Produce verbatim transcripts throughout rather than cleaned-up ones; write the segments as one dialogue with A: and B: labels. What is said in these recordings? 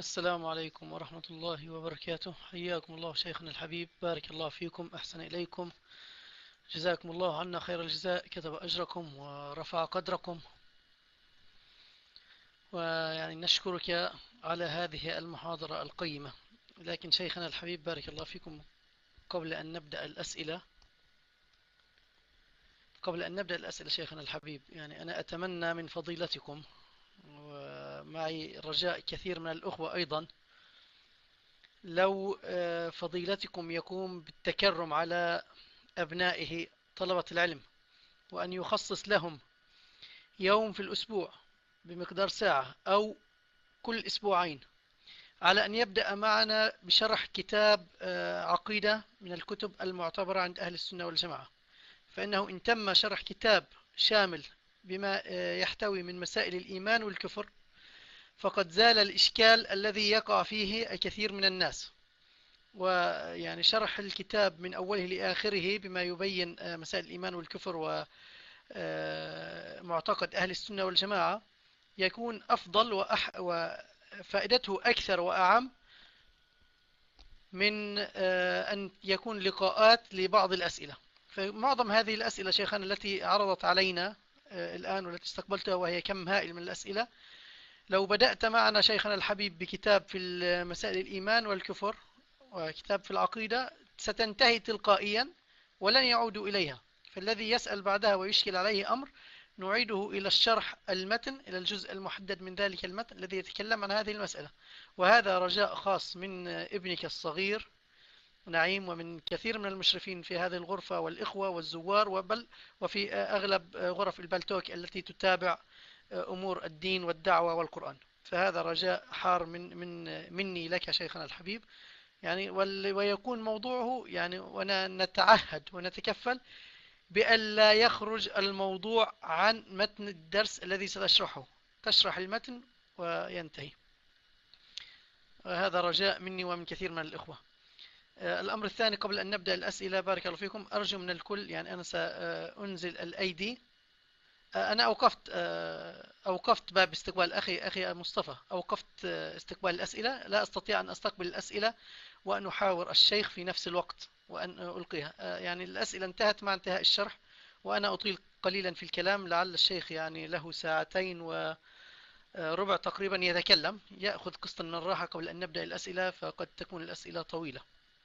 A: السلام عليكم ورحمة الله وبركاته. حياكم الله شيخنا الحبيب، بارك الله فيكم، أحسن إليكم، جزاكم الله عنا خير الجزاء، كتب أجركم ورفع قدركم. ويعني نشكرك على هذه المحاضرة القيمة. لكن شيخنا الحبيب بارك الله فيكم، قبل أن نبدأ الأسئلة قبل أن نبدأ الأسئلة شيخنا الحبيب، يعني أنا أتمنى من فضيلتكم، ومعي رجاء كثير من الأخوة أيضا، لو آه، فضيلتكم يقوم بالتكرم على أبنائه طلبة العلم، وأن يخصص لهم يوم في الأسبوع بمقدار ساعة أو كل أسبوعين، على أن يبدأ معنا بشرح كتاب آه، عقيدة من الكتب المعتبرة عند أهل السنة والجماعة. فإنه إن تم شرح كتاب شامل بما آه، يحتوي من مسائل الإيمان والكفر، فقد زال الإشكال الذي يقع فيه الكثير من الناس. ويعني شرح الكتاب من أوله لآخره بما يبين آه، مسائل الإيمان والكفر ومعتقد أهل السنة والجماعة يكون أفضل وأح وفائدته أكثر وأعم من آه، أن يكون لقاءات لبعض الأسئلة. فمعظم هذه الأسئلة شيخنا التي عرضت علينا آه، الآن والتي استقبلتها، وهي كم هائل من الأسئلة، لو بدأت معنا شيخنا الحبيب بكتاب في مسائل الإيمان والكفر وكتاب في العقيدة، ستنتهي تلقائيا ولن يعودوا إليها. فالذي يسأل بعدها ويشكل عليه أمر، نعيده إلى الشرح المتن، إلى الجزء المحدد من ذلك المتن الذي يتكلم عن هذه المسألة. وهذا رجاء خاص من ابنك الصغير نعيم، ومن كثير من المشرفين في هذه الغرفة والإخوة والزوار، وبل وفي أغلب غرف البلتوك التي تتابع أمور الدين والدعوة والقرآن. فهذا رجاء حار من من مني لك شيخنا الحبيب، يعني ويكون موضوعه يعني، ونتعهد ونتكفل بألا يخرج الموضوع عن متن الدرس الذي ستشرحه. تشرح المتن وينتهي. هذا رجاء مني ومن كثير من الإخوة. الأمر الثاني، قبل أن نبدأ الأسئلة بارك الله فيكم، أرجو من الكل، يعني أنا سأنزل الأيدي. أنا أوقفت أوقفت باب استقبال أخي أخي مصطفى، أوقفت استقبال الأسئلة. لا أستطيع أن أستقبل الأسئلة وأن أحاور الشيخ في نفس الوقت وأن ألقيها. يعني الأسئلة انتهت مع انتهاء الشرح، وأنا أطيل قليلا في الكلام، لعل الشيخ يعني له ساعتين وربع تقريبا يتكلم، يأخذ قسطا من الراحة قبل أن نبدأ الأسئلة، فقد تكون الأسئلة طويلة.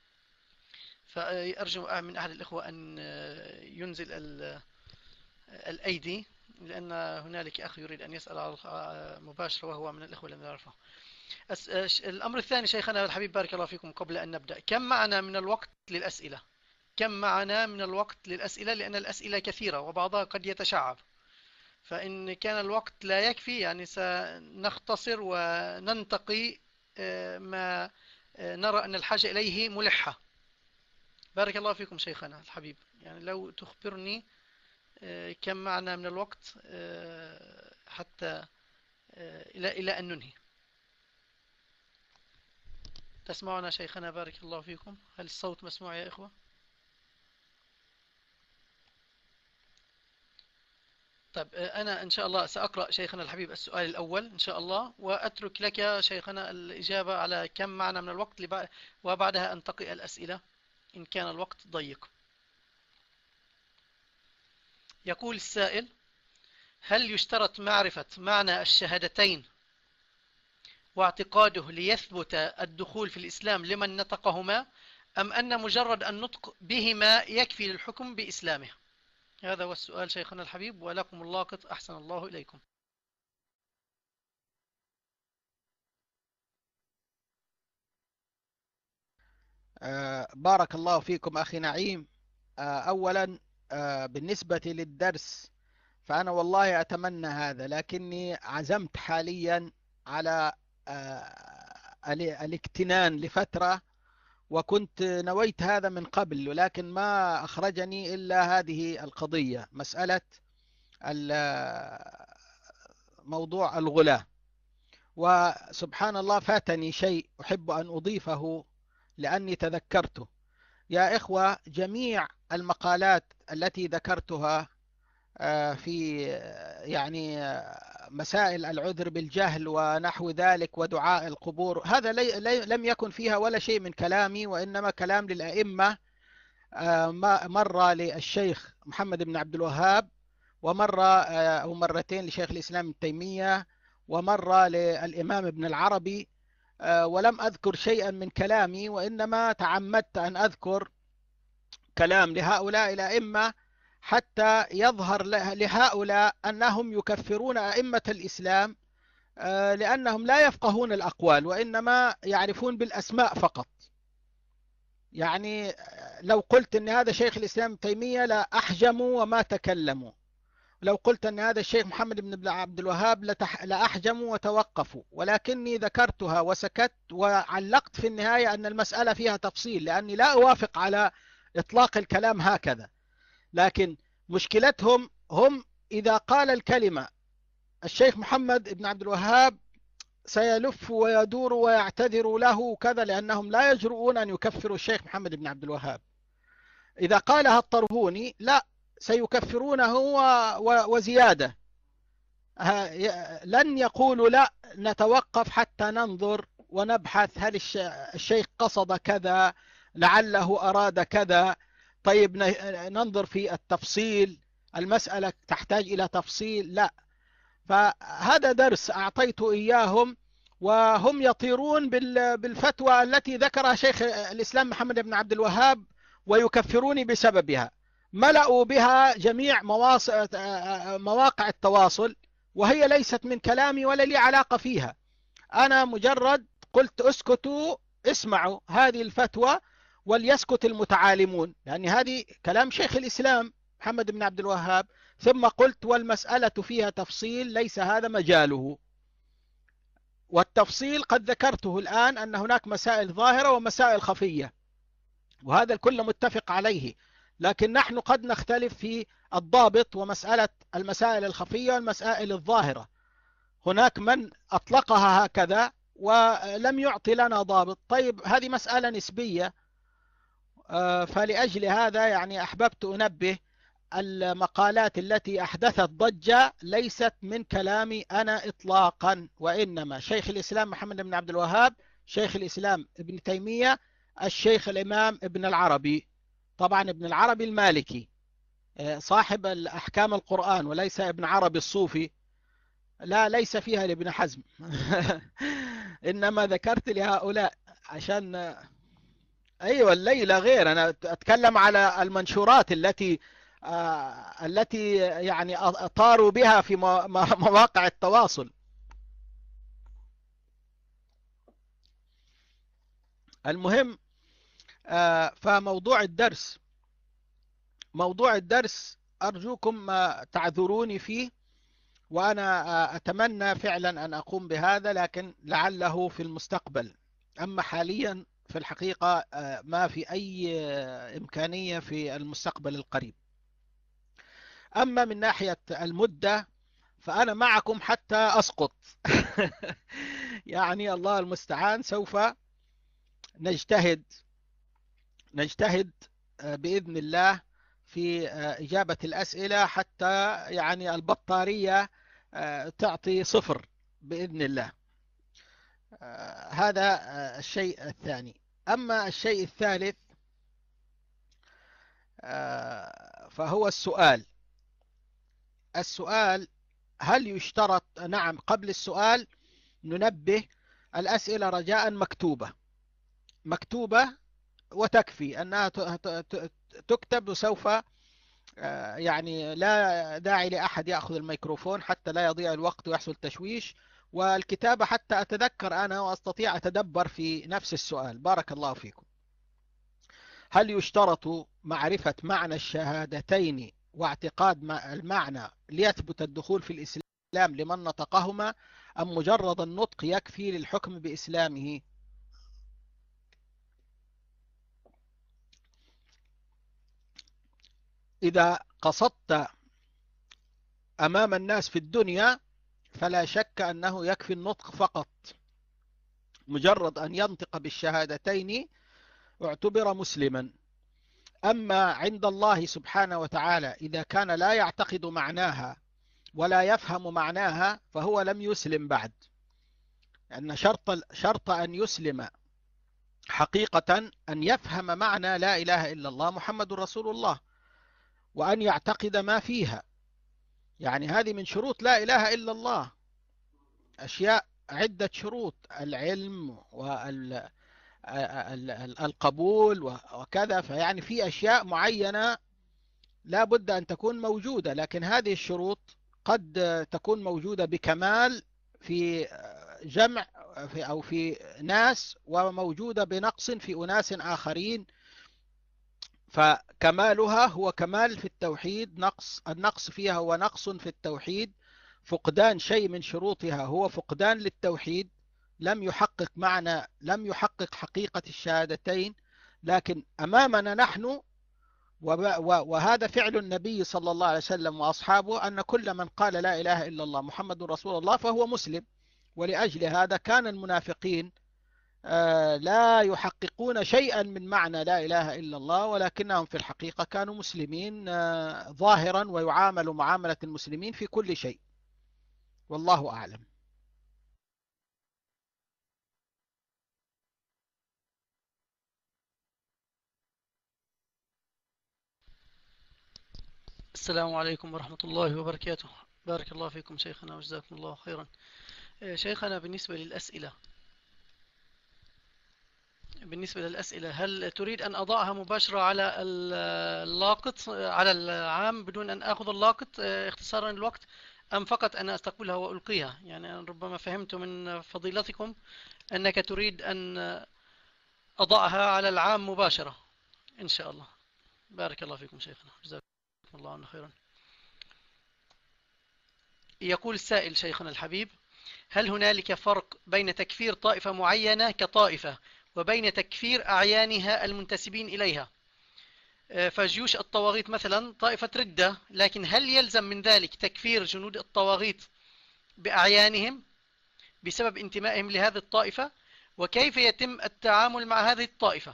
A: فأرجو من أحد الإخوة أن ينزل الأيدي، لأن هنالك أخ يريد أن يسأل مباشرة وهو من الإخوة الذين نعرفه. الأمر الثاني شيخنا الحبيب بارك الله فيكم، قبل أن نبدأ، كم معنا من الوقت للأسئلة؟ كم معنا من الوقت للأسئلة؟ لأن الأسئلة كثيرة وبعضها قد يتشعب، فإن كان الوقت لا يكفي يعني سنختصر وننتقي ما نرى أن الحاجة إليه ملحة. بارك الله فيكم شيخنا الحبيب، يعني لو تخبرني كم معنا من الوقت حتى إلى إلى أن ننهي. تسمعنا شيخنا بارك الله فيكم؟ هل الصوت مسموع يا إخوة؟ طيب أنا إن شاء الله سأقرأ شيخنا الحبيب السؤال الأول إن شاء الله، وأترك لك شيخنا الإجابة على كم معنا من الوقت، وبعدها أنتقي الأسئلة إن كان الوقت ضيق. يقول السائل: هل يشترط معرفة معنى الشهادتين واعتقاده ليثبت الدخول في الإسلام لمن نطقهما، أم أن مجرد النطق بهما يكفي للحكم بإسلامه؟ هذا هو السؤال شيخنا الحبيب، ولكم اللاقط، أحسن الله إليكم.
B: آه، بارك الله فيكم أخي نعيم. آه، أولا، آه، بالنسبة للدرس، فأنا والله أتمنى هذا، لكني عزمت حاليا على آه، الاكتنان لفترة، وكنت نويت هذا من قبل، ولكن ما أخرجني إلا هذه القضية، مسألة موضوع الغلاة. وسبحان الله فاتني شيء أحب أن أضيفه لأني تذكرته. يا إخوة، جميع المقالات التي ذكرتها آه، في آه، يعني آه، مسائل العذر بالجهل ونحو ذلك ودعاء القبور، هذا لي لي لم يكن فيها ولا شيء من كلامي، وإنما كلام للأئمة. مرة للشيخ محمد بن عبد الوهاب، ومرة أو مرتين لشيخ الإسلام ابن تيمية، ومرة للإمام ابن العربي. ولم أذكر شيئا من كلامي، وإنما تعمدت أن أذكر كلام لهؤلاء الأئمة حتى يظهر لهؤلاء أنهم يكفرون أئمة الإسلام لأنهم لا يفقهون الأقوال، وإنما يعرفون بالأسماء فقط. يعني لو قلت أن هذا شيخ الإسلام ابن تيمية لا أحجموا وما تكلموا، لو قلت أن هذا الشيخ محمد بن عبد الوهاب لأحجموا وتوقفوا، ولكني ذكرتها وسكت، وعلقت في النهاية أن المسألة فيها تفصيل، لأني لا أوافق على إطلاق الكلام هكذا. لكن مشكلتهم هم إذا قال الكلمة الشيخ محمد بن عبد الوهاب سيلف ويدور ويعتذر له كذا، لأنهم لا يجرؤون أن يكفروا الشيخ محمد بن عبد الوهاب. إذا قالها الطرهوني لا، سيكفرونه وزيادة. لن يقولوا لا، نتوقف حتى ننظر ونبحث هل الشيخ قصد كذا، لعله أراد كذا، طيب ننظر في التفصيل، المسألة تحتاج إلى تفصيل. لا، فهذا درس أعطيته إياهم، وهم يطيرون بالفتوى التي ذكرها شيخ الإسلام محمد بن عبد الوهاب ويكفروني بسببها. ملأوا بها جميع مواقع التواصل، وهي ليست من كلامي ولا لي علاقة فيها. أنا مجرد قلت اسكتوا، اسمعوا هذه الفتوى وليسكت المتعالمون، لأن هذه كلام شيخ الإسلام محمد بن عبد الوهاب. ثم قلت والمسألة فيها تفصيل ليس هذا مجاله، والتفصيل قد ذكرته الآن، أن هناك مسائل ظاهرة ومسائل خفية، وهذا الكل متفق عليه. لكن نحن قد نختلف في الضابط ومسألة المسائل الخفية والمسائل الظاهرة. هناك من أطلقها هكذا ولم يعطي لنا ضابط. طيب هذه مسألة نسبية، فلأجل هذا يعني أحببت أنبه، المقالات التي أحدثت ضجة ليست من كلامي أنا إطلاقا، وإنما شيخ الإسلام محمد بن عبد الوهاب، شيخ الإسلام ابن تيمية، الشيخ الإمام ابن العربي، طبعا ابن العربي المالكي صاحب الأحكام القرآن، وليس ابن عربي الصوفي، لا ليس فيها لابن حزم. إنما ذكرت لهؤلاء عشان أيوة الليلة غير، أنا أتكلم على المنشورات التي آه التي يعني طاروا بها في مواقع التواصل. المهم آه فموضوع الدرس موضوع الدرس أرجوكم آه تعذروني فيه، وأنا آه أتمنى فعلا أن أقوم بهذا، لكن لعله في المستقبل. أما حاليا في الحقيقة آه ما في أي آه إمكانية في المستقبل القريب. أما من ناحية المدة فأنا معكم حتى أسقط. يعني الله المستعان، سوف نجتهد نجتهد بإذن الله في إجابة الأسئلة حتى يعني البطارية تعطي صفر بإذن الله. هذا الشيء الثاني. أما الشيء الثالث فهو السؤال السؤال هل يشترط؟ نعم، قبل السؤال ننبه، الأسئلة رجاء مكتوبة مكتوبة وتكفي أنها تكتب، وسوف يعني لا داعي لأحد يأخذ الميكروفون حتى لا يضيع الوقت ويحصل تشويش، والكتابة حتى أتذكر أنا وأستطيع أتدبر في نفس السؤال. بارك الله فيكم. هل يشترط معرفة معنى الشهادتين واعتقاد المعنى ليثبت الدخول في الإسلام لمن نطقهما، أم مجرد النطق يكفي للحكم بإسلامه؟ إذا قصدت أمام الناس في الدنيا فلا شك أنه يكفي النطق فقط، مجرد أن ينطق بالشهادتين اعتبر مسلما. أما عند الله سبحانه وتعالى إذا كان لا يعتقد معناها ولا يفهم معناها فهو لم يسلم بعد. أن شرط شرط أن يسلم حقيقة أن يفهم معنى لا إله إلا الله محمد رسول الله، وأن يعتقد ما فيها. يعني هذه من شروط لا إله إلا الله، أشياء عدة شروط: العلم والقبول وكذا. فيعني في أشياء معينة لا بد أن تكون موجودة، لكن هذه الشروط قد تكون موجودة بكمال في جمع في أو في ناس، وموجودة بنقص في أناس آخرين. فكمالها هو كمال في التوحيد، نقص النقص فيها هو نقص في التوحيد، فقدان شيء من شروطها هو فقدان للتوحيد، لم يحقق معنى لم يحقق حقيقة الشهادتين. لكن أمامنا نحن، وهذا فعل النبي صلى الله عليه وسلم وأصحابه، أن كل من قال لا إله إلا الله محمد رسول الله فهو مسلم. ولأجل هذا كان المنافقين لا يحققون شيئا من معنى لا إله إلا الله، ولكنهم في الحقيقة كانوا مسلمين ظاهرا، ويعاملوا معاملة المسلمين في كل شيء. والله أعلم.
A: السلام عليكم ورحمة الله وبركاته. بارك الله فيكم شيخنا وجزاكم الله خيرا. شيخنا، بالنسبة للأسئلة بالنسبة للأسئلة هل تريد أن أضعها مباشرة على اللاقط على العام بدون أن أخذ اللاقط اختصارا الوقت، أم فقط أنا أستقبلها وألقيها؟ يعني أنا ربما فهمت من فضيلتكم أنك تريد أن أضعها على العام مباشرة. إن شاء الله. بارك الله فيكم شيخنا جزاكم الله عنا خيرا. يقول السائل شيخنا الحبيب: هل هنالك فرق بين تكفير طائفة معينة كطائفة وبين تكفير أعيانها المنتسبين إليها؟ فجيوش الطواغيت مثلا طائفة ردة، لكن هل يلزم من ذلك تكفير جنود الطواغيت بأعيانهم بسبب انتمائهم لهذه الطائفة؟ وكيف يتم التعامل مع هذه الطائفة؟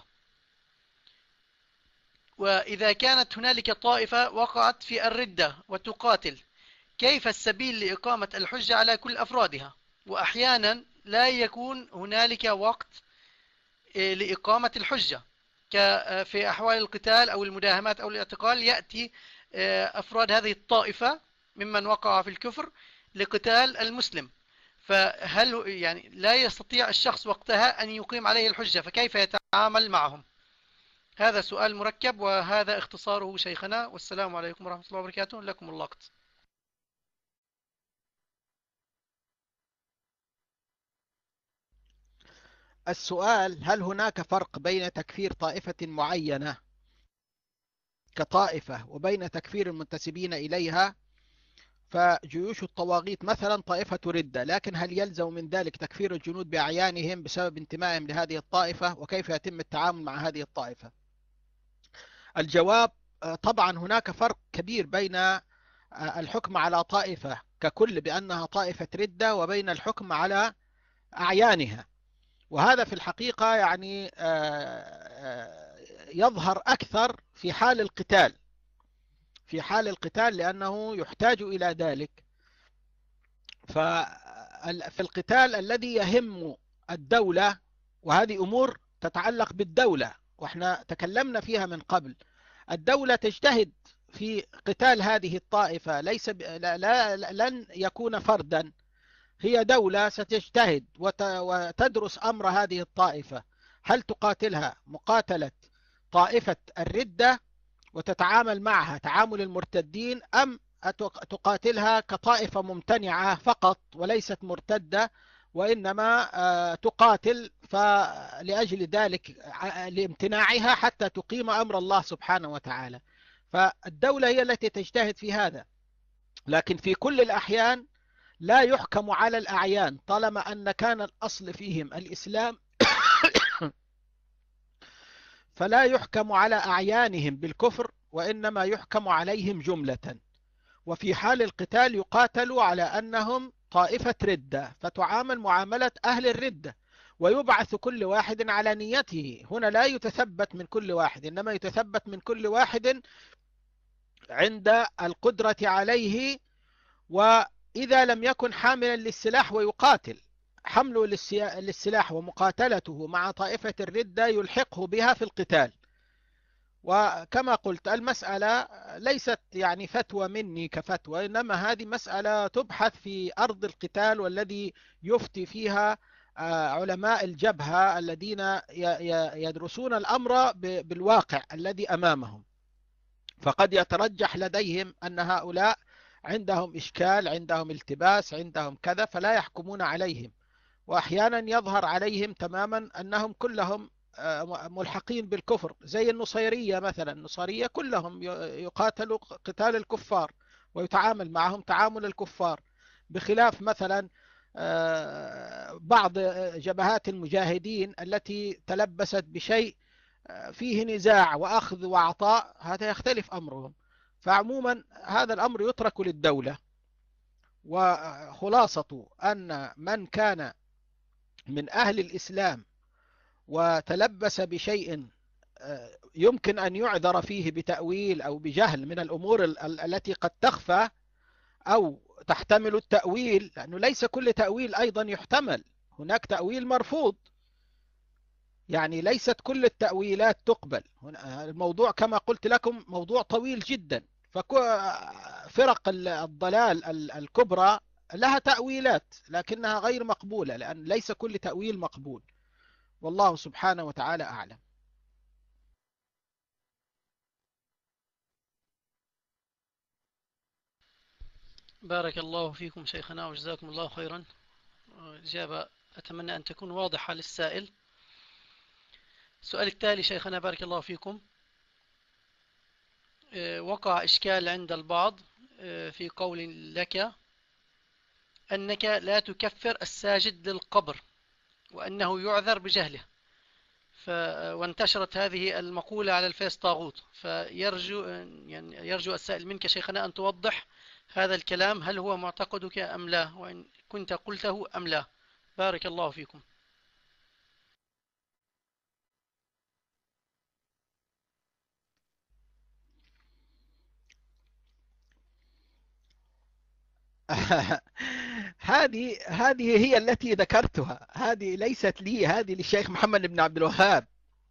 A: وإذا كانت هنالك طائفة وقعت في الردة وتقاتل، كيف السبيل لإقامة الحجة على كل أفرادها؟ وأحيانا لا يكون هنالك وقت لإقامة الحجة، في أحوال القتال أو المداهمات أو الاعتقال، يأتي أفراد هذه الطائفة ممن وقع في الكفر لقتال المسلم، فهل يعني لا يستطيع الشخص وقتها أن يقيم عليه الحجة، فكيف يتعامل معهم؟ هذا سؤال مركب، وهذا اختصاره شيخنا، والسلام عليكم ورحمة الله وبركاته. لكم اللقط.
B: السؤال: هل هناك فرق بين تكفير طائفة معينة كطائفة وبين تكفير المنتسبين إليها؟ فجيوش الطواغيت مثلا طائفة ردة، لكن هل يلزم من ذلك تكفير الجنود بأعيانهم بسبب انتمائهم لهذه الطائفة؟ وكيف يتم التعامل مع هذه الطائفة؟ الجواب: طبعا هناك فرق كبير بين الحكم على طائفة ككل بأنها طائفة ردة وبين الحكم على أعيانها. وهذا في الحقيقة يعني يظهر أكثر في حال القتال في حال القتال لأنه يحتاج إلى ذلك. ففي القتال الذي يهم الدولة، وهذه أمور تتعلق بالدولة وإحنا تكلمنا فيها من قبل، الدولة تجتهد في قتال هذه الطائفة، ليس ب... لا... لا... لن يكون فردا، هي دولة ستجتهد وت... وتدرس أمر هذه الطائفة، هل تقاتلها مقاتلة طائفة الردة وتتعامل معها تعامل المرتدين، أم تقاتلها كطائفة ممتنعة فقط وليست مرتدة، وإنما تقاتل فلأجل ذلك لامتناعها حتى تقيم أمر الله سبحانه وتعالى. فالدولة هي التي تجتهد في هذا، لكن في كل الأحيان لا يحكم على الأعيان طالما أن كان الأصل فيهم الإسلام فلا يحكم على أعيانهم بالكفر، وإنما يحكم عليهم جملة. وفي حال القتال يقاتلوا على أنهم طائفة ردة، فتعامل معاملة أهل الردة، ويبعث كل واحد على نيته. هنا لا يتثبت من كل واحد، إنما يتثبت من كل واحد عند القدرة عليه وإذا لم يكن حاملا للسلاح ويقاتل، حمله للسلاح ومقاتلته مع طائفة الردة يلحقه بها في القتال. وكما قلت المسألة ليست يعني فتوى مني كفتوى، إنما هذه مسألة تبحث في أرض القتال، والذي يفتي فيها علماء الجبهة الذين يدرسون الأمر بالواقع الذي أمامهم. فقد يترجح لديهم أن هؤلاء عندهم إشكال، عندهم التباس، عندهم كذا، فلا يحكمون عليهم. وأحيانا يظهر عليهم تماما أنهم كلهم ملحقين بالكفر، زي النصيرية مثلا. النصيرية كلهم يقاتلوا قتال الكفار ويتعامل معهم تعامل الكفار، بخلاف مثلا بعض جبهات المجاهدين التي تلبست بشيء فيه نزاع وأخذ وعطاء، هذا يختلف أمرهم. فعموما هذا الأمر يترك للدولة. وخلاصة أن من كان من أهل الإسلام وتلبس بشيء يمكن أن يعذر فيه بتأويل أو بجهل من الأمور التي قد تخفى أو تحتمل التأويل، لأنه ليس كل تأويل أيضا يحتمل، هناك تأويل مرفوض، يعني ليست كل التأويلات تقبل. الموضوع كما قلت لكم موضوع طويل جدا، ففرق الضلال الكبرى لها تأويلات لكنها غير مقبولة، لأن ليس كل تأويل مقبول. والله سبحانه وتعالى أعلم.
A: بارك الله فيكم شيخنا وجزاكم الله خيرا. إجابة أتمنى أن تكون واضحة للسائل. السؤال التالي شيخنا بارك الله فيكم، وقع إشكال عند البعض في قول لك أنك لا تكفر الساجد للقبر وأنه يعذر بجهله، ف... وانتشرت هذه المقولة على الفيس طاغوت، فيرجو يعني يرجو السائل منك شيخنا أن توضح هذا الكلام، هل هو معتقدك أم لا، وإن كنت قلته أم لا. بارك الله فيكم.
B: هذه هذه هي التي ذكرتها، هذه ليست لي، هذه للشيخ محمد بن عبد الوهاب.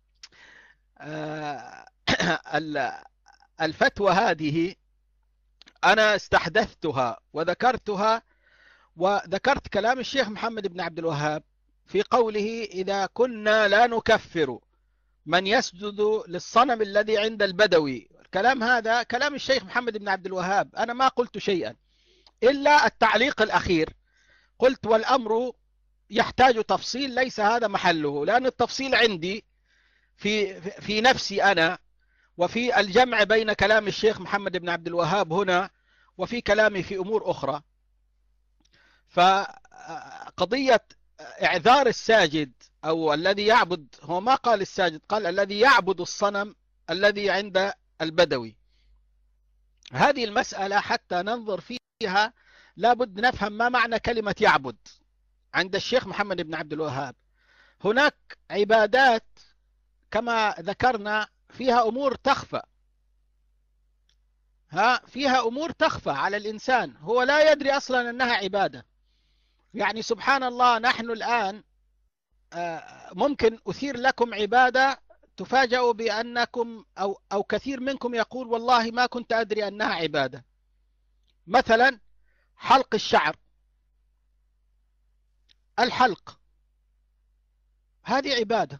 B: الفتوى هذه أنا استحدثتها وذكرتها، وذكرت كلام الشيخ محمد بن عبد الوهاب في قوله إذا كنا لا نكفر من يسجد للصنم الذي عند البدوي. الكلام هذا كلام الشيخ محمد بن عبد الوهاب، أنا ما قلت شيئا إلا التعليق الأخير. قلت والأمر يحتاج تفصيل، ليس هذا محله، لأن التفصيل عندي في في نفسي أنا، وفي الجمع بين كلام الشيخ محمد بن عبد الوهاب هنا وفي كلامي في أمور أخرى. فقضية إعذار الساجد أو الذي يعبد، هو ما قال الساجد، قال الذي يعبد الصنم الذي عند البدوي. هذه المسألة حتى ننظر فيها لابد نفهم ما معنى كلمة يعبد عند الشيخ محمد بن عبد الوهاب. هناك عبادات كما ذكرنا فيها أمور تخفى، ها فيها أمور تخفى على الإنسان، هو لا يدري أصلا أنها عبادة. يعني سبحان الله، نحن الآن ممكن أثير لكم عبادة تفاجأوا بأنكم أو, أو كثير منكم يقول والله ما كنت أدري أنها عبادة. مثلا حلق الشعر، الحلق هذه عبادة.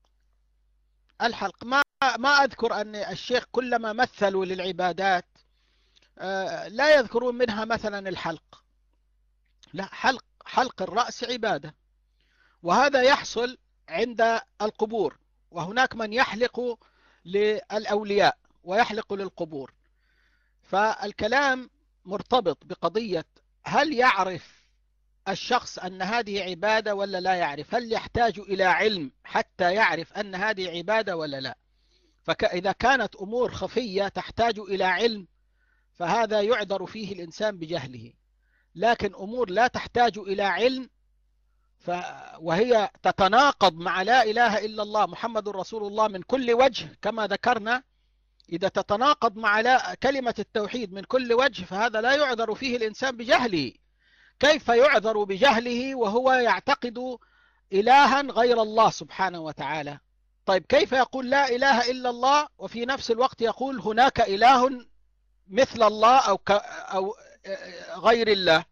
B: الحلق ما ما أذكر أن الشيخ كلما مثلوا للعبادات لا يذكرون منها مثلا الحلق، لا، حلق حلق الرأس عبادة، وهذا يحصل عند القبور، وهناك من يحلق للأولياء ويحلق للقبور. فالكلام مرتبط بقضية هل يعرف الشخص أن هذه عبادة ولا لا يعرف، هل يحتاج إلى علم حتى يعرف أن هذه عبادة ولا لا. فإذا كانت أمور خفية تحتاج إلى علم فهذا يعذر فيه الإنسان بجهله، لكن أمور لا تحتاج إلى علم ف... وهي تتناقض مع لا إله إلا الله محمد رسول الله من كل وجه كما ذكرنا، إذا تتناقض مع لا كلمة التوحيد من كل وجه فهذا لا يعذر فيه الإنسان بجهله. كيف يعذر بجهله وهو يعتقد إلها غير الله سبحانه وتعالى؟ طيب كيف يقول لا إله إلا الله وفي نفس الوقت يقول هناك إله مثل الله أو, ك أو غير الله؟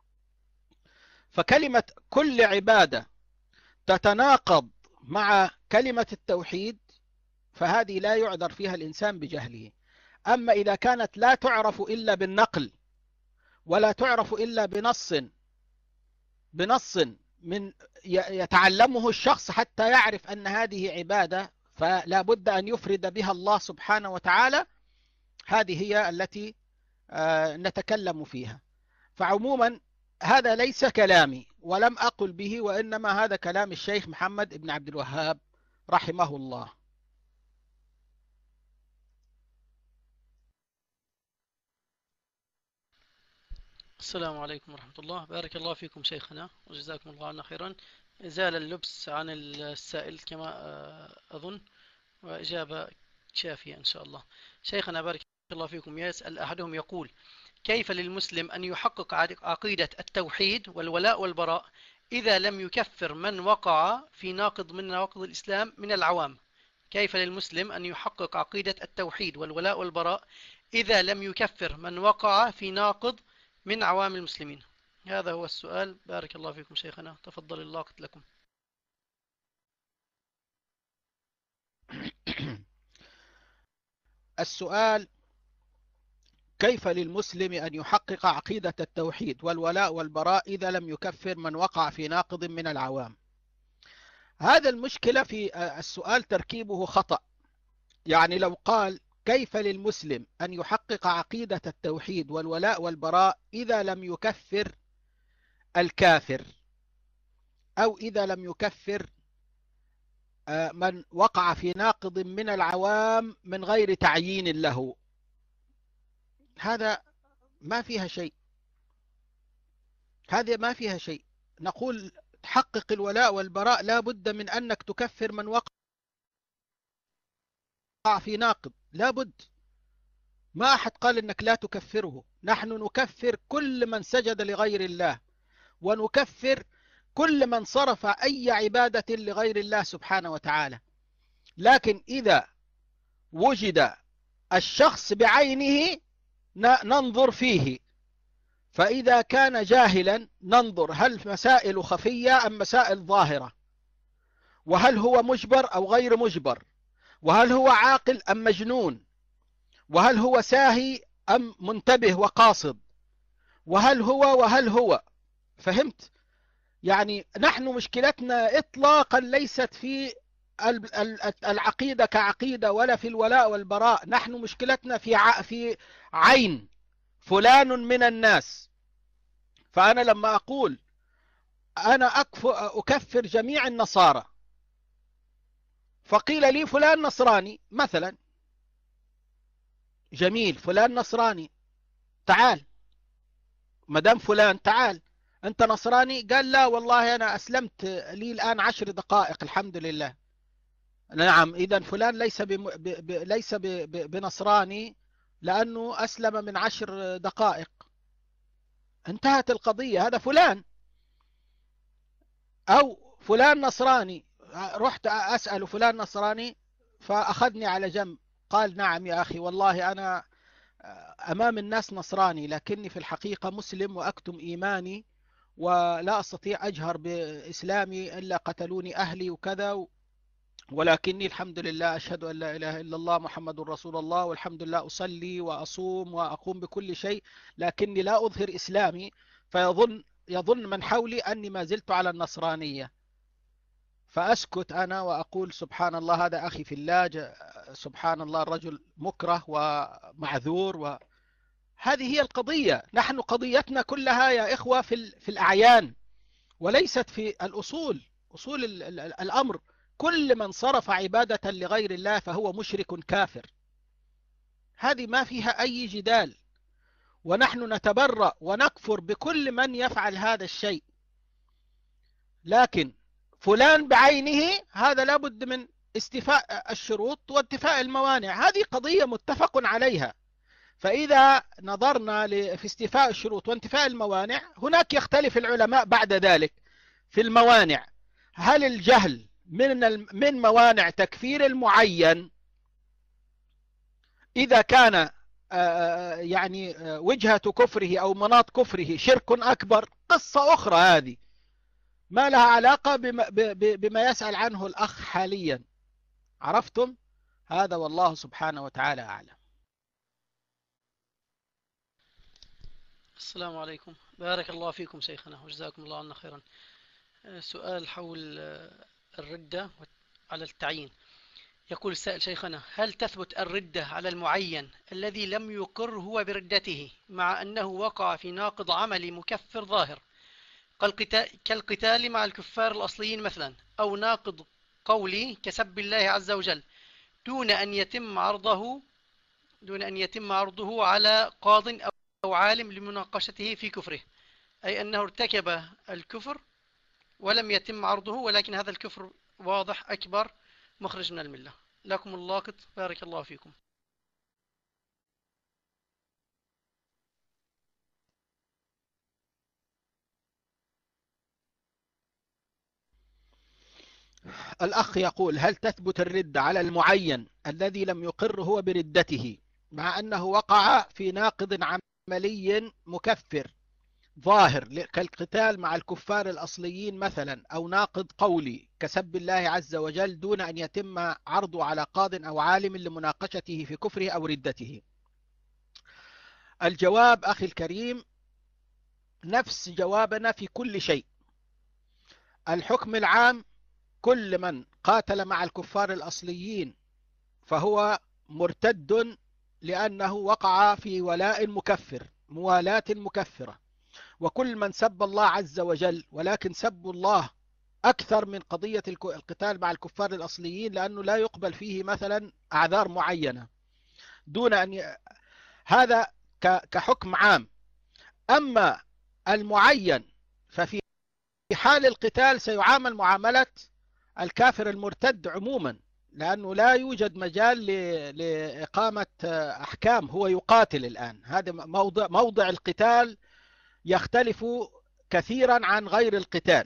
B: فكلمة كل عبادة تتناقض مع كلمة التوحيد فهذه لا يعذر فيها الإنسان بجهله. أما إذا كانت لا تعرف إلا بالنقل ولا تعرف إلا بنص بنص من يتعلمه الشخص حتى يعرف أن هذه عبادة فلا بد أن يفرد بها الله سبحانه وتعالى، هذه هي التي نتكلم فيها. فعموما هذا ليس كلامي ولم أقل به، وإنما هذا كلام الشيخ محمد بن عبد الوهاب رحمه الله.
A: السلام عليكم ورحمة الله. بارك الله فيكم شيخنا وجزاكم الله عنا خيرا. زال اللبس عن السائل كما أظن، وإجابة شافية إن شاء الله. شيخنا بارك الله فيكم، يسأل أحدهم يقول: كيف للمسلم أن يحقق عقيدة التوحيد والولاء والبراء إذا لم يكفر من وقع في ناقض من نواقض الإسلام من العوام؟ كيف للمسلم أن يحقق عقيدة التوحيد والولاء والبراء إذا لم يكفر من وقع في ناقض من عوام المسلمين؟ هذا هو السؤال. بارك الله فيكم شيخنا، تفضل الوقت لكم.
B: السؤال: كيف للمسلم أن يحقق عقيدة التوحيد والولاء والبراء إذا لم يكفر من وقع في ناقض من العوام؟ هذا المشكلة في السؤال تركيبه خطأ. يعني لو قال كيف للمسلم أن يحقق عقيدة التوحيد والولاء والبراء إذا لم يكفر الكافر، أو إذا لم يكفر من وقع في ناقض من العوام من غير تعيين له، هذا ما فيها شيء. هذه ما فيها شيء. نقول تحقق الولاء والبراء لا بد من أنك تكفر من وقع في ناقض، لا بد. ما أحد قال أنك لا تكفره. نحن نكفر كل من سجد لغير الله، ونكفر كل من صرف أي عبادة لغير الله سبحانه وتعالى. لكن إذا وجد الشخص بعينه ننظر فيه، فإذا كان جاهلا ننظر هل مسائل خفية أم مسائل ظاهرة، وهل هو مجبر أو غير مجبر، وهل هو عاقل أم مجنون، وهل هو ساهي أم منتبه وقاصد، وهل هو وهل هو. فهمت؟ يعني نحن مشكلتنا إطلاقا ليست في العقيدة كعقيدة ولا في الولاء والبراء. نحن مشكلتنا في في عين فلان من الناس. فأنا لما أقول أنا أكفر جميع النصارى، فقيل لي فلان نصراني مثلا، جميل، فلان نصراني، تعال مدام فلان تعال أنت نصراني. قال لا والله أنا أسلمت لي الآن عشر دقائق الحمد لله. نعم، إذا فلان ليس بم... ب... ب... ليس ب... ب... بنصراني لأنه أسلم من عشر دقائق. انتهت القضية. هذا فلان. أو فلان نصراني، رحت أسأل فلان نصراني فأخذني على جنب قال نعم يا أخي والله أنا أمام الناس نصراني، لكني في الحقيقة مسلم وأكتم إيماني ولا أستطيع أجهر بإسلامي إلا قتلوني أهلي وكذا، ولكني الحمد لله أشهد أن لا إله إلا الله محمد رسول الله، والحمد لله أصلي وأصوم وأقوم بكل شيء، لكني لا أظهر إسلامي، فيظن يظن من حولي أني ما زلت على النصرانية. فأسكت أنا وأقول سبحان الله هذا أخي في الله، سبحان الله الرجل مكره ومعذور. وهذه هي القضية. نحن قضيتنا كلها يا إخوة في في الأعيان وليست في الأصول. أصول الأمر كل من صرف عبادة لغير الله فهو مشرك كافر. هذه ما فيها أي جدال، ونحن نتبرأ ونكفر بكل من يفعل هذا الشيء. لكن فلان بعينه هذا لابد من استيفاء الشروط وانتفاء الموانع، هذه قضية متفق عليها. فإذا نظرنا في استيفاء الشروط وانتفاء الموانع، هناك يختلف العلماء بعد ذلك في الموانع. هل الجهل من من موانع تكفير المعين إذا كان يعني وجهة كفره أو مناط كفره شرك أكبر؟ قصة أخرى هذه ما لها علاقة بما يسأل عنه الأخ حاليا. عرفتم هذا؟ والله سبحانه وتعالى أعلم.
A: السلام عليكم، بارك الله فيكم شيخنا وجزاكم الله عنا خيرا. سؤال حول الردة على التعيين. يقول السائل: شيخنا، هل تثبت الردة على المعين الذي لم يقر هو بردته مع أنه وقع في ناقض عملي مكفر ظاهر كالقتال مع الكفار الأصليين مثلا، أو ناقض قولي كسب الله عز وجل، دون أن يتم عرضه دون أن يتم عرضه على قاض أو عالم لمناقشته في كفره، أي أنه ارتكب الكفر ولم يتم عرضه، ولكن هذا الكفر واضح أكبر مخرج من الملة. لكم اللاقط، بارك الله فيكم.
B: الأخ يقول: هل تثبت الردة على المعين الذي لم يقر هو بردته مع أنه وقع في ناقض عملي مكفر ظاهر كالقتال مع الكفار الأصليين مثلا، أو ناقض قولي كسب الله عز وجل، دون أن يتم عرضه على قاض أو عالم لمناقشته في كفره أو ردته؟ الجواب أخي الكريم نفس جوابنا في كل شيء. الحكم العام: كل من قاتل مع الكفار الأصليين فهو مرتد لأنه وقع في ولاء مكفر، موالاة مكفرة. وكل من سب الله عز وجل، ولكن سب الله أكثر من قضية القتال مع الكفار الأصليين، لأنه لا يقبل فيه مثلا أعذار معينة، دون أن ي... هذا كحكم عام. أما المعين ففي حال القتال سيعامل معاملة الكافر المرتد عموما، لأنه لا يوجد مجال لإقامة أحكام، هو يقاتل الآن. هذا موضع, موضع القتال يختلف كثيرا عن غير القتال.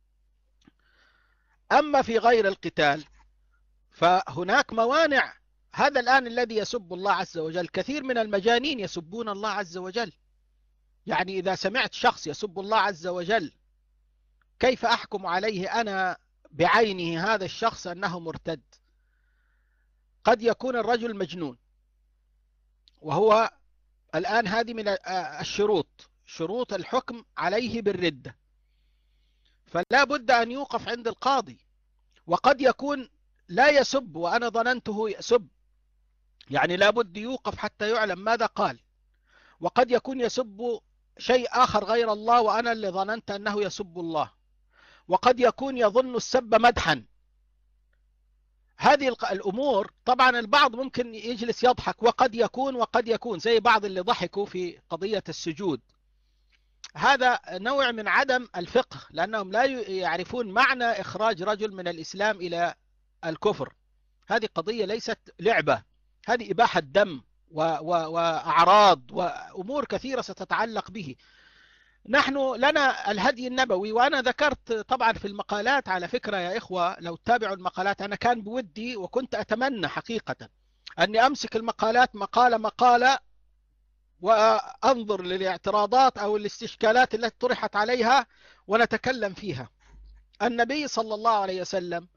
B: أما في غير القتال فهناك موانع. هذا الآن الذي يسب الله عز وجل، كثير من المجانين يسبون الله عز وجل. يعني إذا سمعت شخص يسب الله عز وجل، كيف أحكم عليه أنا بعينه هذا الشخص أنه مرتد؟ قد يكون الرجل مجنون، وهو الآن هذه من الشروط، شروط الحكم عليه بالردة، فلا بد أن يوقف عند القاضي. وقد يكون لا يسب وأنا ظننته يسب، يعني لا بد يوقف حتى يعلم ماذا قال. وقد يكون يسب شيء آخر غير الله وأنا اللي ظننت أنه يسب الله. وقد يكون يظن السب مدحا. هذه الأمور طبعا البعض ممكن يجلس يضحك، وقد يكون وقد يكون زي بعض اللي ضحكوا في قضية السجود. هذا نوع من عدم الفقه، لأنهم لا يعرفون معنى إخراج رجل من الإسلام إلى الكفر. هذه قضية ليست لعبة، هذه إباحة دم وأعراض وأمور كثيرة ستتعلق به. نحن لنا الهدي النبوي، وأنا ذكرت طبعا في المقالات، على فكرة يا إخوة لو تتابعوا المقالات، أنا كان بودي وكنت أتمنى حقيقة أني أمسك المقالات مقالة مقالة وأنظر للاعتراضات أو الاستشكالات التي طرحت عليها ونتكلم فيها. النبي صلى الله عليه وسلم،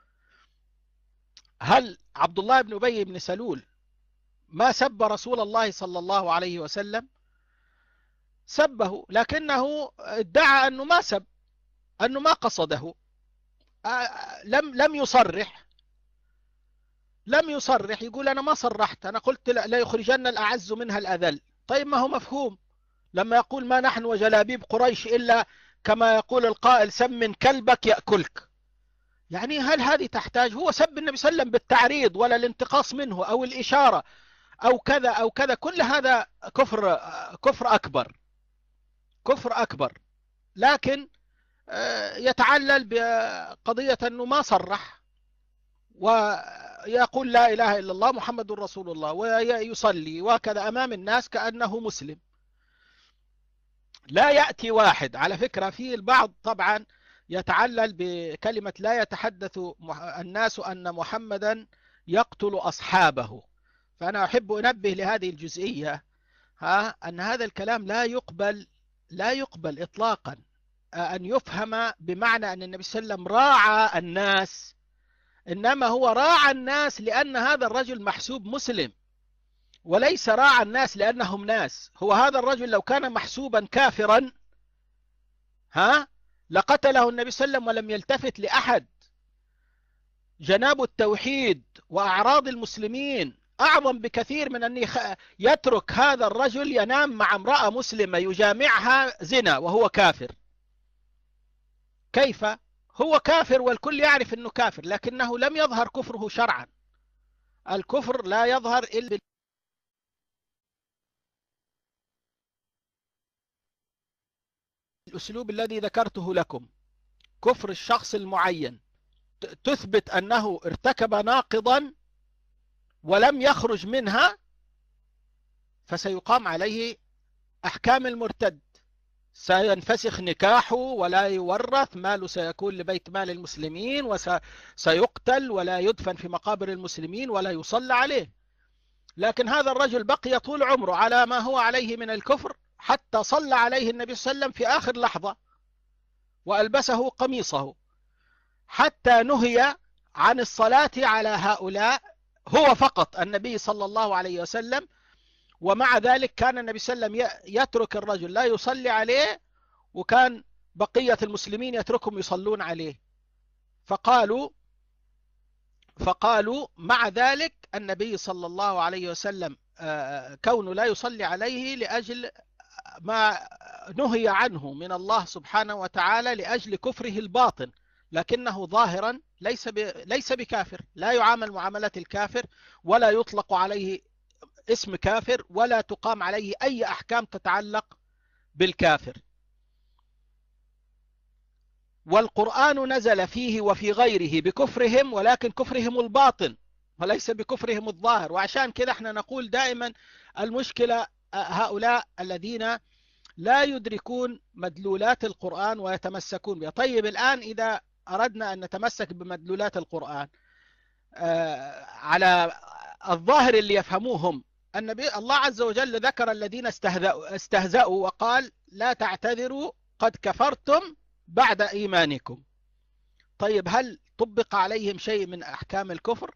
B: هل عبد الله بن أبي بن سلول ما سب رسول الله صلى الله عليه وسلم؟ سبه، لكنه ادعى أنه ما سب، أنه ما قصده. لم لم يصرح لم يصرح يقول أنا ما صرحت، أنا قلت لا يخرجن الأعز منها الأذل. طيب ما هو مفهوم لما يقول ما نحن وجلابيب قريش إلا كما يقول القائل سمن كلبك يأكلك. يعني هل هذه تحتاج؟ هو سب النبي صلى الله عليه وسلم بالتعريض ولا الانتقاص منه أو الإشارة أو كذا أو كذا، كل هذا كفر كفر أكبر كفر أكبر. لكن يتعلل بقضية أنه ما صرح، ويقول لا إله إلا الله محمد رسول الله ويصلي وكذا أمام الناس كأنه مسلم. لا يأتي واحد، على فكرة في البعض طبعا يتعلل بكلمة لا يتحدث الناس أن محمدا يقتل أصحابه، فأنا أحب أنبه لهذه الجزئية، ها أن هذا الكلام لا يقبل لا يقبل إطلاقا أن يفهم بمعنى أن النبي صلى الله عليه وسلم راعى الناس، إنما هو راعى الناس لأن هذا الرجل محسوب مسلم، وليس راعى الناس لأنهم ناس. هو هذا الرجل لو كان محسوبا كافرا ها لقتله النبي صلى الله عليه وسلم ولم يلتفت لأحد. جناب التوحيد وأعراض المسلمين أعظم بكثير من أن يترك هذا الرجل ينام مع امرأة مسلمة يجامعها زنا وهو كافر. كيف؟ هو كافر والكل يعرف أنه كافر، لكنه لم يظهر كفره شرعا. الكفر لا يظهر إلا بالأسلوب الذي ذكرته لكم، كفر الشخص المعين تثبت أنه ارتكب ناقضا ولم يخرج منها، فسيقام عليه أحكام المرتد، سينفسخ نكاحه ولا يورث، ماله سيكون لبيت مال المسلمين، وسيقتل ولا يدفن في مقابر المسلمين ولا يصلى عليه. لكن هذا الرجل بقي طول عمره على ما هو عليه من الكفر، حتى صلى عليه النبي صلى الله عليه وسلم في آخر لحظة وألبسه قميصه، حتى نهي عن الصلاة على هؤلاء هو فقط النبي صلى الله عليه وسلم. ومع ذلك كان النبي صلى الله عليه وسلم يترك الرجل لا يصلي عليه، وكان بقية المسلمين يتركهم يصلون عليه. فقالوا فقالوا مع ذلك النبي صلى الله عليه وسلم كونه لا يصلي عليه لأجل ما نهي عنه من الله سبحانه وتعالى، لأجل كفره الباطن، لكنه ظاهرا ليس ليس بكافر، لا يعامل معاملة الكافر، ولا يطلق عليه اسم كافر، ولا تقام عليه أي أحكام تتعلق بالكافر. والقرآن نزل فيه وفي غيره بكفرهم، ولكن كفرهم الباطن وليس بكفرهم الظاهر. وعشان كده احنا نقول دائما المشكلة هؤلاء الذين لا يدركون مدلولات القرآن ويتمسكون بها. طيب الآن إذا أردنا أن نتمسك بمدلولات القرآن على الظاهر اللي يفهموهم، النبي الله عز وجل ذكر الذين استهزأوا, استهزأوا وقال لا تعتذروا قد كفرتم بعد إيمانكم. طيب هل طبق عليهم شيء من أحكام الكفر؟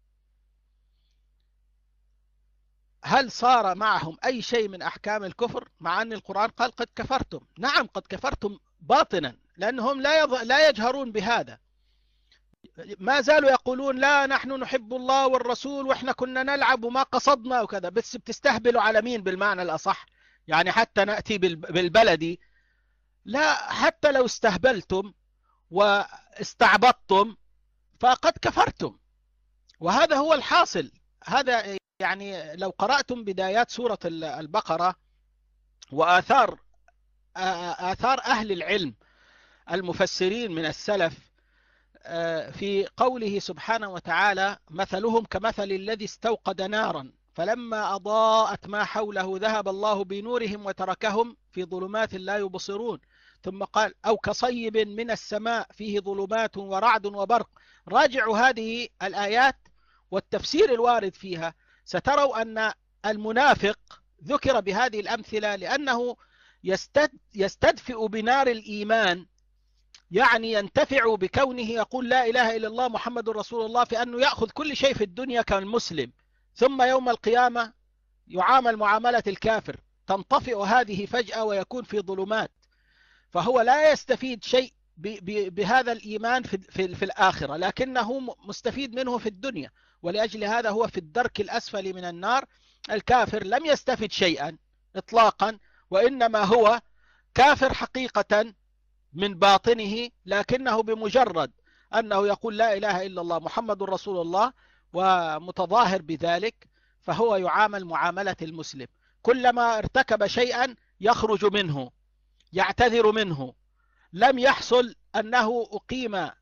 B: هل صار معهم أي شيء من أحكام الكفر؟ مع أن القرآن قال قد كفرتم. نعم قد كفرتم باطنا، لأنهم لا يظ... لا يجهرون بهذا، ما زالوا يقولون لا نحن نحب الله والرسول وإحنا كنا نلعب وما قصدنا وكذا. بس بتستهبلوا على مين بالمعنى الأصح؟ يعني حتى نأتي بالبلدي، لا حتى لو استهبلتم واستعبطتم فقد كفرتم، وهذا هو الحاصل. هذا يعني لو قرأتم بدايات سورة البقرة وآثار آثار أهل العلم المفسرين من السلف في قوله سبحانه وتعالى مثلهم كمثل الذي استوقد نارا فلما أضاءت ما حوله ذهب الله بنورهم وتركهم في ظلمات لا يبصرون. ثم قال أو كصيب من السماء فيه ظلمات ورعد وبرق. راجعوا هذه الآيات والتفسير الوارد فيها، ستروا أن المنافق ذكر بهذه الأمثلة لأنه يستدفئ بنار الإيمان، يعني ينتفع بكونه يقول لا إله إلا الله محمد رسول الله، في أنه يأخذ كل شيء في الدنيا كالمسلم، ثم يوم القيامة يعامل معاملة الكافر، تنطفئ هذه فجأة ويكون في ظلمات. فهو لا يستفيد شيء بهذا الإيمان في, في, في الآخرة، لكنه مستفيد منه في الدنيا، ولأجل هذا هو في الدرك الأسفل من النار. الكافر لم يستفد شيئا إطلاقا، وإنما هو كافر حقيقة من باطنه، لكنه بمجرد أنه يقول لا إله إلا الله محمد رسول الله ومتظاهر بذلك فهو يعامل معاملة المسلم. كلما ارتكب شيئا يخرج منه، يعتذر منه، لم يحصل أنه أقيم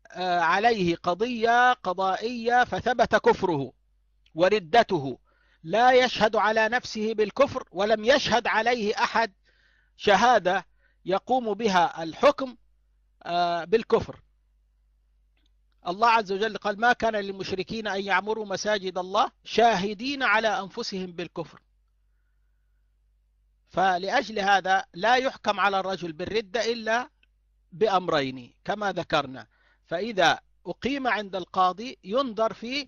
B: عليه قضية قضائية فثبت كفره وردته، لا يشهد على نفسه بالكفر ولم يشهد عليه أحد شهادة يقوم بها الحكم بالكفر. الله عز وجل قال: ما كان للمشركين أن يعمروا مساجد الله شاهدين على أنفسهم بالكفر. فلأجل هذا لا يحكم على الرجل بالردة إلا بأمرين كما ذكرنا. فإذا أقيم عند القاضي ينظر في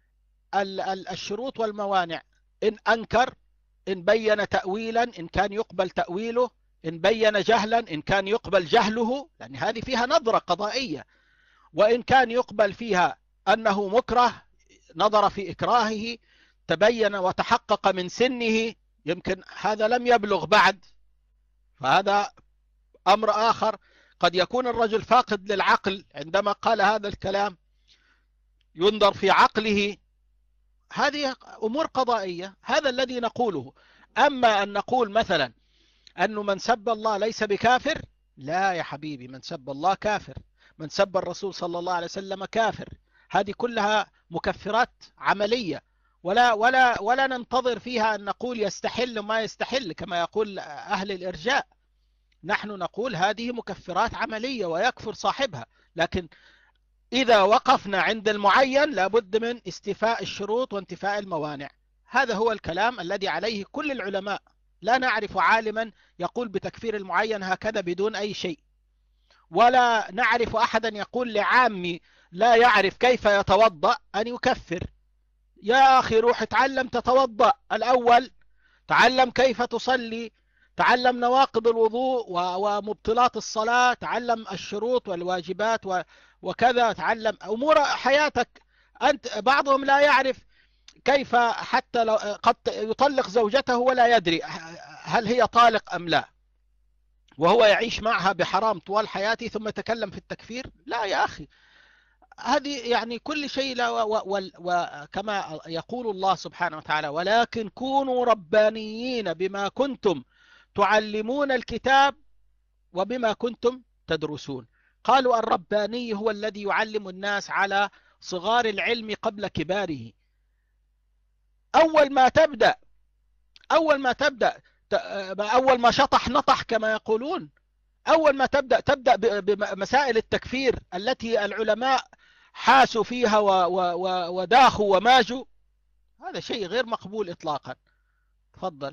B: الشروط والموانع، إن أنكر، إن بين تأويلا إن كان يقبل تأويله، إن بين جهلا إن كان يقبل جهله، لأن هذه فيها نظرة قضائية، وإن كان يقبل فيها أنه مكره نظر في إكراهه، تبين وتحقق من سنه، يمكن هذا لم يبلغ بعد، فهذا أمر آخر. قد يكون الرجل فاقد للعقل عندما قال هذا الكلام، ينظر في عقله. هذه أمور قضائية، هذا الذي نقوله. أما أن نقول مثلا أنه من سب الله ليس بكافر، لا يا حبيبي، من سب الله كافر، من سب الرسول صلى الله عليه وسلم كافر. هذه كلها مكفرات عملية، ولا ولا ولا ننتظر فيها أن نقول يستحل ما يستحل كما يقول أهل الإرجاء. نحن نقول هذه مكفرات عملية ويكفر صاحبها، لكن إذا وقفنا عند المعين لابد من استيفاء الشروط وانتفاء الموانع. هذا هو الكلام الذي عليه كل العلماء. لا نعرف عالما يقول بتكفير المعين هكذا بدون أي شيء، ولا نعرف أحدا يقول لعامي لا يعرف كيف يتوضأ أن يكفر. يا أخي روح اتعلم تتوضأ الأول، تعلم كيف تصلي، تعلم نواقض الوضوء ومبطلات الصلاة، تعلم الشروط والواجبات وكذا، تعلم أمور حياتك. أنت بعضهم لا يعرف كيف، حتى لو قد يطلق زوجته ولا يدري هل هي طالق أم لا، وهو يعيش معها بحرام طوال حياته، ثم يتكلم في التكفير. لا يا أخي، هذه يعني كل شيء لا. وكما يقول الله سبحانه وتعالى: ولكن كونوا ربانيين بما كنتم تعلمون الكتاب وبما كنتم تدرسون. قالوا الرباني هو الذي يعلم الناس على صغار العلم قبل كباره. أول ما تبدأ أول ما تبدأ أول ما شطح نطح كما يقولون، أول ما تبدأ تبدأ بمسائل التكفير التي العلماء حاسوا فيها وداخوا وماجوا. هذا شيء غير مقبول إطلاقا. تفضل.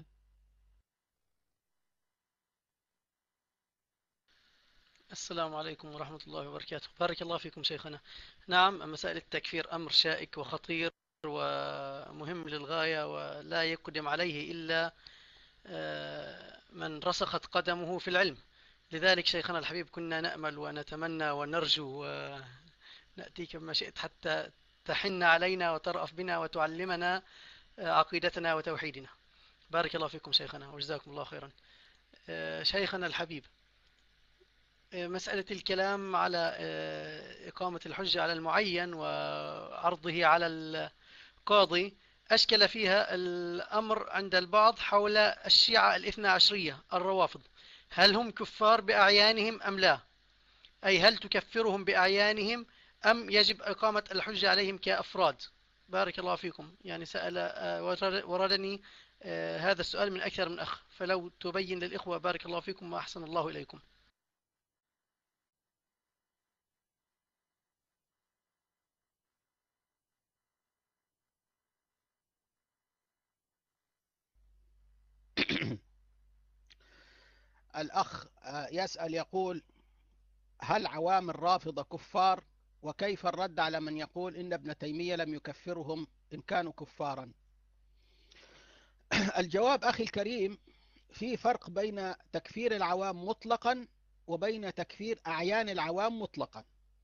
A: السلام عليكم ورحمة الله وبركاته. بارك الله فيكم شيخنا. نعم، مسائل التكفير أمر شائك وخطير ومهم للغاية، ولا يقدم عليه إلا من رسخت قدمه في العلم. لذلك شيخنا الحبيب كنا نأمل ونتمنى ونرجو ونأتيك بما شئت حتى تحن علينا وترأف بنا وتعلمنا عقيدتنا وتوحيدنا. بارك الله فيكم شيخنا وجزاكم الله خيرا. شيخنا الحبيب، مسألة الكلام على إقامة الحجة على المعين وعرضه على القاضي أشكل فيها الأمر عند البعض حول الشيعة الاثنى عشرية الروافض. هل هم كفار بأعيانهم أم لا؟ أي هل تكفرهم بأعيانهم أم يجب إقامة الحجة عليهم كأفراد؟ بارك الله فيكم. يعني سأل وردني هذا السؤال من أكثر من أخ، فلو تبين للإخوة بارك الله فيكم وأحسن الله إليكم.
B: الأخ يسأل يقول: هل عوام الرافضة كفار؟ وكيف الرد على من يقول إن ابن تيمية لم يكفرهم إن كانوا كفارا؟ الجواب أخي الكريم: في فرق بين تكفير العوام مطلقا وبين تكفير أعيان العوام مطلقا.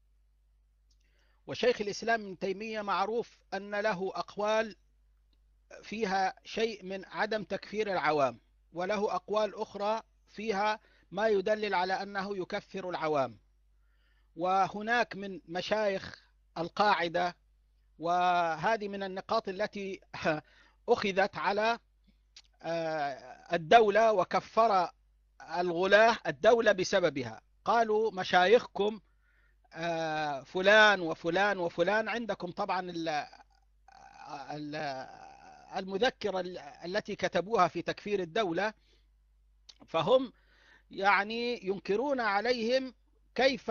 B: وشيخ الإسلام ابن تيمية معروف أن له أقوال فيها شيء من عدم تكفير العوام، وله أقوال أخرى فيها ما يدلل على أنه يكفر العوام. وهناك من مشايخ القاعدة، وهذه من النقاط التي أخذت على الدولة وكفر الغلاة الدولة بسببها. قالوا مشايخكم فلان وفلان وفلان. عندكم طبعا المذكرة التي كتبوها في تكفير الدولة، فهم يعني ينكرون عليهم كيف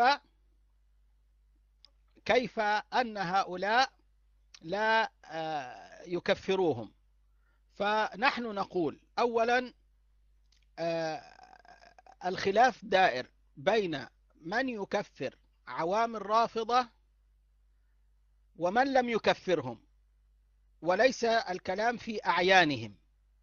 B: كيف أن هؤلاء لا يكفروهم. فنحن نقول أولا الخلاف دائر بين من يكفر عوام الرافضة ومن لم يكفرهم، وليس الكلام في أعيانهم.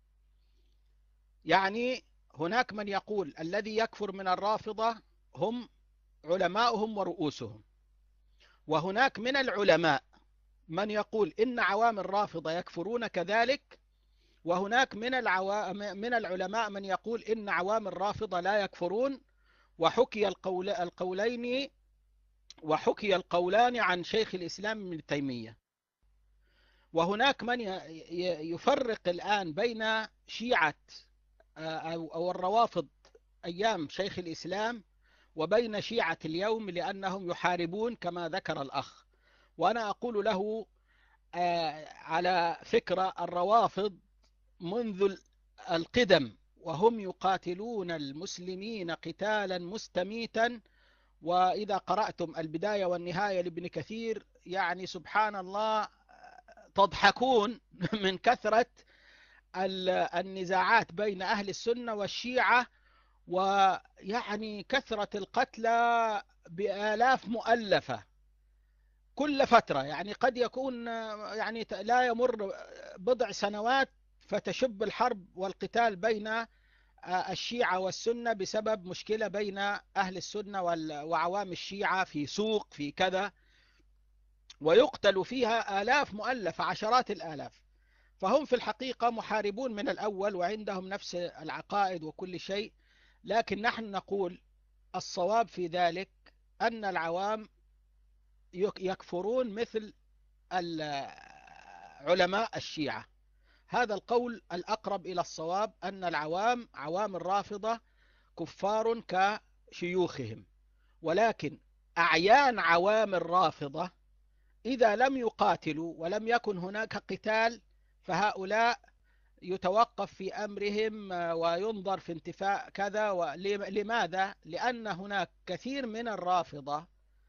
B: يعني هناك من يقول الذي يكفر من الرافضة هم علماؤهم ورؤوسهم، وهناك من العلماء من يقول إن عوام الرافضة يكفرون كذلك، وهناك من العوا... من العلماء من يقول إن عوام الرافضة لا يكفرون. وحكي القول... القولين وحكي القولان عن شيخ الإسلام ابن تيمية. وهناك من يفرق الآن بين شيعة أو الروافض أيام شيخ الإسلام وبين شيعة اليوم، لأنهم يحاربون كما ذكر الأخ. وأنا أقول له على فكرة الروافض منذ القدم وهم يقاتلون المسلمين قتالا مستميتا. وإذا قرأتم البداية والنهاية لابن كثير يعني سبحان الله تضحكون من كثرة النزاعات بين أهل السنة والشيعة، ويعني كثرة القتلى بآلاف مؤلفة كل فترة. يعني قد يكون يعني لا يمر بضع سنوات فتشب الحرب والقتال بين الشيعة والسنة بسبب مشكلة بين أهل السنة وعوام الشيعة في سوق في كذا، ويقتل فيها آلاف مؤلفة عشرات الآلاف. فهم في الحقيقة محاربون من الأول وعندهم نفس العقائد وكل شيء. لكن نحن نقول الصواب في ذلك أن العوام يكفرون مثل علماء الشيعة. هذا القول الأقرب إلى الصواب، أن العوام عوام الرافضة كفار كشيوخهم. ولكن أعيان عوام الرافضة إذا لم يقاتلوا ولم يكن هناك قتال فهؤلاء يتوقف في أمرهم وينظر في انتفاء كذا. لماذا؟ لأن هناك كثير من الرافضة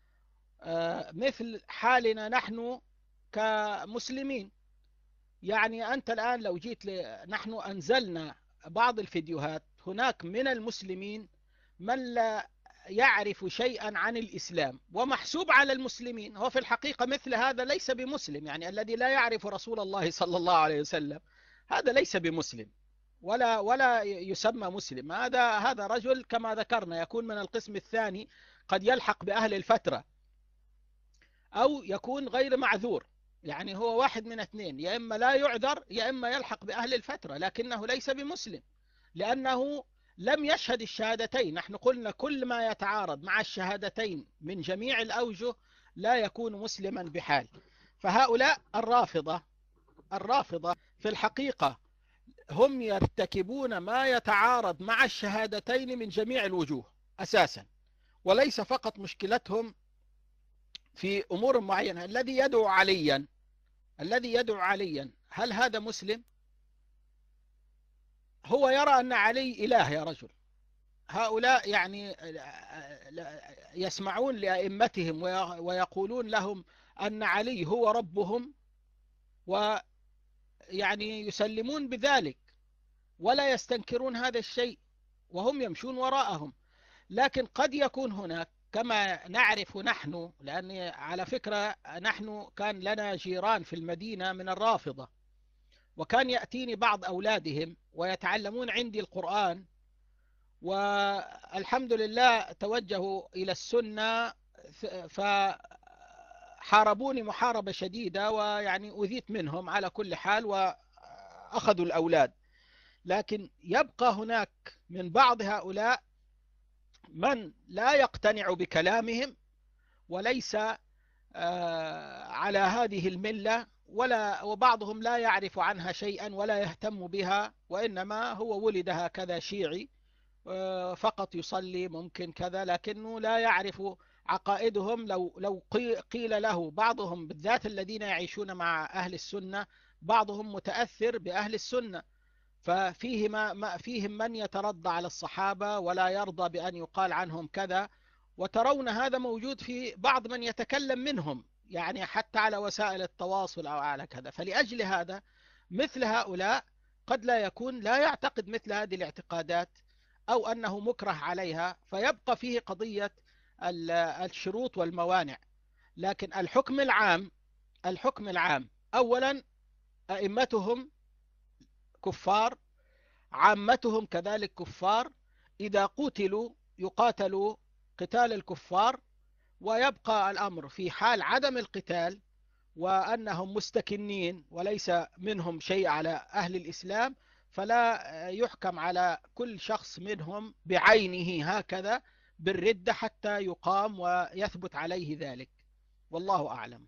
B: مثل حالنا نحن كمسلمين. يعني أنت الآن لو جيت ل... نحن أنزلنا بعض الفيديوهات، هناك من المسلمين من لا يعرف شيئا عن الإسلام ومحسوب على المسلمين. هو في الحقيقة مثل هذا ليس بمسلم، يعني الذي لا يعرف رسول الله صلى الله عليه وسلم هذا ليس بمسلم ولا ولا يسمى مسلم. هذا هذا رجل كما ذكرنا يكون من القسم الثاني، قد يلحق بأهل الفترة أو يكون غير معذور. يعني هو واحد من اثنين، يا إما لا يعذر يا إما يلحق بأهل الفترة، لكنه ليس بمسلم لأنه لم يشهد الشهادتين. نحن قلنا كل ما يتعارض مع الشهادتين من جميع الأوجه لا يكون مسلما بحال. فهؤلاء الرافضة الرافضة في الحقيقة هم يرتكبون ما يتعارض مع الشهادتين من جميع الوجوه أساسا، وليس فقط مشكلتهم في أمور معينة. الذي يدعو عليا الذي يدعو عليا هل هذا مسلم؟ هو يرى أن علي إله يا رجل. هؤلاء يعني يسمعون لأئمتهم ويقولون لهم أن علي هو ربهم، ويعني يسلمون بذلك ولا يستنكرون هذا الشيء وهم يمشون وراءهم. لكن قد يكون هناك كما نعرف نحن، لأن على فكرة نحن كان لنا جيران في المدينة من الرافضة، وكان يأتيني بعض أولادهم ويتعلمون عندي القرآن، والحمد لله توجهوا إلى السنة فحاربوني محاربة شديدة، ويعني أذيت منهم على كل حال وأخذوا الأولاد. لكن يبقى هناك من بعض هؤلاء من لا يقتنع بكلامهم وليس على هذه الملة، ولا وبعضهم لا يعرف عنها شيئا ولا يهتم بها، وإنما هو ولد هكذا شيعي فقط يصلي ممكن كذا، لكنه لا يعرف عقائدهم، لو لو قيل له بعضهم بالذات الذين يعيشون مع أهل السنة، بعضهم متأثر بأهل السنة، ففيه ما ما فيهم من يترضى على الصحابة ولا يرضى بأن يقال عنهم كذا، وترون هذا موجود في بعض من يتكلم منهم، يعني حتى على وسائل التواصل أو على كذا. فلأجل هذا مثل هؤلاء قد لا يكون لا يعتقد مثل هذه الاعتقادات أو أنه مكره عليها، فيبقى فيه قضية الشروط والموانع. لكن الحكم العام، الحكم العام أولا أئمتهم كفار، عامتهم كذلك كفار، إذا قتلوا يقاتلوا قتال الكفار، ويبقى الأمر في حال عدم القتال وأنهم مستكنين وليس منهم شيء على أهل الإسلام، فلا يحكم على كل شخص منهم بعينه هكذا بالردة حتى يقام ويثبت عليه ذلك، والله أعلم.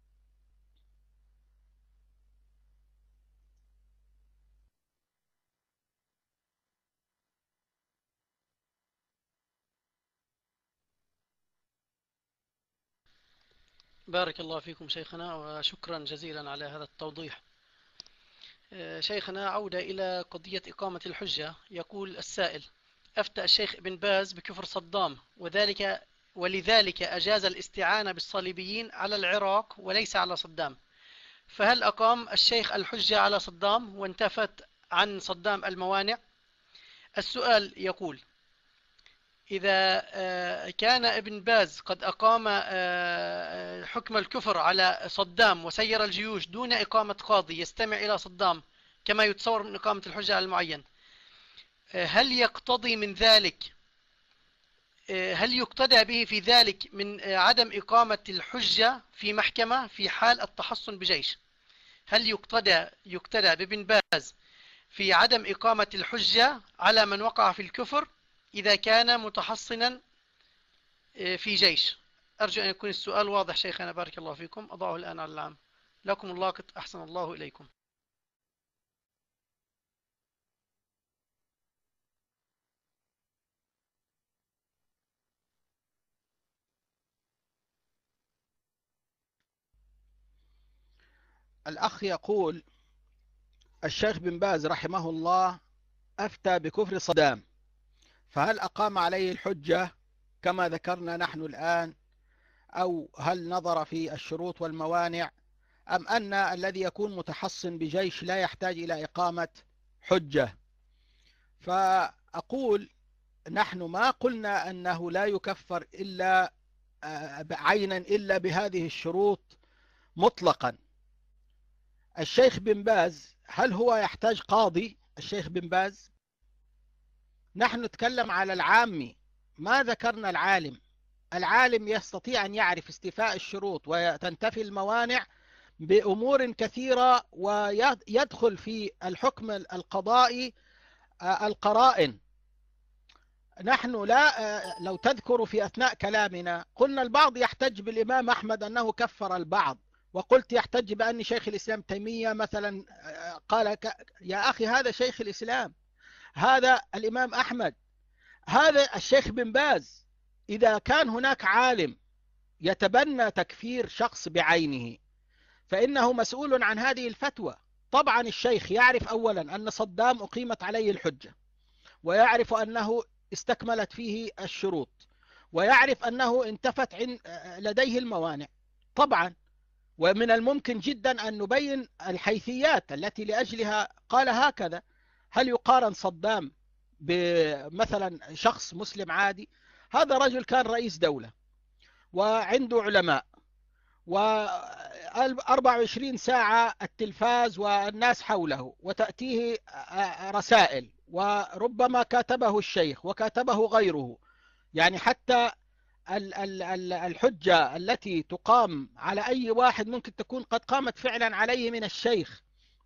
A: بارك الله فيكم شيخنا، وشكرا جزيلا على هذا التوضيح. شيخنا، عودة إلى قضية إقامة الحجة. يقول السائل: أفتى الشيخ ابن باز بكفر صدام، وذلك ولذلك أجاز الاستعانة بالصليبيين على العراق وليس على صدام، فهل أقام الشيخ الحجة على صدام وانتفت عن صدام الموانع؟ السؤال يقول: إذا كان ابن باز قد أقام حكم الكفر على صدام وسير الجيوش دون إقامة قاضي يستمع إلى صدام كما يتصور من إقامة الحجة على المعين، هل يقتضي من ذلك هل يقتدى به في ذلك من عدم إقامة الحجة في محكمة في حال التحصن بجيش؟ هل يقتدى يقتدى بابن باز في عدم إقامة الحجة على من وقع في الكفر إذا كان متحصنا في جيش؟ أرجو أن يكون السؤال واضح شيخنا، بارك الله فيكم. أضعه الآن على العام. لكم اللاقط، أحسن الله إليكم.
B: الأخ يقول: الشيخ بن باز رحمه الله أفتى بكفر صدام، فهل أقام عليه الحجة كما ذكرنا نحن الآن، أو هل نظر في الشروط والموانع، أم أن الذي يكون متحصن بجيش لا يحتاج إلى إقامة حجة؟ فأقول: نحن ما قلنا أنه لا يكفر إلا عينا إلا بهذه الشروط مطلقا. الشيخ بن باز هل هو يحتاج قاضي؟ الشيخ بن باز نحن نتكلم على العامي، ما ذكرنا العالم. العالم يستطيع أن يعرف استيفاء الشروط وتنتفي الموانع بأمور كثيرة، ويدخل في الحكم القضائي القرائن. نحن لا لو تذكر في أثناء كلامنا قلنا البعض يحتج بالإمام أحمد أنه كفر البعض، وقلت يحتج بأن شيخ الإسلام تيمية مثلا قال ك... يا أخي هذا شيخ الإسلام، هذا الإمام أحمد، هذا الشيخ بن باز. إذا كان هناك عالم يتبنى تكفير شخص بعينه فإنه مسؤول عن هذه الفتوى. طبعا الشيخ يعرف أولا أن صدام أقيمت عليه الحجة، ويعرف أنه استكملت فيه الشروط، ويعرف أنه انتفت عن لديه الموانع طبعا. ومن الممكن جدا أن نبين الحيثيات التي لأجلها قال هكذا. هل يقارن صدام بمثلا شخص مسلم عادي؟ هذا رجل كان رئيس دولة وعنده علماء، وأربعة وعشرين ساعة التلفاز والناس حوله، وتأتيه رسائل، وربما كاتبه الشيخ وكاتبه غيره. يعني حتى الحجة التي تقام على أي واحد ممكن تكون قد قامت فعلا عليه من الشيخ.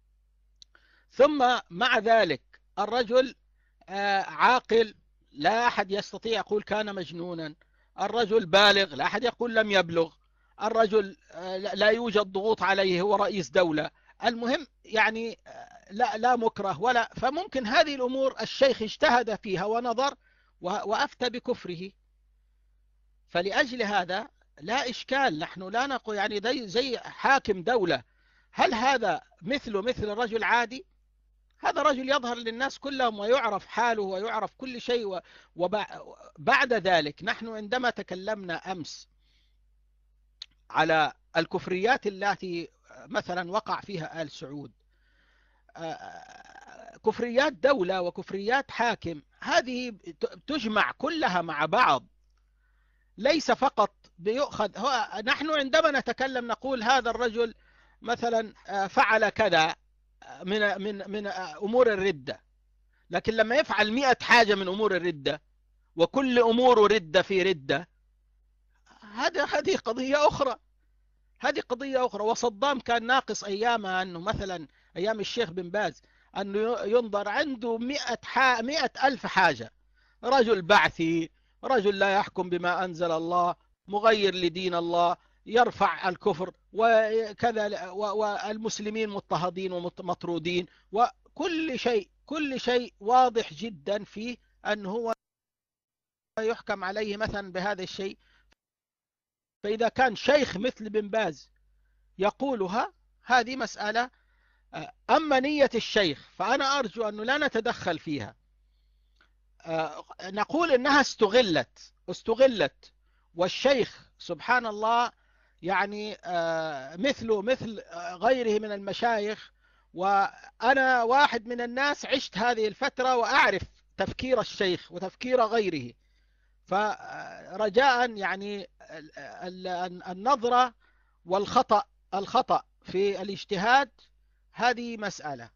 B: ثم مع ذلك الرجل عاقل، لا أحد يستطيع يقول كان مجنونا. الرجل بالغ، لا أحد يقول لم يبلغ. الرجل لا يوجد ضغوط عليه، هو رئيس دولة. المهم يعني لا لا مكره ولا، فممكن هذه الأمور الشيخ اجتهد فيها ونظر وأفتى بكفره. فلأجل هذا لا إشكال، نحن لا نقول يعني زي, زي حاكم دولة، هل هذا مثله مثل الرجل عادي؟ هذا رجل يظهر للناس كلهم ويعرف حاله ويعرف كل شيء. وبعد ذلك نحن عندما تكلمنا أمس على الكفريات التي مثلا وقع فيها آل سعود، كفريات دولة وكفريات حاكم، هذه تجمع كلها مع بعض، ليس فقط بيؤخذ. هو نحن عندما نتكلم نقول هذا الرجل مثلا فعل كذا من من من أمور الردة، لكن لما يفعل مئة حاجة من أمور الردة وكل أموره ردة في ردة، هذا هذه قضية أخرى، هذه قضية أخرى. وصدام كان ناقص أيامها أنه مثلا أيام الشيخ بن باز أنه ينظر عنده مئة, حا... مئة ألف حاجة، رجل بعثي، رجل لا يحكم بما أنزل الله، مغير لدين الله، يرفع الكفر وكذا، والمسلمين مضطهدين ومطرودين، وكل شيء كل شيء واضح جدا فيه أنه هو يحكم عليه مثلا بهذا الشيء. فإذا كان شيخ مثل بن باز يقولها، هذه مسألة. أما نية الشيخ فأنا أرجو أنه لا نتدخل فيها، نقول إنها استغلت استغلت والشيخ سبحان الله يعني مثله مثل غيره من المشايخ، وأنا واحد من الناس عشت هذه الفترة وأعرف تفكير الشيخ وتفكير غيره. فرجاء يعني النظرة والخطأ الخطأ في الاجتهاد هذه مسألة،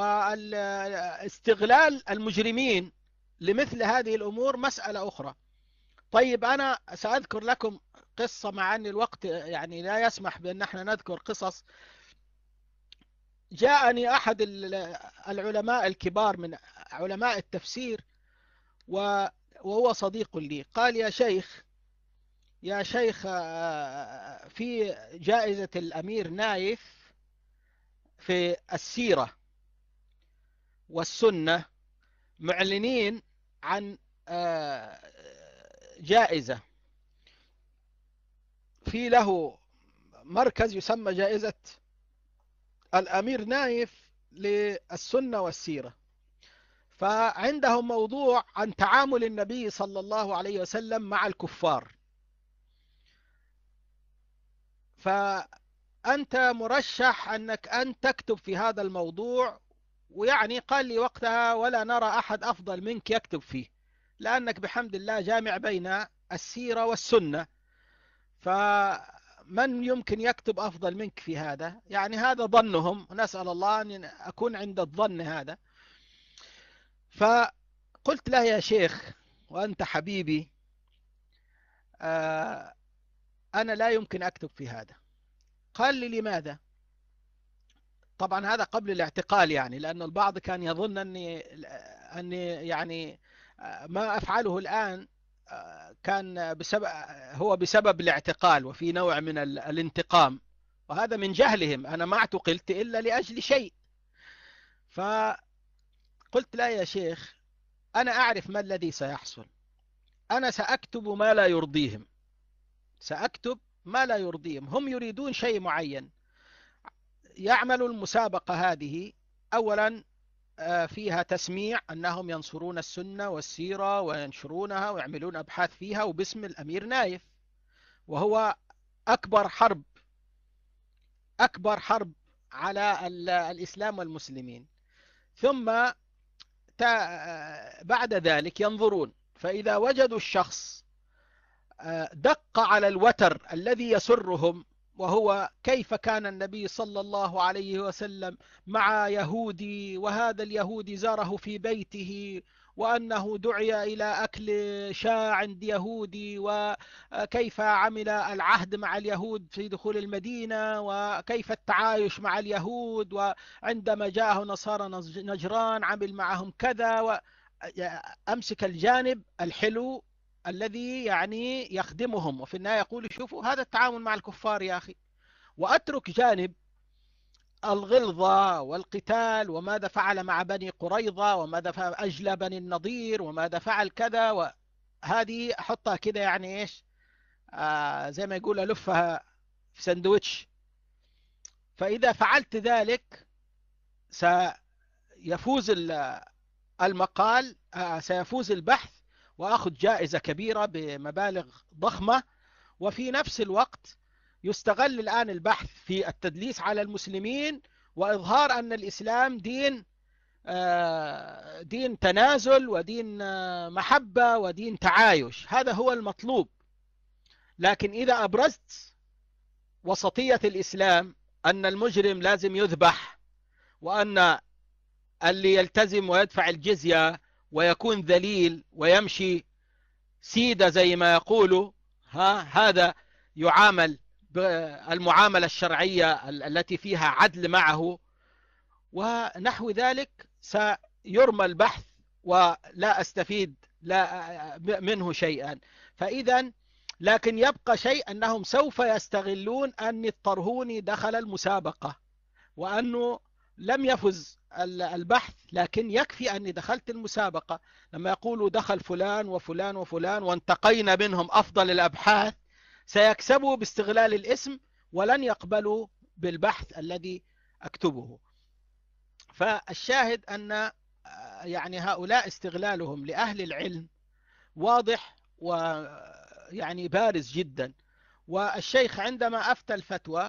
B: واستغلال المجرمين لمثل هذه الأمور مسألة أخرى. طيب أنا سأذكر لكم قصة، مع أن الوقت يعني لا يسمح بأن احنا نذكر قصص. جاءني أحد العلماء الكبار من علماء التفسير وهو صديق لي، قال يا شيخ يا شيخ في جائزة الأمير نايف في السيرة والسنة معلنين عن جائزة، في له مركز يسمى جائزة الأمير نايف للسنة والسيرة، فعندهم موضوع عن تعامل النبي صلى الله عليه وسلم مع الكفار، فأنت مرشح أنك أن تكتب في هذا الموضوع. ويعني قال لي وقتها ولا نرى أحد أفضل منك يكتب فيه، لأنك بحمد الله جامع بين السيرة والسنة، فمن يمكن يكتب أفضل منك في هذا؟ يعني هذا ظنهم، نسأل الله أن أكون عند الظن هذا. فقلت له يا شيخ وأنت حبيبي، آه أنا لا يمكن أكتب في هذا. قال لي لماذا؟ طبعا هذا قبل الاعتقال، يعني لأن البعض كان يظن أني, أني يعني ما أفعله الآن كان بسبب هو بسبب الاعتقال وفي نوع من الانتقام، وهذا من جهلهم. أنا ما اعتقلت إلا لأجل شيء. فقلت لا يا شيخ، أنا أعرف ما الذي سيحصل، أنا سأكتب ما لا يرضيهم، سأكتب ما لا يرضيهم. هم يريدون شيء معين، يعملوا المسابقة هذه أولا فيها تسميع أنهم ينصرون السنة والسيرة وينشرونها ويعملون أبحاث فيها وباسم الأمير نايف، وهو أكبر حرب أكبر حرب على الإسلام والمسلمين. ثم بعد ذلك ينظرون، فإذا وجدوا الشخص دق على الوتر الذي يسرهم، وهو كيف كان النبي صلى الله عليه وسلم مع يهودي، وهذا اليهودي زاره في بيته، وأنه دعي إلى أكل شاء عند يهودي، وكيف عمل العهد مع اليهود في دخول المدينة، وكيف التعايش مع اليهود، وعندما جاءه نصارى نجران عمل معهم كذا. أمسك الجانب الحلو الذي يعني يخدمهم، وفي النهاية يقول شوفوا هذا التعامل مع الكفار يا أخي، وأترك جانب الغلظة والقتال، وماذا فعل مع بني قريظة، وماذا فعل أجل بني النضير، وماذا فعل كذا، وهذه أحطها كده يعني إيش آه، زي ما يقول ألفها في سندويتش. فإذا فعلت ذلك سيفوز المقال، آه، سيفوز البحث وأخذ جائزة كبيرة بمبالغ ضخمة. وفي نفس الوقت يستغل الآن البحث في التدليس على المسلمين وإظهار أن الإسلام دين آه، دين تنازل ودين آه، محبة ودين تعايش. هذا هو المطلوب. لكن إذا أبرزت وسطية الإسلام، أن المجرم لازم يذبح، وأن اللي يلتزم ويدفع الجزية ويكون ذليل ويمشي سيدة زي ما يقولوا، ها هذا يعامل بالمعاملة الشرعية التي فيها عدل معه ونحو ذلك، سيرمى البحث ولا أستفيد لا منه شيئا. فإذا لكن يبقى شيء أنهم سوف يستغلون أن الطرهوني دخل المسابقة وأنه لم يفز البحث، لكن يكفي أني دخلت المسابقة. لما يقولوا دخل فلان وفلان وفلان وانتقينا منهم أفضل الأبحاث، سيكسبوا باستغلال الاسم ولن يقبلوا بالبحث الذي أكتبه. فالشاهد أن يعني هؤلاء استغلالهم لأهل العلم واضح ويعني بارز جدا. والشيخ عندما أفتى الفتوى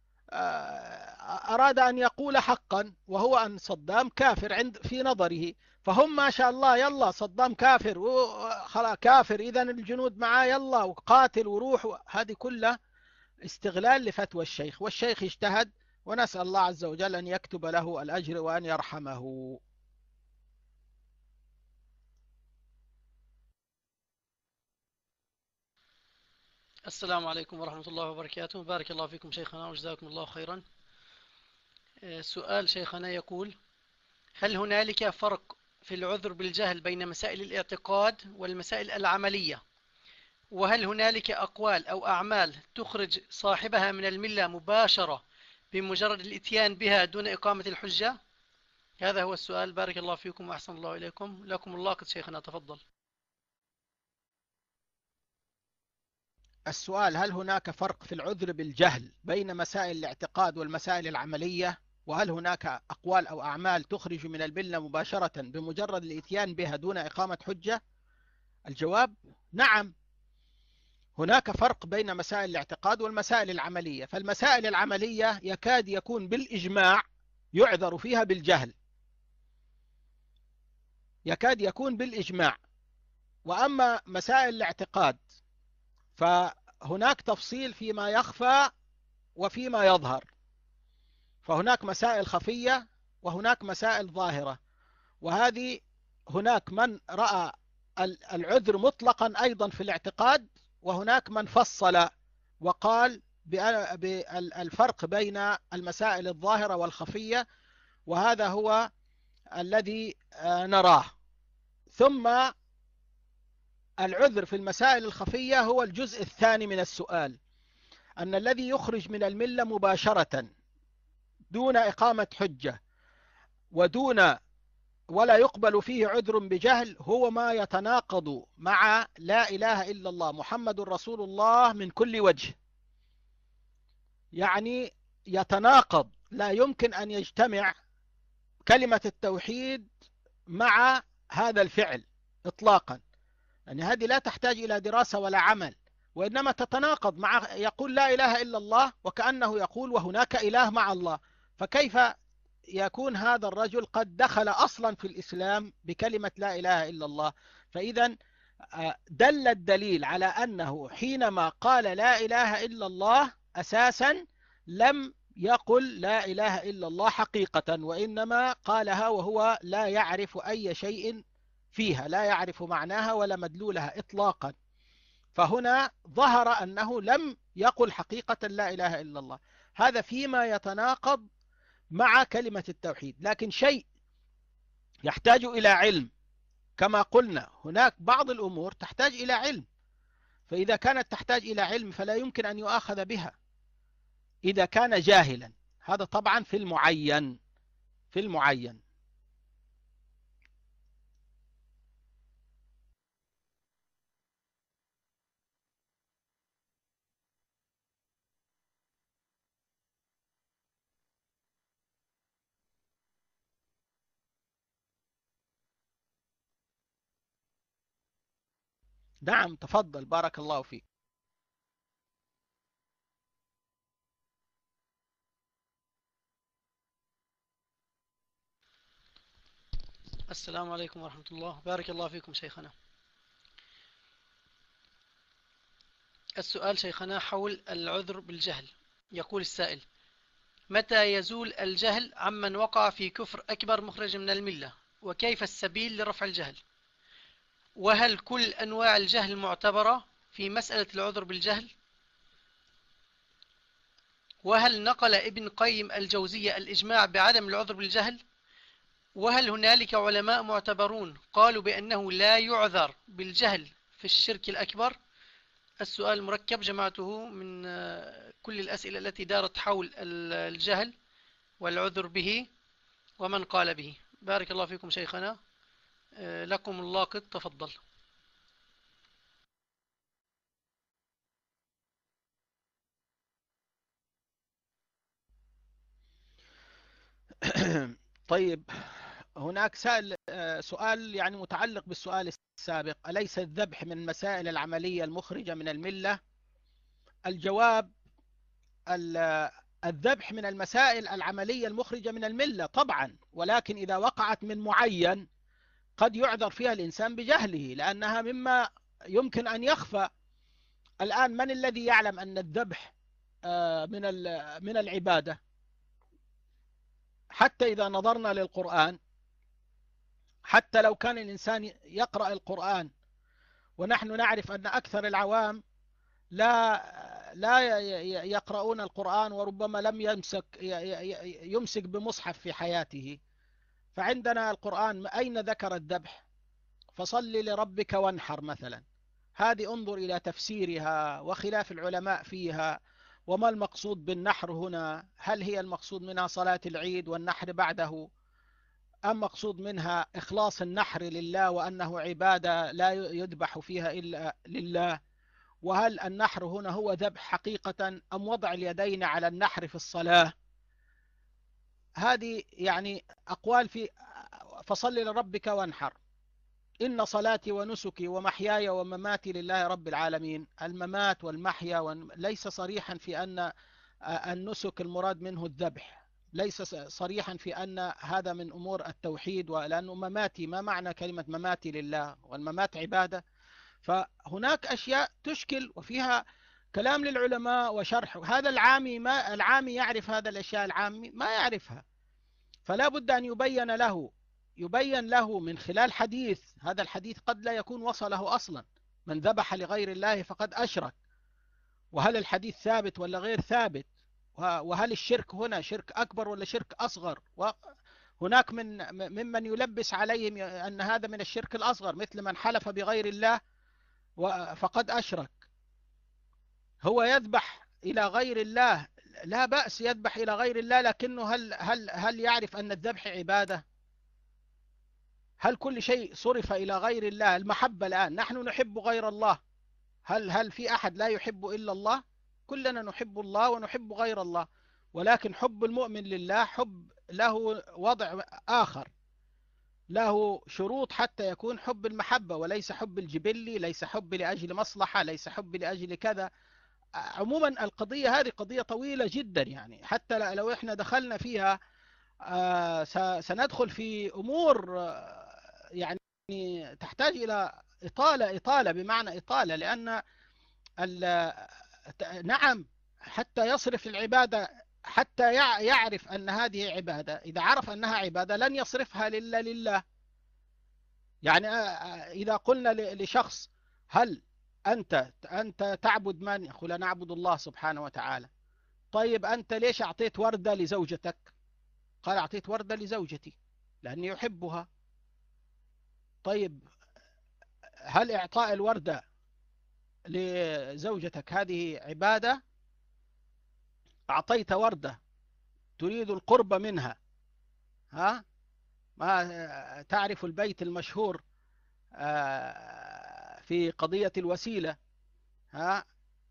B: أراد أن يقول حقا، وهو أن صدام كافر عند في نظره. فهم ما شاء الله يلا صدام كافر وخلاص كافر، إذن الجنود معاه يلا وقاتل وروح. هذه كلها استغلال لفتوى الشيخ، والشيخ اجتهد، ونسأل الله عز وجل أن يكتب له الأجر وأن يرحمه.
A: السلام عليكم ورحمة الله وبركاته. بارك الله فيكم شيخنا وجزاكم الله خيرا. سؤال شيخنا يقول: هل هنالك فرق في العذر بالجهل بين مسائل الاعتقاد والمسائل العملية؟ وهل هنالك أقوال أو أعمال تخرج صاحبها من الملة مباشرة بمجرد الإتيان بها دون إقامة الحجة؟ هذا هو السؤال. بارك الله فيكم وأحسن الله إليكم. لكم اللاقط شيخنا، تفضل.
B: السؤال: هل هناك فرق في العذر بالجهل بين مسائل الاعتقاد والمسائل العملية؟ وهل هناك أقوال أو أعمال تخرج من الملة مباشرة بمجرد الإتيان بها دون إقامة حجة؟ الجواب: نعم، هناك فرق بين مسائل الاعتقاد والمسائل العملية. فالمسائل العملية يكاد يكون بالإجماع يعذر فيها بالجهل، يكاد يكون بالإجماع. وأما مسائل الاعتقاد فهناك تفصيل فيما يخفى وفيما يظهر، فهناك مسائل خفية وهناك مسائل ظاهرة. وهذه هناك من رأى العذر مطلقا أيضا في الاعتقاد، وهناك من فصل وقال بالفرق بين المسائل الظاهرة والخفية، وهذا هو الذي نراه. ثم العذر في المسائل الخفية هو الجزء الثاني من السؤال، أن الذي يخرج من الملة مباشرة دون إقامة حجة ودون ولا يقبل فيه عذر بجهل هو ما يتناقض مع لا إله إلا الله محمد رسول الله من كل وجه. يعني يتناقض، لا يمكن أن يجتمع كلمة التوحيد مع هذا الفعل إطلاقا. يعني هذه لا تحتاج إلى دراسة ولا عمل، وإنما تتناقض مع يقول لا إله إلا الله وكأنه يقول وهناك إله مع الله. فكيف يكون هذا الرجل قد دخل أصلا في الإسلام بكلمة لا إله إلا الله؟ فإذا دل الدليل على أنه حينما قال لا إله إلا الله أساسا لم يقل لا إله إلا الله حقيقة، وإنما قالها وهو لا يعرف أي شيء فيها، لا يعرف معناها ولا مدلولها إطلاقا. فهنا ظهر أنه لم يقل حقيقة لا إله إلا الله. هذا فيما يتناقض مع كلمة التوحيد. لكن شيء يحتاج إلى علم، كما قلنا هناك بعض الأمور تحتاج إلى علم، فإذا كانت تحتاج إلى علم فلا يمكن أن يؤاخذ بها إذا كان جاهلا. هذا طبعا في المعين في المعين نعم تفضل بارك الله فيك.
A: السلام عليكم ورحمة الله، بارك الله فيكم شيخنا. السؤال شيخنا حول العذر بالجهل. يقول السائل: متى يزول الجهل عمن وقع في كفر أكبر مخرج من الملة؟ وكيف السبيل لرفع الجهل؟ وهل كل أنواع الجهل معتبرة في مسألة العذر بالجهل؟ وهل نقل ابن قيم الجوزية الإجماع بعدم العذر بالجهل؟ وهل هنالك علماء معتبرون قالوا بأنه لا يعذر بالجهل في الشرك الأكبر؟ السؤال مركب جمعته من كل الأسئلة التي دارت حول الجهل والعذر به ومن قال به. بارك الله فيكم شيخنا، لكم اللاقط، تفضل.
B: طيب، هناك سأل سؤال يعني متعلق بالسؤال السابق: أليس الذبح من المسائل العملية المخرجة من الملة؟ الجواب: الذبح من المسائل العملية المخرجة من الملة طبعا، ولكن إذا وقعت من معين قد يعذر فيها الإنسان بجهله، لأنها مما يمكن أن يخفى. الآن من الذي يعلم أن الذبح من من العبادة؟ حتى إذا نظرنا للقرآن، حتى لو كان الإنسان يقرأ القرآن، ونحن نعرف أن أكثر العوام لا لا يقرؤون القرآن، وربما لم يمسك يمسك بمصحف في حياته. فعندنا القرآن أين ذكر الذبح؟ فصل لربك وانحر مثلا. هذه انظر إلى تفسيرها وخلاف العلماء فيها، وما المقصود بالنحر هنا؟ هل هي المقصود منها صلاة العيد والنحر بعده، أم مقصود منها إخلاص النحر لله وأنه عبادة لا يذبح فيها إلا لله؟ وهل النحر هنا هو ذبح حقيقة أم وضع اليدين على النحر في الصلاة؟ هذه يعني أقوال في فصل لربك وانحر. إن صلاتي ونسكي ومحياي ومماتي لله رب العالمين. الممات والمحيا ليس صريحا في أن النسك المراد منه الذبح، ليس صريحا في أن هذا من أمور التوحيد، ولأنه مماتي، ما معنى كلمة مماتي لله؟ والممات عبادة. فهناك أشياء تشكل وفيها كلام للعلماء وشرح. هذا العامي ما العامي يعرف هذا الأشياء، العامي ما يعرفها. فلا بد أن يبين له يبين له من خلال حديث. هذا الحديث قد لا يكون وصله أصلا: من ذبح لغير الله فقد أشرك. وهل الحديث ثابت ولا غير ثابت؟ وهل الشرك هنا شرك أكبر ولا شرك أصغر؟ هناك من ممن يلبس عليهم أن هذا من الشرك الأصغر، مثل من حلف بغير الله فقد أشرك. هو يذبح إلى غير الله، لا بأس يذبح إلى غير الله، لكنه هل هل هل يعرف أن الذبح عبادة؟ هل كل شيء صرف إلى غير الله؟ المحبة الآن، نحن نحب غير الله، هل هل في أحد لا يحب إلا الله؟ كلنا نحب الله ونحب غير الله، ولكن حب المؤمن لله حب له وضع آخر، له شروط حتى يكون حب المحبة، وليس حب الجبلي، ليس حب لأجل مصلحة، ليس حب لأجل كذا. عموما القضية هذه قضية طويلة جدا، يعني حتى لو احنا دخلنا فيها سندخل في أمور يعني تحتاج إلى إطالة إطالة بمعنى إطالة، لأن نعم حتى يصرف العبادة، حتى يعرف أن هذه عبادة، إذا عرف أنها عبادة لن يصرفها لله لله. يعني إذا قلنا لشخص: هل أنت أنت تعبد من؟ يقول: أنا أعبد الله سبحانه وتعالى. طيب أنت ليش أعطيت وردة لزوجتك؟ قال: أعطيت وردة لزوجتي لأني يحبها. طيب هل إعطاء الوردة لزوجتك هذه عبادة؟ أعطيت وردة تريد القرب منها، ها؟ ما تعرف البيت المشهور في قضية الوسيلة، ها؟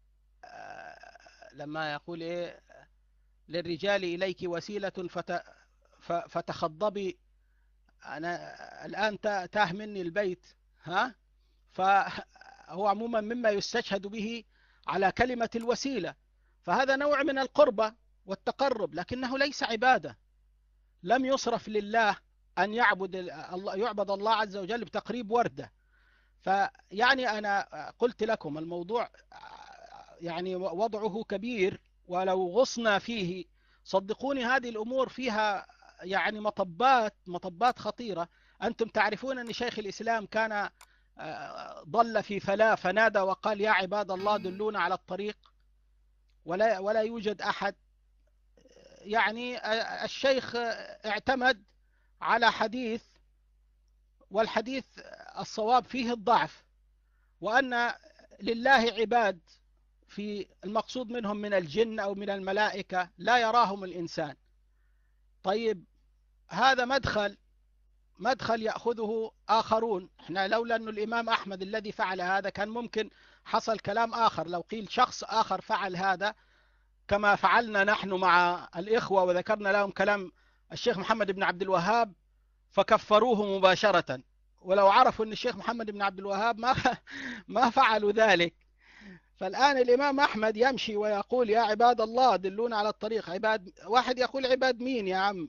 B: لما يقول إيه: للرجال إليك وسيلة فت... فتخضبي. أنا الآن تاه مني البيت، ها؟ هو عموما مما يستشهد به على كلمة الوسيلة، فهذا نوع من القربة والتقرب، لكنه ليس عبادة. لم يصرف لله أن يعبد الله يعبد الله عز وجل بتقريب وردة. فيعني أنا قلت لكم الموضوع يعني وضعه كبير، ولو غصنا فيه صدقوني هذه الأمور فيها يعني مطبات مطبات خطيرة. أنتم تعرفون أن شيخ الإسلام كان ضل في فلاة فنادى وقال يا عباد الله دلونا على الطريق، ولا ولا يوجد أحد. يعني الشيخ اعتمد على حديث، والحديث الصواب فيه الضعف، وأن لله عباد في المقصود منهم من الجن أو من الملائكة لا يراهم الإنسان. طيب هذا مدخل مدخل يأخذه آخرون. احنا لولا أن الإمام أحمد الذي فعل هذا كان ممكن حصل كلام آخر، لو قيل شخص آخر فعل هذا كما فعلنا نحن مع الإخوة وذكرنا لهم كلام الشيخ محمد بن عبد الوهاب فكفروه مباشرة، ولو عرفوا أن الشيخ محمد بن عبد الوهاب ما ما فعلوا ذلك. فالآن الإمام أحمد يمشي ويقول يا عباد الله دلونا على الطريق. عباد واحد يقول عباد مين يا عم؟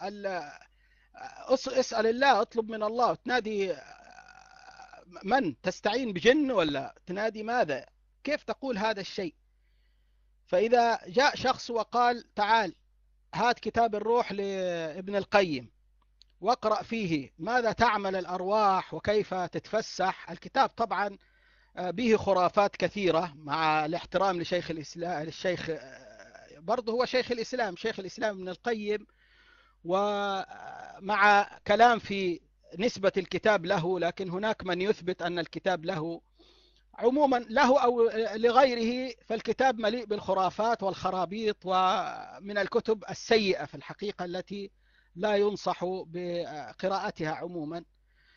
B: اسأل الله، اطلب من الله. تنادي من؟ تستعين بجن ولا تنادي ماذا؟ كيف تقول هذا الشيء؟ فإذا جاء شخص وقال تعال هات كتاب الروح لابن القيم واقرأ فيه ماذا تعمل الأرواح وكيف تتفسح. الكتاب طبعا به خرافات كثيرة، مع الاحترام لشيخ الإسلام، الشيخ برضه هو شيخ الإسلام شيخ الإسلام ابن القيم، ومع كلام في نسبة الكتاب له، لكن هناك من يثبت أن الكتاب له. عموما له أو لغيره فالكتاب مليء بالخرافات والخرابيط ومن الكتب السيئة في الحقيقة التي لا ينصح بقراءتها عموما.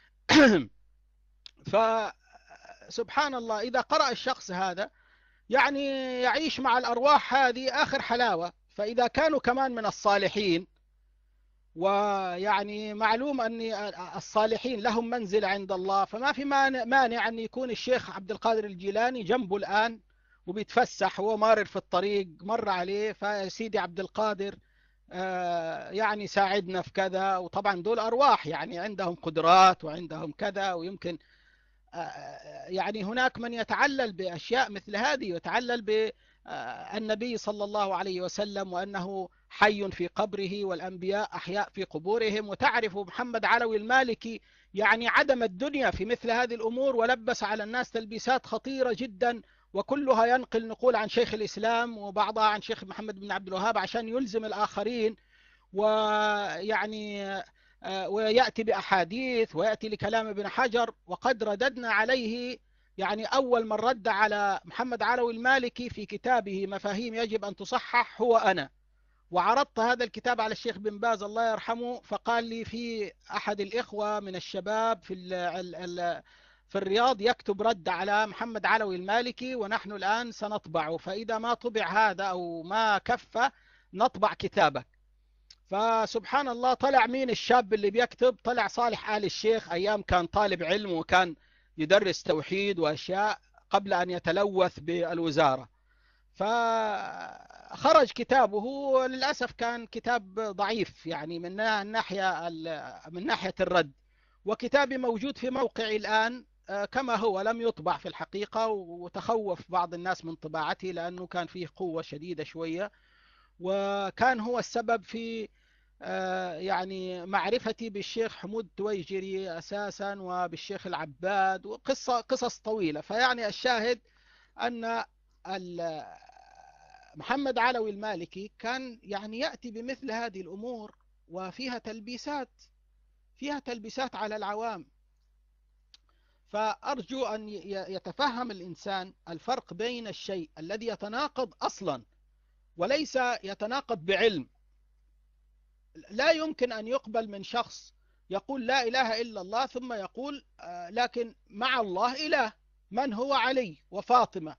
B: فسبحان الله إذا قرأ الشخص هذا يعني يعيش مع الأرواح هذه آخر حلاوة. فإذا كانوا كمان من الصالحين، ويعني معلوم أن الصالحين لهم منزل عند الله، فما في مانع أن يكون الشيخ عبد القادر الجيلاني جنبه الآن وبيتفسح، هو مارر في الطريق مر عليه فسيدي عبد القادر يعني ساعدنا في كذا. وطبعا دول أرواح يعني عندهم قدرات وعندهم كذا، ويمكن يعني هناك من يتعلل بأشياء مثل هذه، ويتعلل بالنبي صلى الله عليه وسلم وأنه حي في قبره والأنبياء أحياء في قبورهم. وتعرف محمد علوي المالكي يعني عدم الدنيا في مثل هذه الأمور، ولبس على الناس تلبيسات خطيرة جدا، وكلها ينقل نقول عن شيخ الإسلام وبعضها عن شيخ محمد بن عبد الوهاب عشان يلزم الآخرين، ويعني ويأتي بأحاديث ويأتي لكلام ابن حجر. وقد رددنا عليه يعني أول من رد على محمد علوي المالكي في كتابه مفاهيم يجب أن تصحح هو أنا، وعرضت هذا الكتاب على الشيخ بن باز الله يرحمه، فقال لي في أحد الإخوة من الشباب في في الرياض يكتب رد على محمد علوي المالكي، ونحن الآن سنطبعه، فإذا ما طبع هذا أو ما كفى نطبع كتابك. فسبحان الله طلع مين الشاب اللي بيكتب؟ طلع صالح آل الشيخ، أيام كان طالب علم وكان يدرس توحيد وأشياء قبل أن يتلوث بالوزارة. فخرج كتابه، وللأسف كان كتاب ضعيف يعني من ناحية من ناحية الرد. وكتابي موجود في موقعي الآن كما هو، لم يطبع في الحقيقة، وتخوف بعض الناس من طباعته لأنه كان فيه قوة شديدة شوية، وكان هو السبب في يعني معرفتي بالشيخ حمود التويجري أساسا وبالشيخ العباد، وقصة قصص طويلة. فيعني الشاهد أن محمد علوي المالكي كان يعني يأتي بمثل هذه الأمور وفيها تلبيسات فيها تلبيسات على العوام. فأرجو أن يتفهم الإنسان الفرق بين الشيء الذي يتناقض أصلا وليس يتناقض بعلم. لا يمكن أن يقبل من شخص يقول لا إله إلا الله ثم يقول لكن مع الله إله، من هو علي وفاطمة،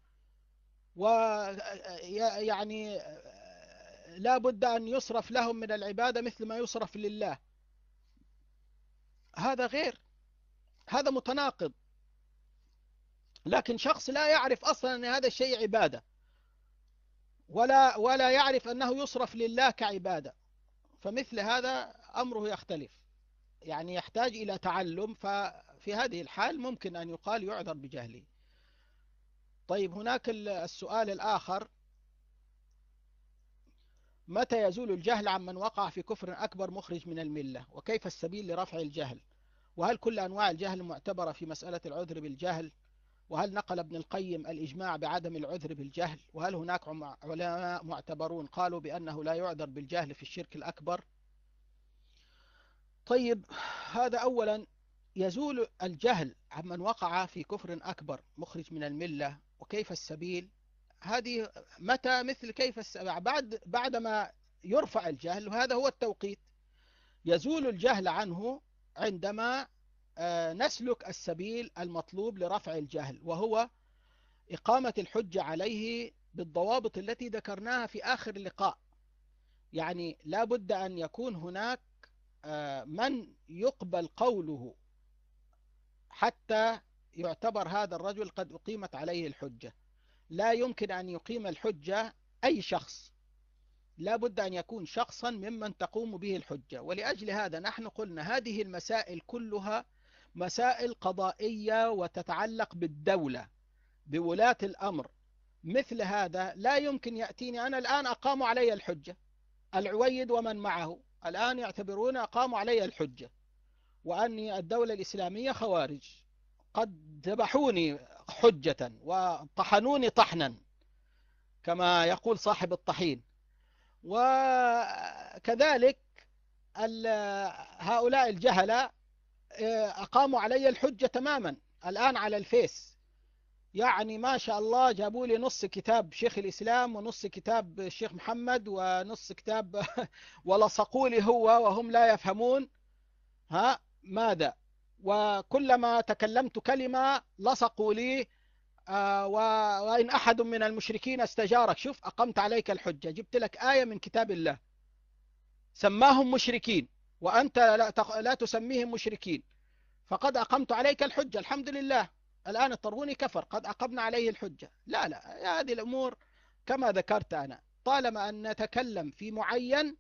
B: ويعني لا بد أن يصرف لهم من العبادة مثل ما يصرف لله. هذا غير، هذا متناقض. لكن شخص لا يعرف أصلا أن هذا الشيء عبادة، ولا ولا يعرف أنه يصرف لله كعبادة، فمثل هذا أمره يختلف، يعني يحتاج إلى تعلم. ففي هذه الحال ممكن أن يقال يعذر بجهله. طيب، هناك السؤال الآخر: متى يزول الجهل عمن وقع في كفر أكبر مخرج من الملة، وكيف السبيل لرفع الجهل؟ وهل كل أنواع الجهل معتبرة في مسألة العذر بالجهل؟ وهل نقل ابن القيم الإجماع بعدم العذر بالجهل؟ وهل هناك علماء معتبرون قالوا بأنه لا يعذر بالجهل في الشرك الأكبر؟ طيب، هذا أولا. يزول الجهل عمن وقع في كفر أكبر مخرج من الملة، وكيف السبيل؟ هذه متى؟ مثل كيف السبيل بعد بعدما يرفع الجهل، وهذا هو التوقيت. يزول الجهل عنه عندما نسلك السبيل المطلوب لرفع الجهل، وهو إقامة الحجة عليه بالضوابط التي ذكرناها في آخر اللقاء. يعني لا بد أن يكون هناك من يقبل قوله حتى يعتبر هذا الرجل قد أقيمت عليه الحجة. لا يمكن أن يقيم الحجة أي شخص، لا بد أن يكون شخصا ممن تقوم به الحجة. ولأجل هذا نحن قلنا هذه المسائل كلها مسائل قضائية وتتعلق بالدولة، بولاة الأمر. مثل هذا لا يمكن يأتيني أنا الآن أقاموا علي الحجة، العويد ومن معه الآن يعتبرون أقاموا علي الحجة، وأني الدولة الإسلامية خوارج، قد ذبحوني حجة وطحنوني طحنا كما يقول صاحب الطحين. وكذلك هؤلاء الجهلة أقاموا علي الحجة تماما الآن على الفيس، يعني ما شاء الله جابوا لي نص كتاب شيخ الإسلام ونص كتاب الشيخ محمد ونص كتاب ولصقوا لي هو وهم لا يفهمون ها ماذا، وكلما تكلمت كلمة لصقوا لي. آه وإن أحد من المشركين استجارك، شوف أقمت عليك الحجة، جبت لك آية من كتاب الله سماهم مشركين وأنت لا, لا تسميهم مشركين، فقد أقمت عليك الحجة الحمد لله. الآن الطربوني كفر، قد أقمنا عليه الحجة. لا لا، هذه الأمور كما ذكرت أنا، طالما أن نتكلم في معين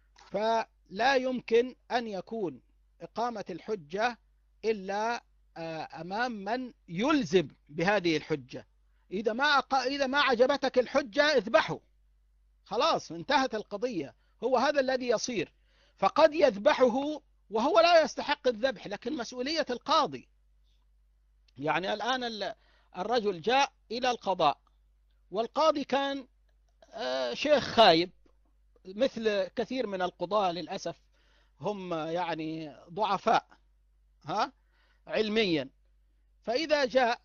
B: فلا يمكن أن يكون إقامة الحجة إلا أمام من يلزم بهذه الحجة. إذا ما أق... إذا ما عجبتك الحجة اذبحه، خلاص انتهت القضية. هو هذا الذي يصير، فقد يذبحه وهو لا يستحق الذبح، لكن مسؤولية القاضي. يعني الآن الرجل جاء إلى القضاء، والقاضي كان شيخ خايب مثل كثير من القضاة للأسف، هم يعني ضعفاء ها علميا. فإذا جاء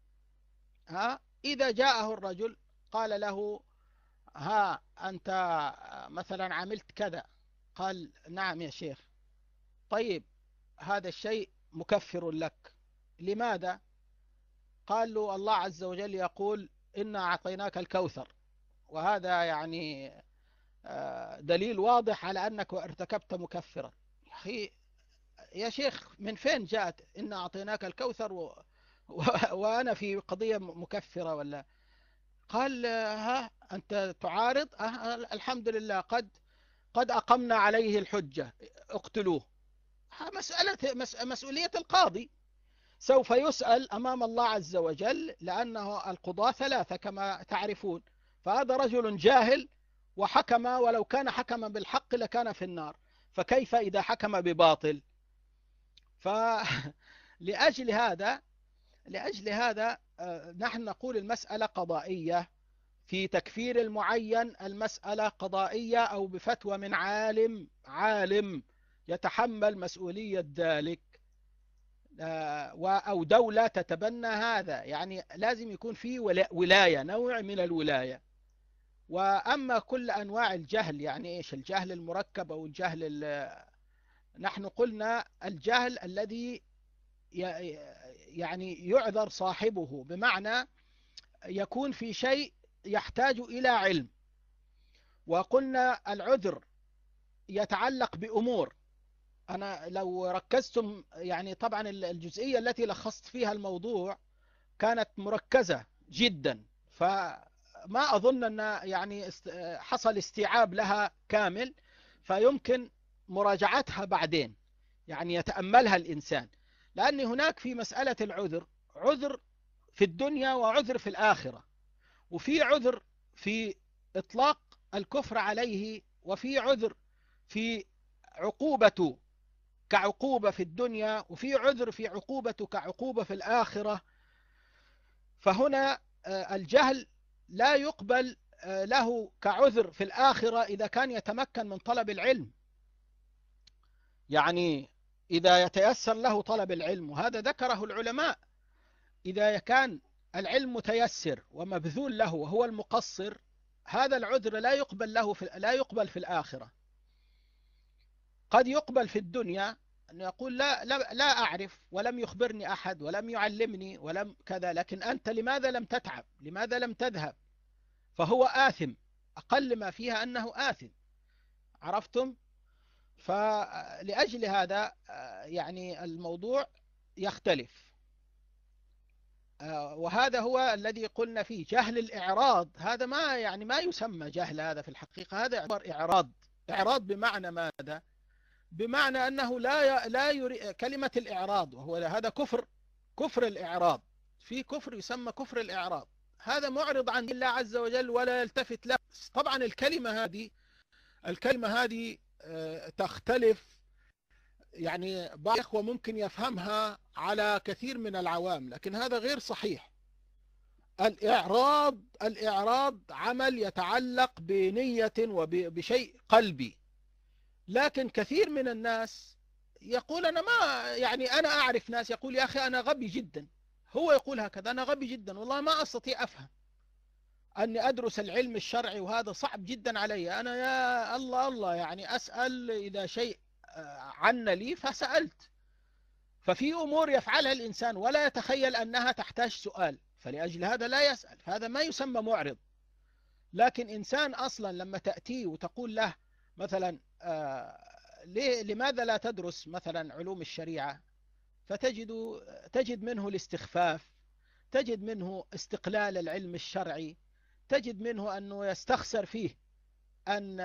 B: ها إذا جاءه الرجل قال له: ها أنت مثلا عملت كذا، قال: نعم يا شيخ. طيب، هذا الشيء مكفر لك، لماذا؟ قال له: الله عز وجل يقول: إنا أعطيناك الكوثر، وهذا يعني دليل واضح على أنك ارتكبت مكفرا. يا أخي يا شيخ، من فين جاءت إنا أعطيناك الكوثر و... و... وأنا في قضية مكفرة ولا؟ قال: ها أنت تعارض؟ أه الحمد لله، قد قد أقمنا عليه الحجة، اقتلوه. مسألة مس... مسؤولية القاضي، سوف يسأل أمام الله عز وجل، لأنه القضاة ثلاثة كما تعرفون، فهذا رجل جاهل وحكم، ولو كان حكما بالحق لكان في النار، فكيف إذا حكم بباطل؟ فلأجل هذا لأجل هذا نحن نقول المسألة قضائية. في تكفير المعين المسألة قضائية، أو بفتوى من عالم عالم يتحمل مسؤولية ذلك، أو دولة تتبنى هذا، يعني لازم يكون في ولاية، نوع من الولاية. وأما كل أنواع الجهل، يعني إيش الجهل المركب أو الجهل، نحن قلنا الجهل الذي يعني يعذر صاحبه، بمعنى يكون في شيء يحتاج إلى علم. وقلنا العذر يتعلق بأمور، أنا لو ركزتم يعني طبعا الجزئية التي لخصت فيها الموضوع كانت مركزة جدا، فما أظن أن يعني حصل استيعاب لها كامل، فيمكن مراجعتها بعدين، يعني يتأملها الإنسان. لأن هناك في مسألة العذر عذر في الدنيا وعذر في الآخرة، وفي عذر في إطلاق الكفر عليه، وفي عذر في عقوبته كعقوبة في الدنيا، وفي عذر في عقوبته كعقوبة في الآخرة. فهنا الجهل لا يقبل له كعذر في الآخرة إذا كان يتمكن من طلب العلم، يعني إذا يتيسر له طلب العلم، وهذا ذكره العلماء، إذا كان العلم متيسر ومبذول له وهو المقصر، هذا العذر لا يقبل له في لا يقبل في الآخرة. قد يقبل في الدنيا أن يقول لا, لا لا أعرف ولم يخبرني أحد ولم يعلمني ولم كذا، لكن أنت لماذا لم تتعب؟ لماذا لم تذهب؟ فهو آثم، أقل ما فيها أنه آثم. عرفتم؟ فلأجل هذا يعني الموضوع يختلف، وهذا هو الذي قلنا فيه جهل الإعراض. هذا ما يعني ما يسمى جهل، هذا في الحقيقة هذا يعتبر إعراض. إعراض بمعنى ماذا؟ بمعنى أنه لا لا يري كلمة الإعراض، وهو هذا كفر، كفر الإعراض. في كفر يسمى كفر الإعراض، هذا معرض عن الله عز وجل ولا يلتفت له. طبعا الكلمة هذه الكلمة هذه تختلف، يعني بعض الإخوة ممكن يفهمها على كثير من العوام، لكن هذا غير صحيح. الإعراض الإعراض عمل يتعلق بنية وبشيء قلبي، لكن كثير من الناس يقول أنا ما يعني أنا أعرف ناس يقول يا أخي أنا غبي جدا، هو يقول هكذا أنا غبي جدا والله ما أستطيع أفهم أني أدرس العلم الشرعي وهذا صعب جدا علي، أنا يا الله الله يعني أسأل إذا شيء عن لي فسألت. ففي أمور يفعلها الإنسان ولا يتخيل أنها تحتاج سؤال، فلأجل هذا لا يسأل، هذا ما يسمى معرض. لكن إنسان أصلا لما تأتيه وتقول له مثلا آه لماذا لا تدرس مثلا علوم الشريعة، فتجد تجد منه الاستخفاف، تجد منه استقلال العلم الشرعي، تجد منه أنه يستخسر فيه أن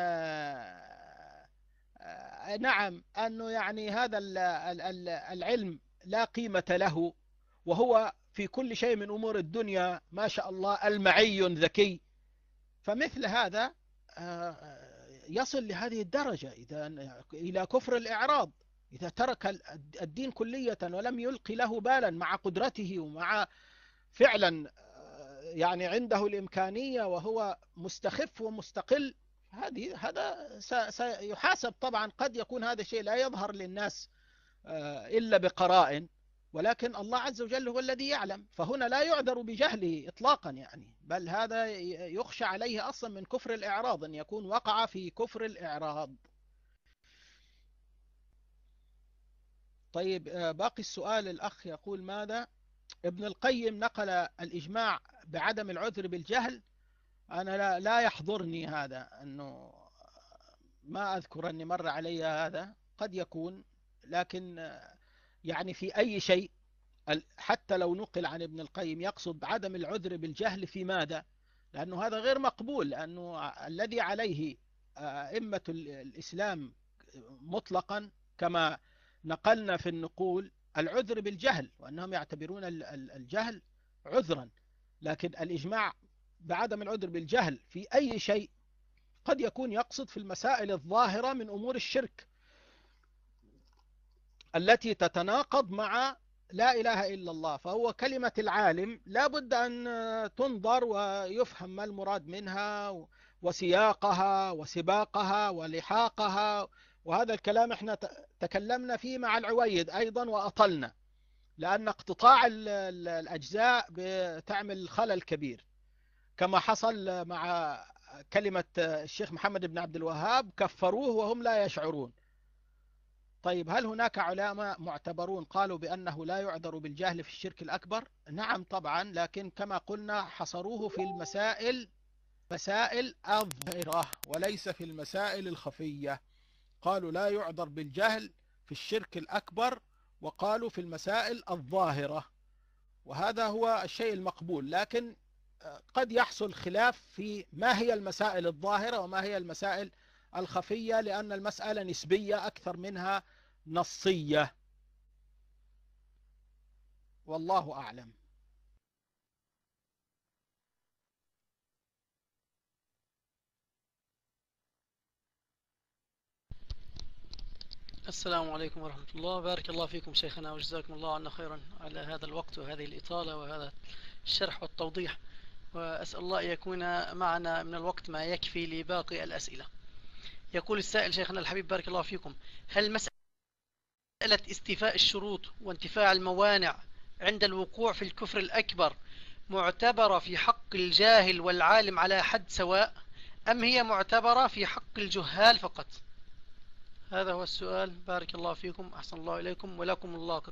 B: نعم أنه يعني هذا العلم لا قيمة له، وهو في كل شيء من أمور الدنيا ما شاء الله المعي ذكي. فمثل هذا يصل لهذه الدرجة إذا إلى كفر الإعراض، إذا ترك الدين كلية ولم يلقي له بالا مع قدرته ومع فعلا يعني عنده الإمكانية وهو مستخف ومستقل. هذه هذا سيحاسب طبعا. قد يكون هذا الشيء لا يظهر للناس إلا بقرائن، ولكن الله عز وجل هو الذي يعلم. فهنا لا يعذر بجهله إطلاقا يعني، بل هذا يخشى عليه أصلا من كفر الإعراض، أن يكون وقع في كفر الإعراض. طيب باقي السؤال، الأخ يقول ماذا؟ ابن القيم نقل الإجماع بعدم العذر بالجهل. أنا لا, لا يحضرني هذا، أنه ما أذكر أني مر علي هذا، قد يكون، لكن يعني في أي شيء حتى لو نقل عن ابن القيم يقصد عدم العذر بالجهل في ماذا؟ لأنه هذا غير مقبول، لأنه الذي عليه أئمة الإسلام مطلقا كما نقلنا في النقول العذر بالجهل، وأنهم يعتبرون الجهل عذرا. لكن الإجماع بعدم العذر بالجهل في أي شيء قد يكون يقصد في المسائل الظاهرة من أمور الشرك التي تتناقض مع لا إله إلا الله. فهو كلمة العالم لا بد أن تنظر ويفهم ما المراد منها وسياقها وسباقها ولحاقها، وهذا الكلام احنا تكلمنا فيه مع العويد أيضا وأطلنا، لأن اقتطاع الأجزاء بتعمل خلل كبير، كما حصل مع كلمة الشيخ محمد بن عبد الوهاب كفروه وهم لا يشعرون. طيب هل هناك علماء معتبرون قالوا بأنه لا يعذر بالجهل في الشرك الأكبر؟ نعم طبعا، لكن كما قلنا حصروه في المسائل مسائل الظاهرة وليس في المسائل الخفية. قالوا لا يعذر بالجهل في الشرك الأكبر، وقالوا في المسائل الظاهرة، وهذا هو الشيء المقبول. لكن قد يحصل خلاف في ما هي المسائل الظاهرة وما هي المسائل الخفية، لأن المسألة نسبية أكثر منها نصية، والله أعلم.
A: السلام عليكم ورحمة الله. بارك الله فيكم شيخنا وجزاكم الله عنا خيرا على هذا الوقت وهذه الإطالة وهذا الشرح والتوضيح، وأسأل الله أن يكون معنا من الوقت ما يكفي لباقي الأسئلة. يقول السائل شيخنا الحبيب بارك الله فيكم: هل مسألة استيفاء الشروط وانتفاع الموانع عند الوقوع في الكفر الأكبر معتبرة في حق الجاهل والعالم على حد سواء، أم هي معتبرة في حق الجهال فقط؟ هذا هو السؤال. بارك الله فيكم، أحسن الله إليكم ولكم اللاقط.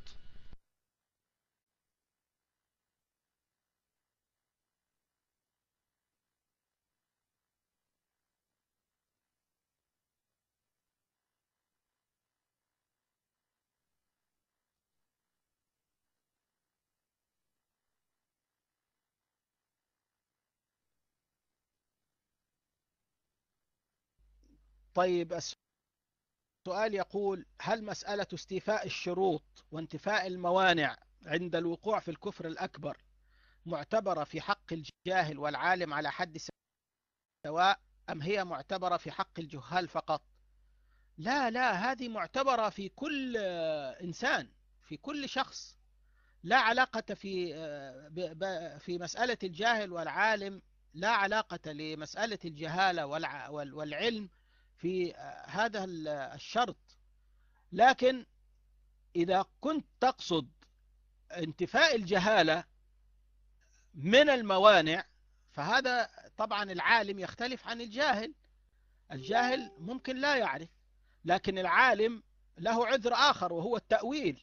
B: طيب، السؤال يقول: هل مسألة استيفاء الشروط وانتفاء الموانع عند الوقوع في الكفر الأكبر معتبرة في حق الجاهل والعالم على حد سواء، أم هي معتبرة في حق الجهال فقط؟ لا لا، هذه معتبرة في كل إنسان، في كل شخص. لا علاقة في في مسألة الجاهل والعالم، لا علاقة لمسألة الجهالة والعلم في هذا الشرط. لكن إذا كنت تقصد انتفاء الجهالة من الموانع، فهذا طبعا العالم يختلف عن الجاهل. الجاهل ممكن لا يعرف، لكن العالم له عذر آخر وهو التأويل.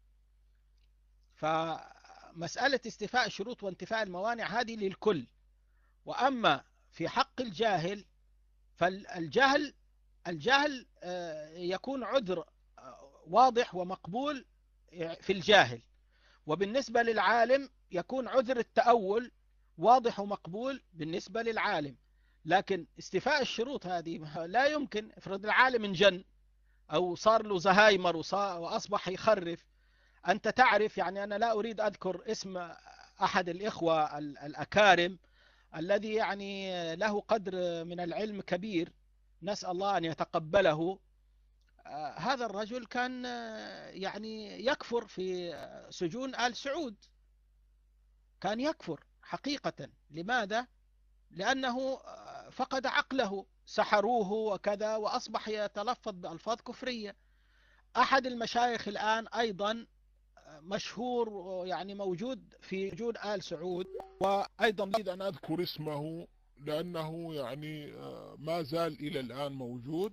B: فمسألة استيفاء الشروط وانتفاء الموانع هذه للكل. وأما في حق الجاهل فالجهل الجهل يكون عذر واضح ومقبول في الجاهل، وبالنسبة للعالم يكون عذر التأول واضح ومقبول بالنسبة للعالم. لكن استيفاء الشروط هذه لا يمكن. افرض العالم انجن أو صار له زهايمر وأصبح يخرف. أنت تعرف، يعني أنا لا أريد أذكر اسم أحد الإخوة الأكارم الذي يعني له قدر من العلم كبير، نسأل الله أن يتقبله. هذا الرجل كان يعني يكفر في سجون آل سعود، كان يكفر حقيقة. لماذا؟ لأنه فقد عقله، سحروه وكذا، وأصبح يتلفظ بألفاظ كفرية. أحد المشايخ الآن أيضا مشهور، يعني موجود في سجون آل سعود،
C: وأيضا أريد أن أذكر اسمه لأنه يعني ما زال إلى الآن موجود.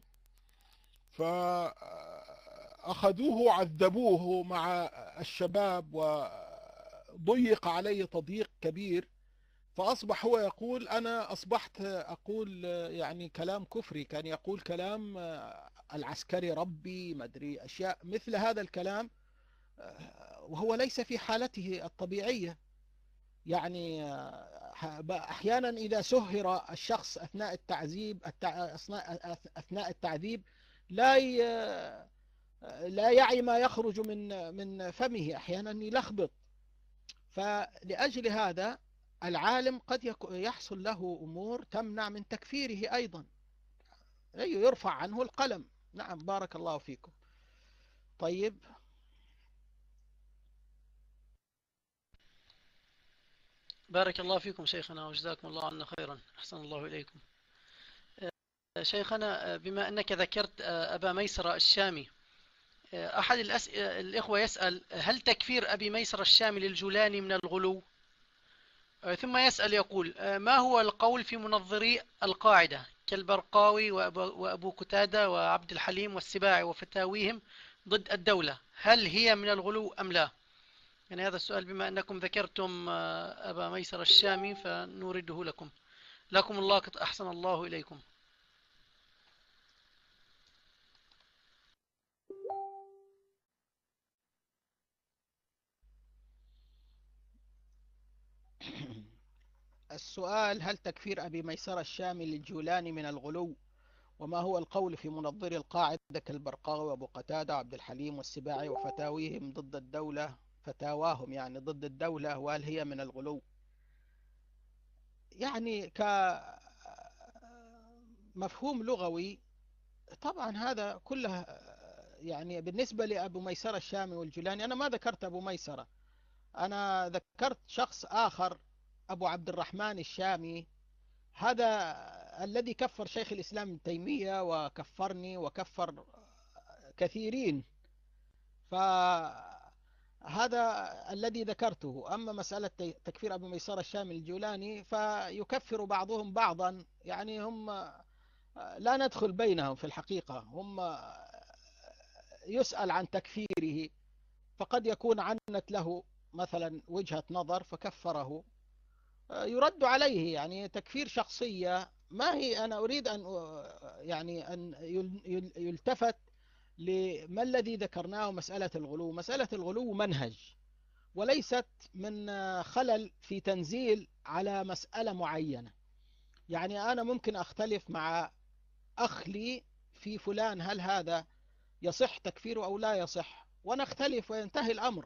C: فأخذوه عذبوه مع الشباب وضيق عليه تضييق كبير، فأصبح هو يقول: أنا أصبحت أقول يعني كلام كفري. كان يقول كلام العسكري ربي، مدري أشياء مثل هذا الكلام، وهو ليس في حالته الطبيعية. يعني أحيانا إذا سهر الشخص أثناء التعذيب أثناء التعذيب لا لا يعي ما يخرج من من فمه، أحيانا يلخبط. فلأجل هذا العالم قد يحصل له أمور تمنع من تكفيره أيضا، يرفع عنه القلم. نعم، بارك الله فيكم. طيب،
A: بارك الله فيكم شيخنا وجزاكم الله عنا خيرا، أحسن الله إليكم. شيخنا، بما أنك ذكرت أبا ميسرة الشامي، أحد الإخوة يسأل: هل تكفير أبي ميسرة الشامي للجولاني من الغلو؟ ثم يسأل يقول: ما هو القول في منظري القاعدة كالبرقاوي وأبو قتادة وعبد الحليم والسباعي وفتاويهم ضد الدولة؟ هل هي من الغلو أم لا؟ يعني هذا السؤال بما أنكم ذكرتم أبا ميسر الشامي فنورده لكم. لكم الله قد أحسن الله إليكم.
B: السؤال: هل تكفير أبي ميسرة الشامي للجولاني من الغلو؟ وما هو القول في منظري القاعدة كالبرقاوي وأبو قتادة وعبد الحليم والسباعي وفتاويهم ضد الدولة فتاواهم يعني ضد الدولة، وهل هي من الغلو؟ يعني كمفهوم لغوي طبعا هذا كله يعني بالنسبة لأبو ميسرة الشامي والجولاني، أنا ما ذكرت أبو ميسرة، أنا ذكرت شخص آخر أبو عبد الرحمن الشامي، هذا الذي كفر شيخ الإسلام ابن تيمية وكفرني وكفر كثيرين، فهذا الذي ذكرته. أما مسألة تكفير أبو ميسرة الشامي الجولاني فيكفر بعضهم بعضا، يعني هم لا ندخل بينهم في الحقيقة، هم يسأل عن تكفيره فقد يكون عنت له مثلا وجهة نظر فكفره، يرد عليه، يعني تكفير شخصية ما هي. أنا أريد أن يعني أن يلتفت لما الذي ذكرناه مسألة الغلو. مسألة الغلو منهج وليست من خلل في تنزيل على مسألة معينة. يعني أنا ممكن أختلف مع أخ لي في فلان هل هذا يصح تكفيره أو لا يصح، ونختلف وينتهي الأمر،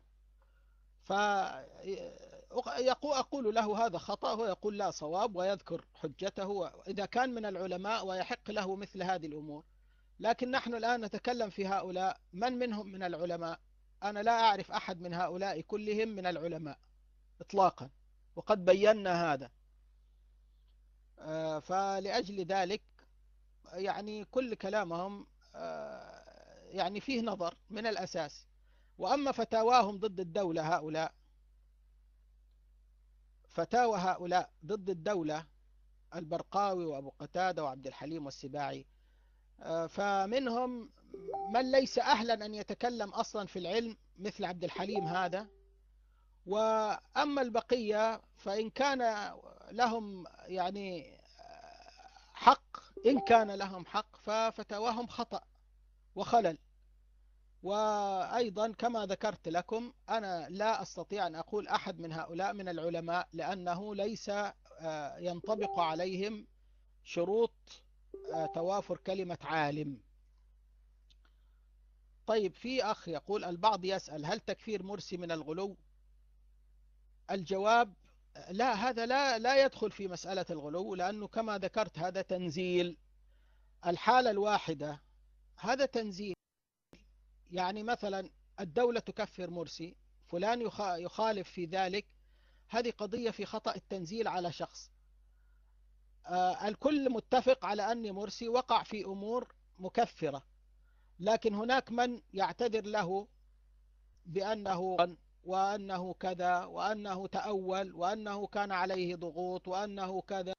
B: فأقول له هذا خطأ ويقول لا صواب ويذكر حجته إذا كان من العلماء ويحق له مثل هذه الأمور. لكن نحن الآن نتكلم في هؤلاء، من منهم من العلماء؟ أنا لا أعرف أحد من هؤلاء كلهم من العلماء إطلاقا، وقد بينا هذا. فلأجل ذلك يعني كل كلامهم يعني فيه نظر من الأساس. وأما فتاواهم ضد الدولة، هؤلاء فتاوى هؤلاء ضد الدولة البرقاوي وأبو قتادة وعبد الحليم والسباعي، فمنهم من ليس أهلا أن يتكلم أصلا في العلم مثل عبد الحليم هذا. وأما البقية فإن كان لهم يعني حق، إن كان لهم حق ففتاواهم خطأ وخلل. وأيضا كما ذكرت لكم أنا لا أستطيع أن أقول أحد من هؤلاء من العلماء، لأنه ليس ينطبق عليهم شروط توافر كلمة عالم. طيب، في أخ يقول: البعض يسأل هل تكفير مرسي من الغلو؟ الجواب: لا، هذا لا لا يدخل في مسألة الغلو، لأنه كما ذكرت هذا تنزيل. الحالة الواحدة هذا تنزيل، يعني مثلا الدولة تكفر مرسي، فلان يخالف في ذلك، هذه قضية في خطأ التنزيل على شخص. آه الكل متفق على أن مرسي وقع في أمور مكفرة، لكن هناك من يعتذر له بأنه وأنه كذا وأنه تأول وأنه كان عليه ضغوط وأنه كذا،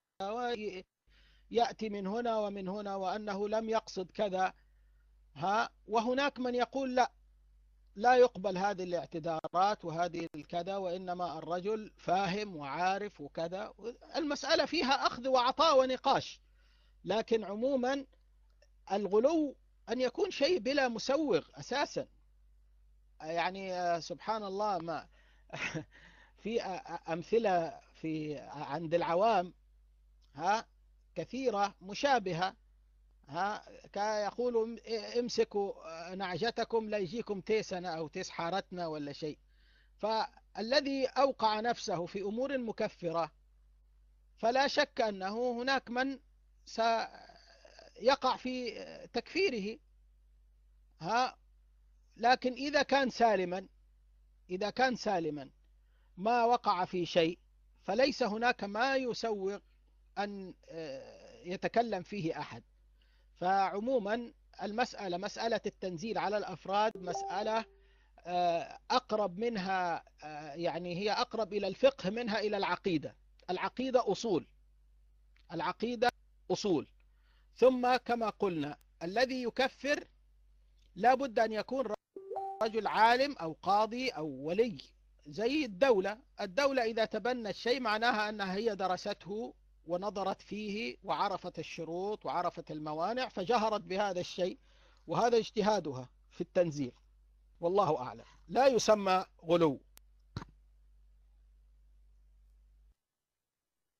B: يأتي من هنا ومن هنا وأنه لم يقصد كذا. ها وهناك من يقول لا لا يقبل هذه الاعتذارات وهذه الكذا، وإنما الرجل فاهم وعارف وكذا. المسألة فيها أخذ وعطاء ونقاش، لكن عموما الغلو أن يكون شيء بلا مسوغ أساسا. يعني سبحان الله، ما في أمثلة في عند العوام ها كثيرة مشابهة، ها كيقولوا امسكوا نعجتكم لا يجيكم تيسنا أو تيس حارتنا ولا شيء. فالذي أوقع نفسه في أمور مكفرة فلا شك أنه هناك من سيقع في تكفيره. ها لكن إذا كان سالما إذا كان سالما ما وقع في شيء فليس هناك ما يسوغ أن يتكلم فيه أحد. فعموما المسألة مسألة التنزيل على الأفراد مسألة أقرب منها، يعني هي أقرب إلى الفقه منها إلى العقيدة. العقيدة أصول العقيدة أصول ثم كما قلنا الذي يكفر لا بد أن يكون رجل عالم أو قاضي أو ولي. زي الدولة الدولة إذا تبنت شيء معناها أنها هي درسته ونظرت فيه وعرفت الشروط وعرفت الموانع فجهرت بهذا الشيء، وهذا اجتهادها في التنزيل، والله أعلم. لا يسمى غلو.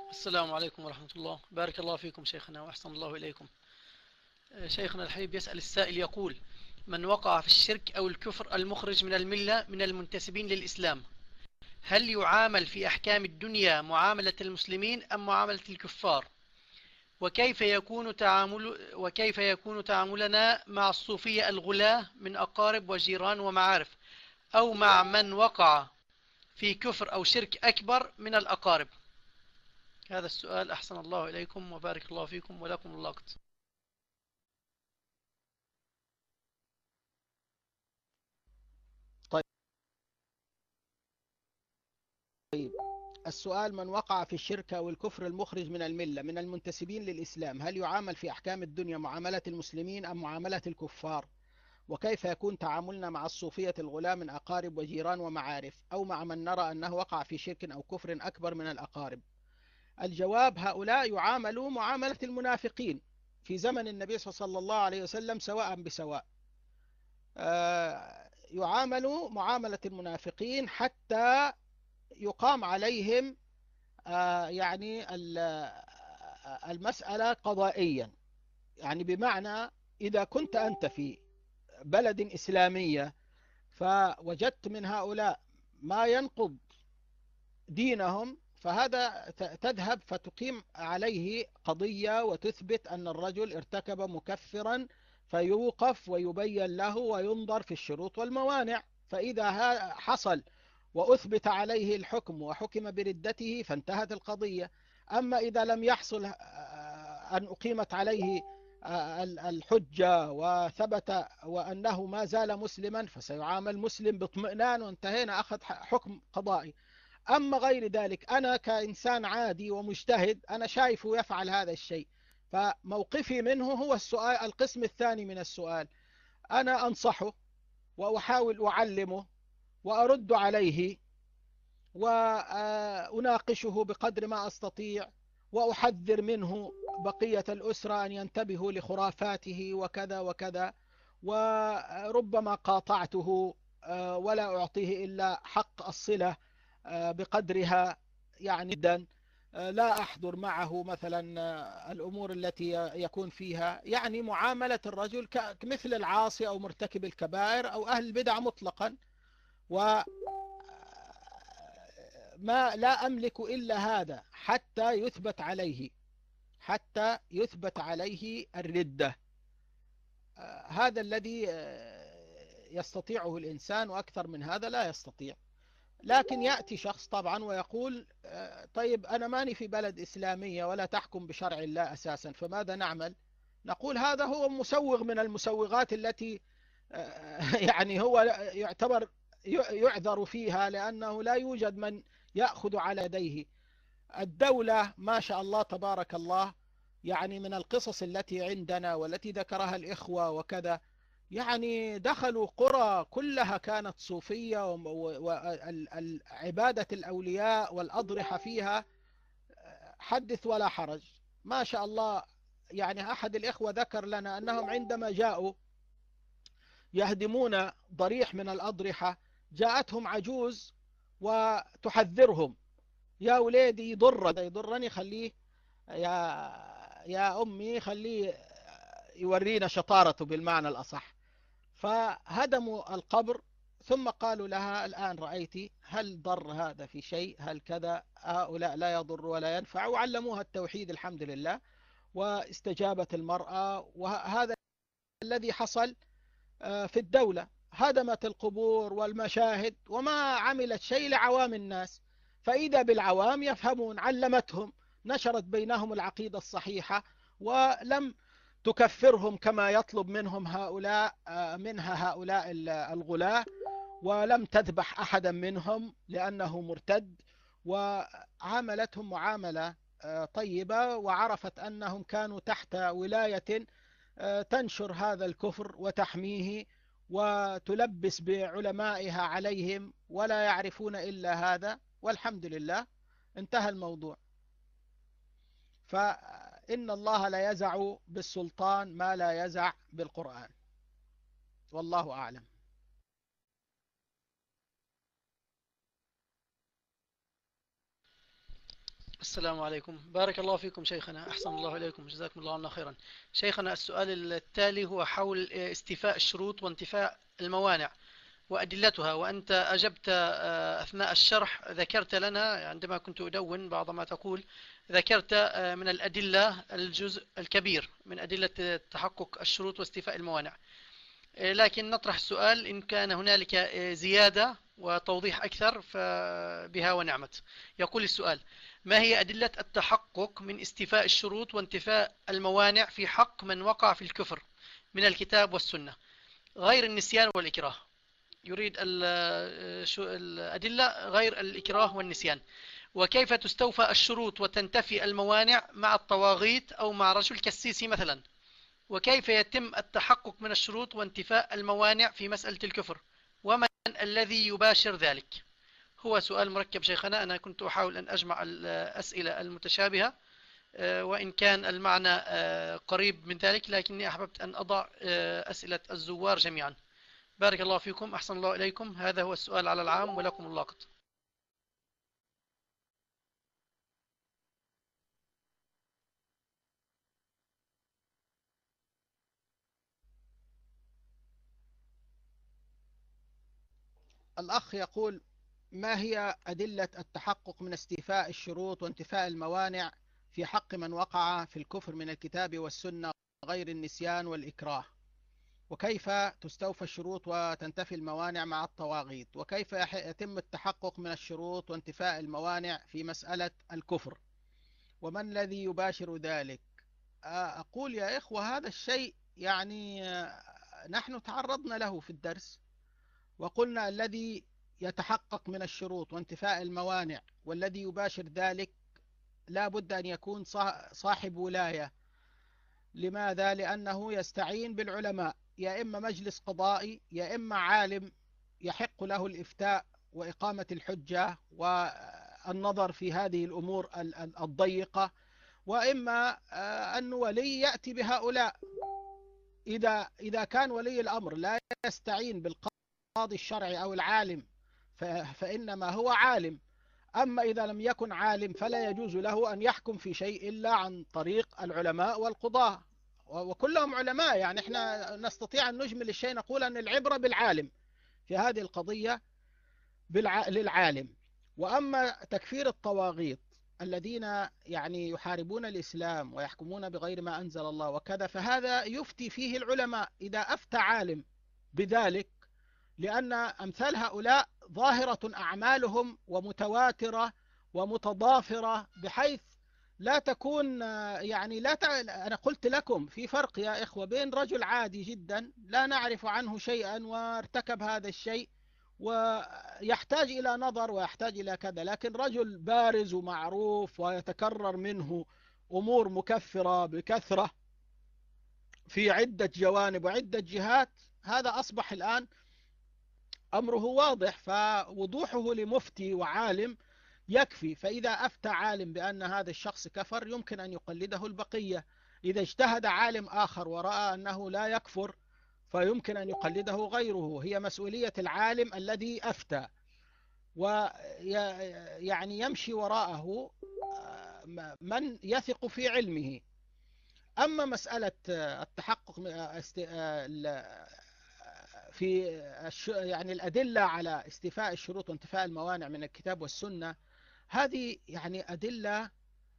A: السلام عليكم ورحمة الله. بارك الله فيكم شيخنا وأحسن الله إليكم. شيخنا الحبيب يسأل السائل يقول: من وقع في الشرك أو الكفر المخرج من الملة من المنتسبين للإسلام، هل يعامل في أحكام الدنيا معاملة المسلمين أم معاملة الكفار؟ وكيف يكون تعامل وكيف يكون تعاملنا مع الصوفية الغلاة من أقارب وجيران ومعارف، أو مع من وقع في كفر أو شرك أكبر من الأقارب؟ هذا السؤال. أحسن الله إليكم وبارك الله فيكم ولكم اللقط.
B: طيب، السؤال: من وقع في الشرك أو الكفر المخرج من الملة من المنتسبين للإسلام، هل يعامل في أحكام الدنيا معاملة المسلمين أم معاملة الكفار؟ وكيف يكون تعاملنا مع الصوفية الغلاة من أقارب وجيران ومعارف، أو مع من نرى أنه وقع في شرك أو كفر أكبر من الأقارب؟ الجواب: هؤلاء يعاملوا معاملة المنافقين في زمن النبي صلى الله عليه وسلم سواء بسواء. يعاملوا معاملة المنافقين حتى يقام عليهم يعني المسألة قضائيا. يعني بمعنى إذا كنت أنت في بلد إسلامية فوجدت من هؤلاء ما ينقض دينهم، فهذا تذهب فتقيم عليه قضية وتثبت أن الرجل ارتكب مكفرا، فيوقف ويبين له وينظر في الشروط والموانع. فإذا حصل وأثبت عليه الحكم وحكم بردته فانتهت القضية. أما إذا لم يحصل أن أقيمت عليه الحجة وثبت وأنه ما زال مسلما فسيعامل مسلم باطمئنان وانتهينا، أخذ حكم قضائي. أما غير ذلك، أنا كإنسان عادي ومجتهد أنا شايفه يفعل هذا الشيء، فموقفي منه هو السؤال القسم الثاني من السؤال. أنا أنصحه وأحاول أعلمه وأرد عليه وأناقشه بقدر ما أستطيع، وأحذر منه بقية الأسرة أن ينتبهوا لخرافاته وكذا وكذا، وربما قاطعته ولا أعطيه إلا حق الصلة بقدرها يعني جدا. لا أحضر معه مثلا الأمور التي يكون فيها يعني معاملة الرجل كمثل العاصي أو مرتكب الكبائر أو أهل البدع مطلقا. و ما لا أملك إلا هذا حتى يثبت عليه حتى يثبت عليه الردة. هذا الذي يستطيعه الإنسان، وأكثر من هذا لا يستطيع. لكن يأتي شخص طبعا ويقول: طيب أنا ماني في بلد إسلامية ولا تحكم بشرع الله أساسا، فماذا نعمل؟ نقول هذا هو مسوغ من المسوغات التي يعني هو يعتبر يعذر فيها، لأنه لا يوجد من يأخذ على يديه. الدولة ما شاء الله تبارك الله، يعني من القصص التي عندنا والتي ذكرها الإخوة وكذا، يعني دخلوا قرى كلها كانت صوفية، وعبادة الأولياء والأضرحة فيها حدث ولا حرج ما شاء الله. يعني أحد الإخوة ذكر لنا أنهم عندما جاءوا يهدمون ضريح من الأضرحة جاءتهم عجوز وتحذرهم: يا وليدي يضر يضرني، خليه يا يا أمي خليه يورينا شطارته بالمعنى الأصح. فهدموا القبر ثم قالوا لها: الآن رأيتي هل ضر هذا في شيء؟ هل كذا؟ هؤلاء لا يضر ولا ينفع. وعلموها التوحيد الحمد لله، واستجابت المرأة. وهذا الذي حصل في الدولة، هدمت القبور والمشاهد وما عملت شيء لعوام الناس. فإذا بالعوام يفهمون، علمتهم، نشرت بينهم العقيدة الصحيحة، ولم تكفرهم كما يطلب منهم هؤلاء منها هؤلاء الغلاة، ولم تذبح أحدا منهم لأنه مرتد، وعاملتهم معاملة طيبة، وعرفت أنهم كانوا تحت ولاية تنشر هذا الكفر وتحميه وتلبس بعلمائها عليهم ولا يعرفون إلا هذا، والحمد لله انتهى الموضوع. فإن الله لا يزع بالسلطان ما لا يزع بالقرآن، والله أعلم.
A: السلام عليكم، بارك الله فيكم شيخنا، أحسن الله إليكم، جزاكم الله عنا خيرا. شيخنا السؤال التالي هو حول استيفاء الشروط وانتفاء الموانع وأدلتها، وأنت أجبت آه، أثناء الشرح، ذكرت لنا عندما كنت أدون بعض ما تقول، ذكرت آه، من الأدلة الجزء الكبير من أدلة تحقق الشروط واستيفاء الموانع. آه، لكن نطرح السؤال، إن كان هنالك آه، زيادة وتوضيح أكثر فبها ونعمت. يقول السؤال: ما هي أدلة التحقق من استيفاء الشروط وانتفاء الموانع في حق من وقع في الكفر من الكتاب والسنة غير النسيان والإكراه؟ يريد الأدلة غير الإكراه والنسيان. وكيف تستوفى الشروط وتنتفي الموانع مع الطواغيت أو مع رجل كالسيسي مثلا؟ وكيف يتم التحقق من الشروط وانتفاء الموانع في مسألة الكفر؟ ومن الذي يباشر ذلك؟ هو سؤال مركب شيخنا، أنا كنت أحاول أن أجمع الأسئلة المتشابهة وإن كان المعنى قريب من ذلك، لكني أحببت أن أضع أسئلة الزوار جميعا. بارك الله فيكم، أحسن الله إليكم. هذا هو السؤال على العام، ولكم اللاقط.
B: الأخ يقول: ما هي أدلة التحقق من استيفاء الشروط وانتفاء الموانع في حق من وقع في الكفر من الكتاب والسنة غير النسيان والإكراه؟ وكيف تستوفى الشروط وتنتفي الموانع مع الطواغيت؟ وكيف يتم التحقق من الشروط وانتفاء الموانع في مسألة الكفر؟ ومن الذي يباشر ذلك؟ أقول يا إخوة، هذا الشيء يعني نحن تعرضنا له في الدرس، وقلنا الذي يتحقق من الشروط وانتفاء الموانع والذي يباشر ذلك لا بد أن يكون صاحب ولاية. لماذا؟ لأنه يستعين بالعلماء، يا إما مجلس قضائي، يا إما عالم يحق له الإفتاء وإقامة الحجة والنظر في هذه الأمور الضيقة، وإما أن ولي يأتي بهؤلاء. إذا إذا كان ولي الأمر لا يستعين بالقاضي الشرعي أو العالم فإنما هو عالم. أما إذا لم يكن عالم فلا يجوز له أن يحكم في شيء إلا عن طريق العلماء والقضاة، وكلهم علماء. يعني احنا نستطيع أن نجمل الشيء، نقول أن العبرة بالعالم في هذه القضية، بالع... للعالم. وأما تكفير الطواغيت الذين يعني يحاربون الإسلام ويحكمون بغير ما أنزل الله وكذا، فهذا يفتي فيه العلماء إذا أفتى عالم بذلك، لأن أمثال هؤلاء ظاهرة أعمالهم ومتواترة ومتضافرة، بحيث لا تكون يعني لا ت... أنا قلت لكم في فرق يا إخوة بين رجل عادي جدا لا نعرف عنه شيئا وارتكب هذا الشيء ويحتاج إلى نظر ويحتاج إلى كذا، لكن رجل بارز ومعروف ويتكرر منه أمور مكفرة بكثرة في عدة جوانب وعدة جهات، هذا أصبح الآن أمره واضح، فوضوحه لمفتي وعالم يكفي. فإذا أفتى عالم بأن هذا الشخص كفر يمكن أن يقلده البقية. إذا اجتهد عالم آخر ورأى أنه لا يكفر فيمكن أن يقلده غيره. هي مسؤولية العالم الذي أفتى ويعني يمشي وراءه من يثق في علمه. أما مسألة التحقق في يعني الأدلة على استيفاء الشروط وانتفاء الموانع من الكتاب والسنة، هذه يعني أدلة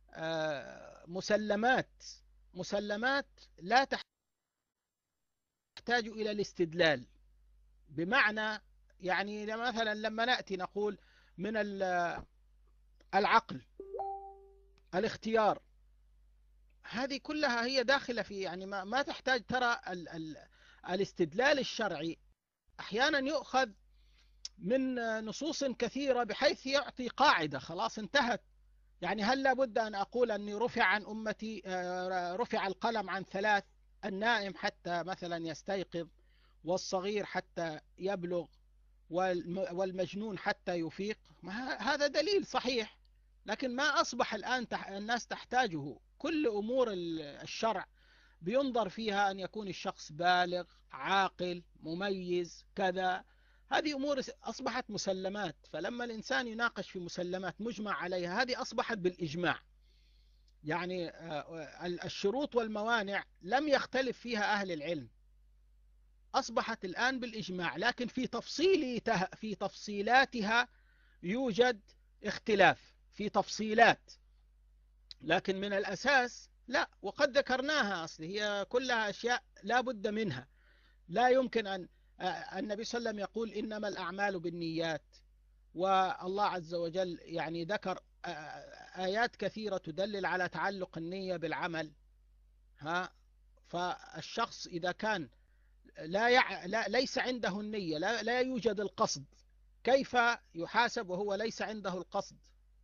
B: مسلمات مسلمات لا تحتاج إلى الاستدلال. بمعنى يعني مثلا لما نأتي نقول من العقل، الاختيار، هذه كلها هي داخلة في يعني ما, ما تحتاج. ترى ال ال الاستدلال الشرعي أحيانا يؤخذ من نصوص كثيرة بحيث يعطي قاعدة خلاص انتهت. يعني هل لابد أن أقول أني رفع عن أمتي رفع القلم عن ثلاث: النائم حتى مثلا يستيقظ، والصغير حتى يبلغ، والمجنون حتى يفيق؟ هذا دليل صحيح، لكن ما أصبح الآن الناس تحتاجه. كل أمور الشرع بينظر فيها أن يكون الشخص بالغ عاقل مميز كذا. هذه أمور أصبحت مسلمات، فلما الإنسان يناقش في مسلمات مجمع عليها هذه أصبحت بالإجماع. يعني الشروط والموانع لم يختلف فيها أهل العلم، أصبحت الآن بالإجماع، لكن في تفصيلها في تفصيلاتها يوجد اختلاف في تفصيلات، لكن من الأساس لا. وقد ذكرناها، أصل هي كلها أشياء لا بد منها. لا يمكن أن النبي صلى الله عليه وسلم يقول إنما الأعمال بالنيات، والله عز وجل يعني ذكر آيات كثيرة تدلل على تعلق النية بالعمل. ها فالشخص إذا كان لا, يع... لا ليس عنده النية، لا, لا يوجد القصد، كيف يحاسب وهو ليس عنده القصد؟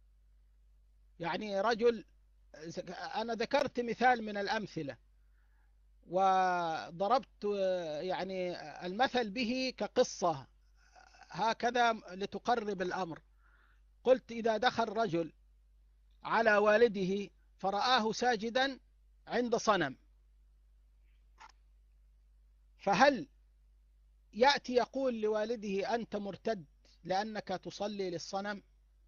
B: يعني رجل، أنا ذكرت مثال من الأمثلة وضربت يعني المثل به كقصة هكذا لتقرب الأمر. قلت إذا دخل رجل على والده فرآه ساجدا عند صنم، فهل يأتي يقول لوالده أنت مرتد لأنك تصلي للصنم؟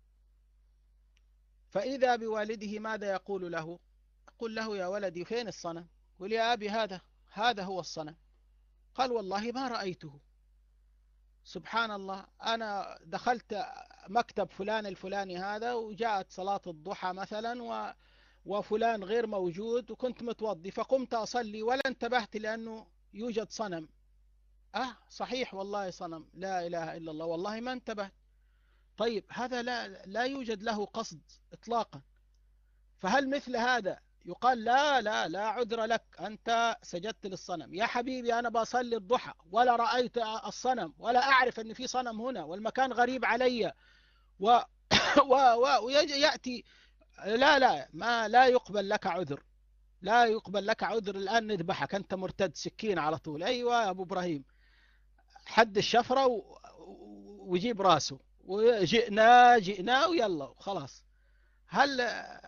B: فإذا بوالده ماذا يقول له؟ يقول له يا ولدي فين الصنم؟ يقول يا أبي هذا هذا هو الصنم. قال والله ما رأيته. سبحان الله، أنا دخلت مكتب فلان الفلاني هذا وجاءت صلاة الضحى مثلا و وفلان غير موجود وكنت متوضي فقمت أصلي ولا انتبهت لأنه يوجد صنم. أه صحيح والله صنم، لا إله إلا الله، والله ما انتبهت. طيب هذا لا, لا يوجد له قصد إطلاقا. فهل مثل هذا يقال لا لا لا عذر لك، أنت سجدت للصنم؟ يا حبيبي أنا بصلي الضحى ولا رأيت الصنم ولا أعرف أن في صنم هنا والمكان غريب علي و... و... و... ويأتي لا لا ما لا يقبل لك عذر، لا يقبل لك عذر، الآن نذبحك أنت مرتد، سكين على طول. أيوة يا أبو إبراهيم، حد الشفرة و... وجيب راسه وجئنا جئنا ويلا خلاص. هل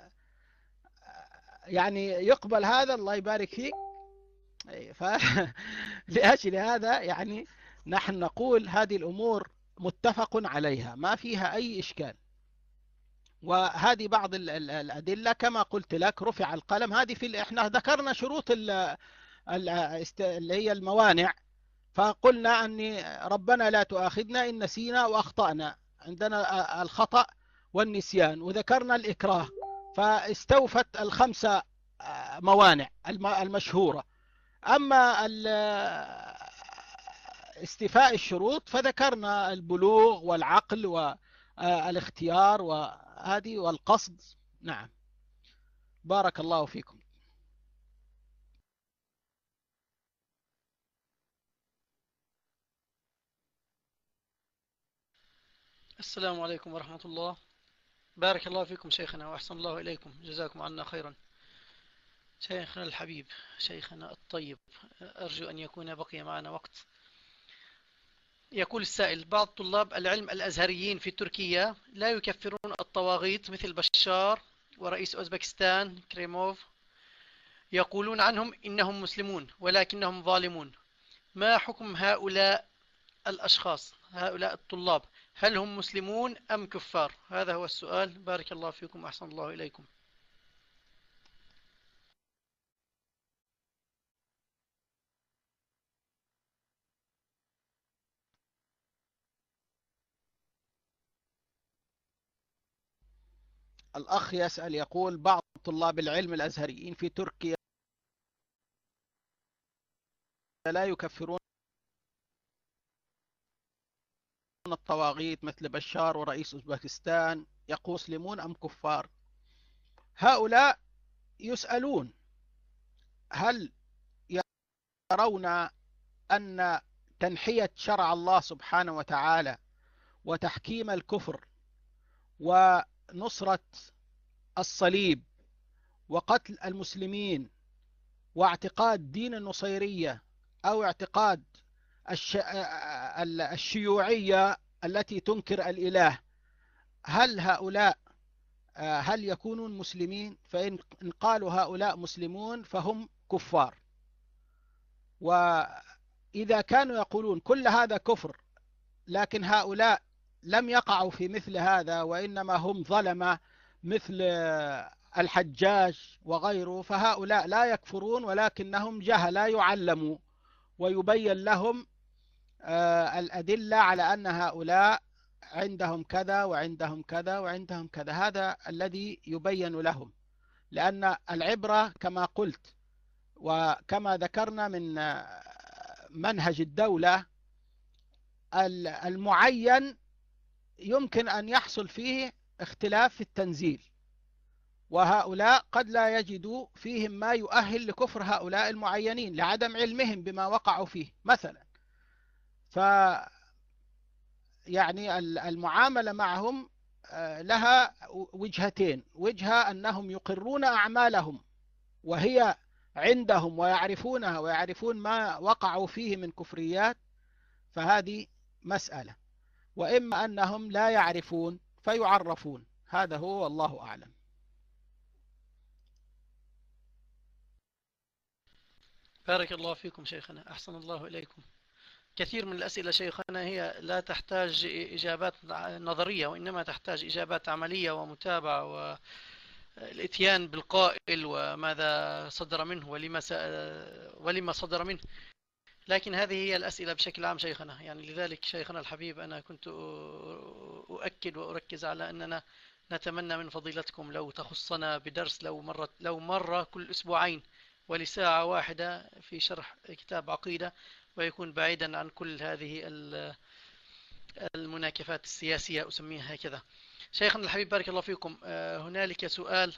B: يعني يقبل هذا؟ الله يبارك فيك. فلأجل هذا يعني نحن نقول هذه الأمور متفق عليها ما فيها أي إشكال. وهذه بعض الأدلة كما قلت لك، رفع القلم، هذه في احنا ذكرنا شروط اللي هي الموانع، فقلنا أن ربنا لا تؤاخذنا إن نسينا وأخطأنا، عندنا الخطأ والنسيان، وذكرنا الإكراه، فاستوفت الخمسة موانع المشهورة. أما استيفاء الشروط فذكرنا البلوغ والعقل والاختيار وهذه والقصد. نعم، بارك الله فيكم.
A: السلام عليكم ورحمة الله. بارك الله فيكم شيخنا وأحسن الله إليكم، جزاكم عنا خيرا. شيخنا الحبيب، شيخنا الطيب، أرجو أن يكون بقي معنا وقت. يقول السائل: بعض طلاب العلم الأزهريين في تركيا لا يكفرون الطواغيت مثل بشار ورئيس أوزبكستان كريموف، يقولون عنهم إنهم مسلمون ولكنهم ظالمون. ما حكم هؤلاء الأشخاص، هؤلاء الطلاب؟ هل هم مسلمون أم كفار؟ هذا هو السؤال. بارك الله فيكم وأحسن الله إليكم.
B: الأخ يسأل يقول: بعض طلاب العلم الأزهريين في تركيا لا يكفرون الطواغيت مثل بشار ورئيس أوزبكستان، يقول مسلمون أم كفار؟ هؤلاء يسألون هل يرون أن تنحية شرع الله سبحانه وتعالى وتحكيم الكفر ونصرة الصليب وقتل المسلمين واعتقاد دين النصيرية أو اعتقاد الشيوعية التي تنكر الإله، هل هؤلاء هل يكونون مسلمين؟ فإن قالوا هؤلاء مسلمون فهم كفار. وإذا كانوا يقولون كل هذا كفر لكن هؤلاء لم يقعوا في مثل هذا، وإنما هم ظلمة مثل الحجاج وغيره، فهؤلاء لا يكفرون ولكنهم جهلا يعلموا ويبين لهم الأدلة على أن هؤلاء عندهم كذا وعندهم كذا وعندهم كذا. هذا الذي يبين لهم، لأن العبرة كما قلت وكما ذكرنا من منهج الدولة، المعين يمكن أن يحصل فيه اختلاف في التنزيل، وهؤلاء قد لا يجدوا فيهم ما يؤهل لكفر هؤلاء المعينين لعدم علمهم بما وقعوا فيه مثلا. ف يعني المعاملة معهم لها وجهتين: وجهة أنهم يقرون أعمالهم وهي عندهم ويعرفونها ويعرفون ما وقعوا فيه من كفريات، فهذه مسألة، وإما أنهم لا يعرفون فيعرفون. هذا هو والله أعلم.
A: بارك الله فيكم شيخنا، أحسن الله إليكم. كثير من الأسئلة شيخنا هي لا تحتاج إجابات نظرية، وإنما تحتاج إجابات عملية ومتابعة والإتيان بالقائل وماذا صدر منه ولما ولما صدر منه. لكن هذه هي الأسئلة بشكل عام شيخنا. يعني لذلك شيخنا الحبيب أنا كنت أؤكد وأركز على أننا نتمنى من فضيلتكم لو تخصنا بدرس لو مرة لو مرة كل أسبوعين ولساعة واحدة في شرح كتاب عقيدة، ويكون بعيدا عن كل هذه المناكفات السياسية أسميها هكذا. شيخنا الحبيب بارك الله فيكم، هنالك سؤال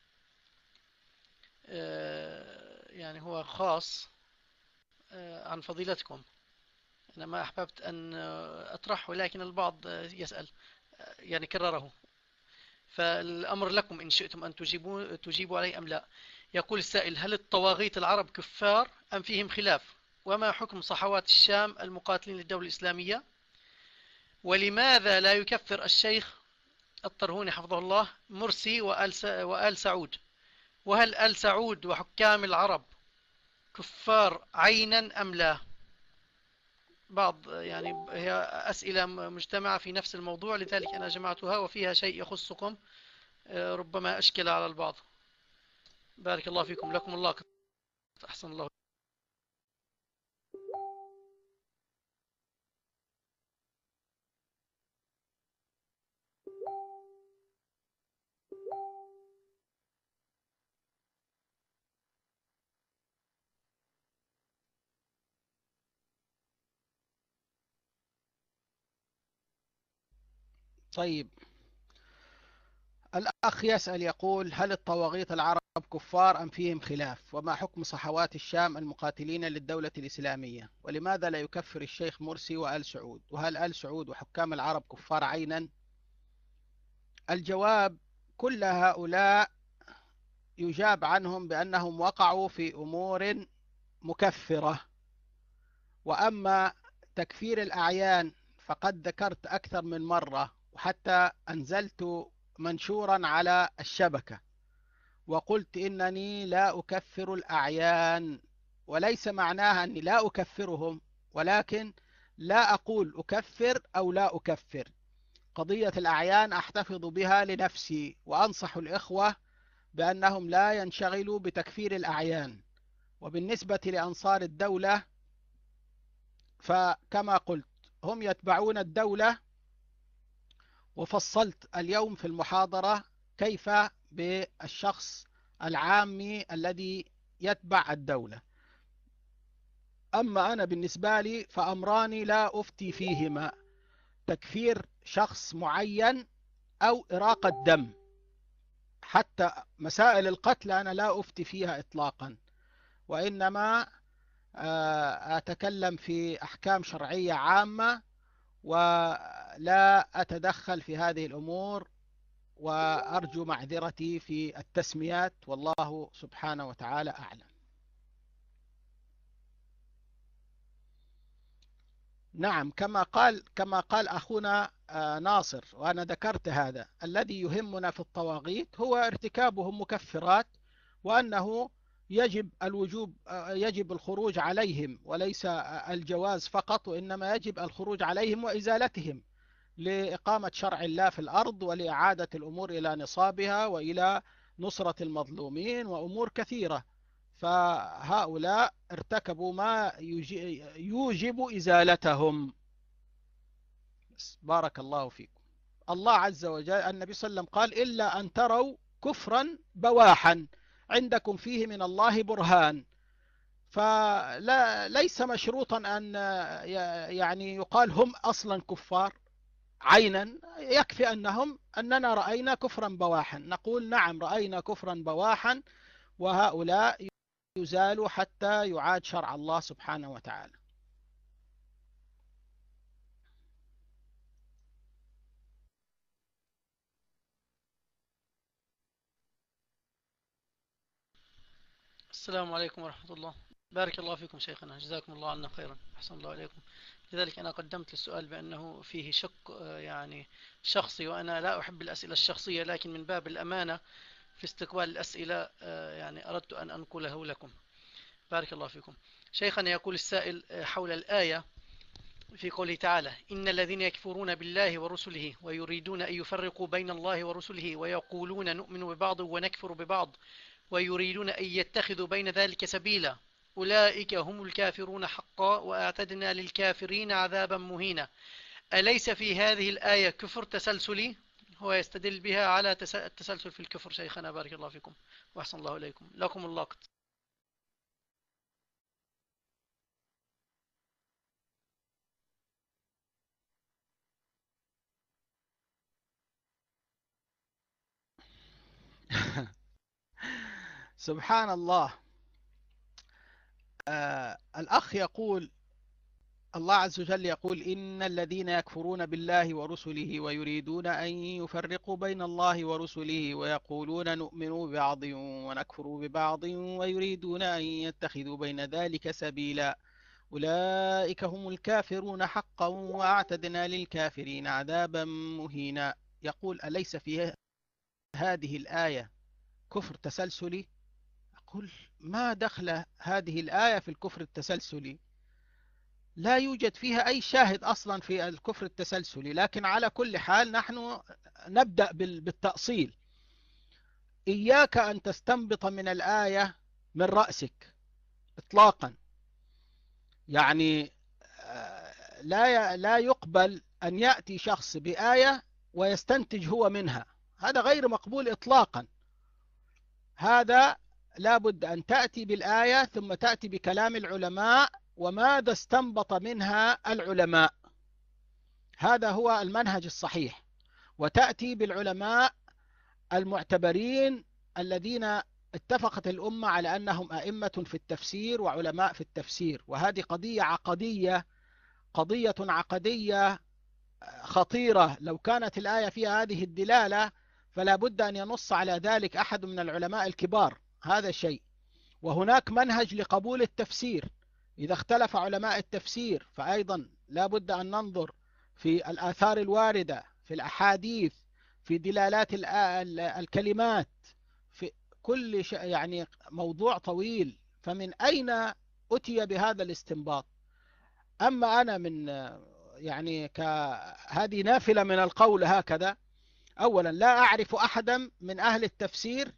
A: يعني هو خاص عن فضيلتكم، أنا ما أحببت أن أطرحه لكن البعض يسأل يعني كرره، فالأمر لكم إن شئتم أن تجيبوا, تجيبوا عليه أم لا. يقول السائل: هل الطواغيت العرب كفار أم فيهم خلاف؟ وما حكم صحوات الشام المقاتلين للدولة الإسلامية؟ ولماذا لا يكفر الشيخ الطرهوني حفظه الله مرسي وآل سعود؟ وهل آل سعود وحكام العرب كفار عينا أم لا؟ بعض يعني هي أسئلة مجتمعة في نفس الموضوع، لذلك أنا جمعتها وفيها شيء يخصكم ربما أشكل على البعض. بارك الله فيكم، لكم الله أحسن الله.
B: طيب، الأخ يسأل يقول: هل الطواغيت العرب كفار أم فيهم خلاف؟ وما حكم صحوات الشام المقاتلين للدولة الإسلامية؟ ولماذا لا يكفر الشيخ مرسي وآل سعود؟ وهل آل سعود وحكام العرب كفار عينا؟ الجواب: كل هؤلاء يجاب عنهم بأنهم وقعوا في أمور مكفرة. وأما تكفير الأعيان فقد ذكرت أكثر من مرة، وحتى أنزلت منشورا على الشبكة وقلت إنني لا أكفر الأعيان، وليس معناها أني لا أكفرهم، ولكن لا أقول أكفر أو لا أكفر. قضية الأعيان أحتفظ بها لنفسي، وأنصح الإخوة بأنهم لا ينشغلوا بتكفير الأعيان. وبالنسبة لأنصار الدولة فكما قلت هم يتبعون الدولة، وفصلت اليوم في المحاضرة كيف بالشخص العامي الذي يتبع الدولة. أما أنا بالنسبة لي فأمراني لا أفتي فيهما: تكفير شخص معين أو إراقة دم. حتى مسائل القتل أنا لا أفتي فيها إطلاقا، وإنما أتكلم في أحكام شرعية عامة ولا أتدخل في هذه الأمور، وأرجو معذرتي في التسميات، والله سبحانه وتعالى أعلم. نعم، كما قال كما قال أخونا ناصر، وأنا ذكرت هذا: الذي يهمنا في الطواغيت هو ارتكابهم مكفرات، وأنه يجب الوجوب يجب الخروج عليهم، وليس الجواز فقط، وإنما يجب الخروج عليهم وإزالتهم لإقامة شرع الله في الأرض، ولإعادة الأمور إلى نصابها، وإلى نصرة المظلومين، وأمور كثيرة. فهؤلاء ارتكبوا ما يوجب إزالتهم. بارك الله فيكم. الله عز وجل، النبي صلى الله عليه وسلم قال: إلا أن تروا كفرا بواحا عندكم فيه من الله برهان. فلا ليس مشروطا أن يعني يقال هم أصلا كفار عينا، يكفي أنهم أننا رأينا كفرا بواحا، نقول نعم رأينا كفرا بواحا، وهؤلاء يزالوا حتى يعاد شرع الله سبحانه وتعالى.
A: السلام عليكم ورحمة الله. بارك الله فيكم شيخنا، جزاكم الله عنا خيرا، أحسن الله عليكم. لذلك أنا قدمت السؤال بأنه فيه شق يعني شخصي، وأنا لا أحب الأسئلة الشخصية، لكن من باب الأمانة في استقبال الأسئلة يعني أردت أن أنقله لكم. بارك الله فيكم. شيخنا، يقول السائل حول الآية في قوله تعالى: إن الذين يكفرون بالله ورسله ويريدون أن يفرقوا بين الله ورسله ويقولون نؤمن ببعض ونكفر ببعض ويريدون أن يتخذوا بين ذلك سبيلا أولئك هم الكافرون حقا وأعتدنا للكافرين عذابا مهينا. أليس في هذه الآية كفر تسلسلي؟ هو يستدل بها على التسلسل في الكفر. شيخنا بارك الله فيكم وأحسن الله إليكم، لكم اللقط.
B: سبحان الله. آه الأخ يقول، الله عز وجل يقول: إن الذين يكفرون بالله ورسله ويريدون أن يفرقوا بين الله ورسله ويقولون نؤمن ببعض ونكفر ببعض ويريدون أن يتخذوا بين ذلك سبيلا أولئك هم الكافرون حقا وأعتدنا للكافرين عذابا مهينا. يقول: أليس في هذه الآية كفر تسلسلي؟ أقول: ما دخل هذه الآية في الكفر التسلسلي؟ لا يوجد فيها أي شاهد أصلا في الكفر التسلسلي. لكن على كل حال نحن نبدأ بالتأصيل. إياك أن تستنبط من الآية من رأسك إطلاقا. يعني لا لا يقبل أن يأتي شخص بآية ويستنتج هو منها، هذا غير مقبول إطلاقا. هذا لابد أن تأتي بالآية ثم تأتي بكلام العلماء وماذا استنبط منها العلماء، هذا هو المنهج الصحيح. وتأتي بالعلماء المعتبرين الذين اتفقت الأمة على أنهم أئمة في التفسير وعلماء في التفسير. وهذه قضية عقدية، قضية عقدية خطيرة. لو كانت الآية فيها هذه الدلالة فلا بد أن ينص على ذلك أحد من العلماء الكبار، هذا شيء. وهناك منهج لقبول التفسير. إذا اختلف علماء التفسير فأيضا لا بد أن ننظر في الآثار الواردة، في الأحاديث، في دلالات الكلمات، في كل شيء. يعني موضوع طويل، فمن أين أتي بهذا الاستنباط؟ أما أنا من يعني كهذه نافلة من القول هكذا. أولا لا أعرف أحدا من أهل التفسير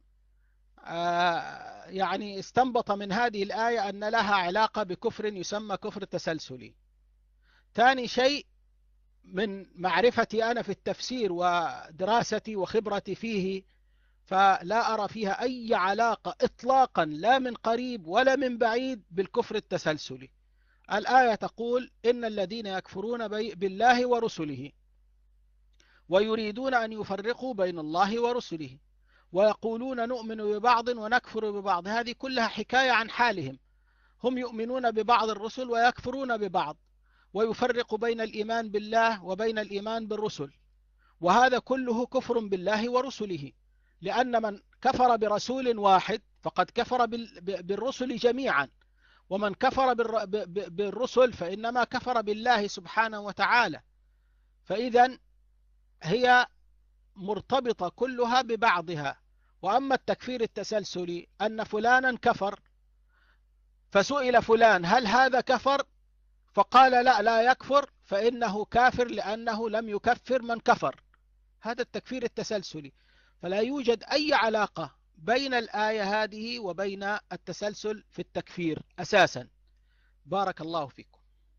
B: يعني استنبط من هذه الآية أن لها علاقة بكفر يسمى كفر تسلسلي. ثاني شيء، من معرفتي أنا في التفسير ودراستي وخبرتي فيه، فلا أرى فيها أي علاقة إطلاقا، لا من قريب ولا من بعيد، بالكفر التسلسلي. الآية تقول: إن الذين يكفرون بالله ورسله ويريدون أن يفرقوا بين الله ورسله ويقولون نؤمن ببعض ونكفر ببعض. هذه كلها حكاية عن حالهم. هم يؤمنون ببعض الرسل ويكفرون ببعض، ويفرق بين الإيمان بالله وبين الإيمان بالرسل، وهذا كله كفر بالله ورسله. لأن من كفر برسول واحد فقد كفر بالرسل جميعا، ومن كفر بالرسل فإنما كفر بالله سبحانه وتعالى. فإذا هي مرتبطة كلها ببعضها. وأما التكفير التسلسلي أن فلانا كفر، فسئل فلان هل هذا كفر؟ فقال لا لا يكفر، فإنه كافر لأنه لم يكفر من كفر. هذا التكفير التسلسلي. فلا يوجد أي علاقة بين الآية هذه وبين التسلسل في التكفير أساسا. بارك الله فيكم.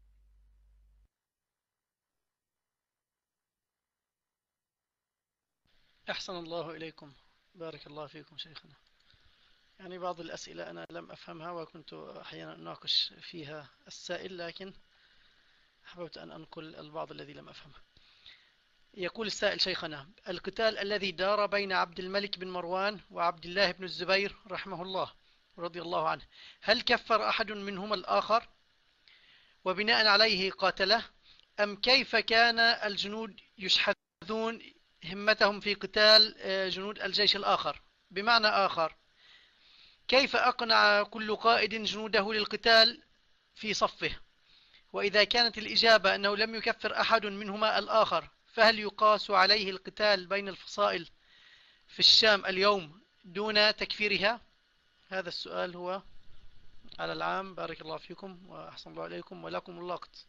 A: أحسن الله إليكم، بارك الله فيكم شيخنا. يعني بعض الأسئلة أنا لم أفهمها وكنت أحيانا أناقش فيها السائل، لكن أحببت أن أنقل البعض الذي لم أفهمه. يقول السائل شيخنا: القتال الذي دار بين عبد الملك بن مروان وعبد الله بن الزبير رحمه الله رضي الله عنه، هل كفر أحد منهما الآخر وبناء عليه قاتله، أم كيف كان الجنود يشحذون همتهم في قتال جنود الجيش الآخر؟ بمعنى آخر، كيف أقنع كل قائد جنوده للقتال في صفه؟ وإذا كانت الإجابة أنه لم يكفر أحد منهما الآخر، فهل يقاس عليه القتال بين الفصائل في الشام اليوم دون تكفيرها؟ هذا السؤال هو على العام. بارك الله فيكم وأحسن الله إليكم ولكم اللقط.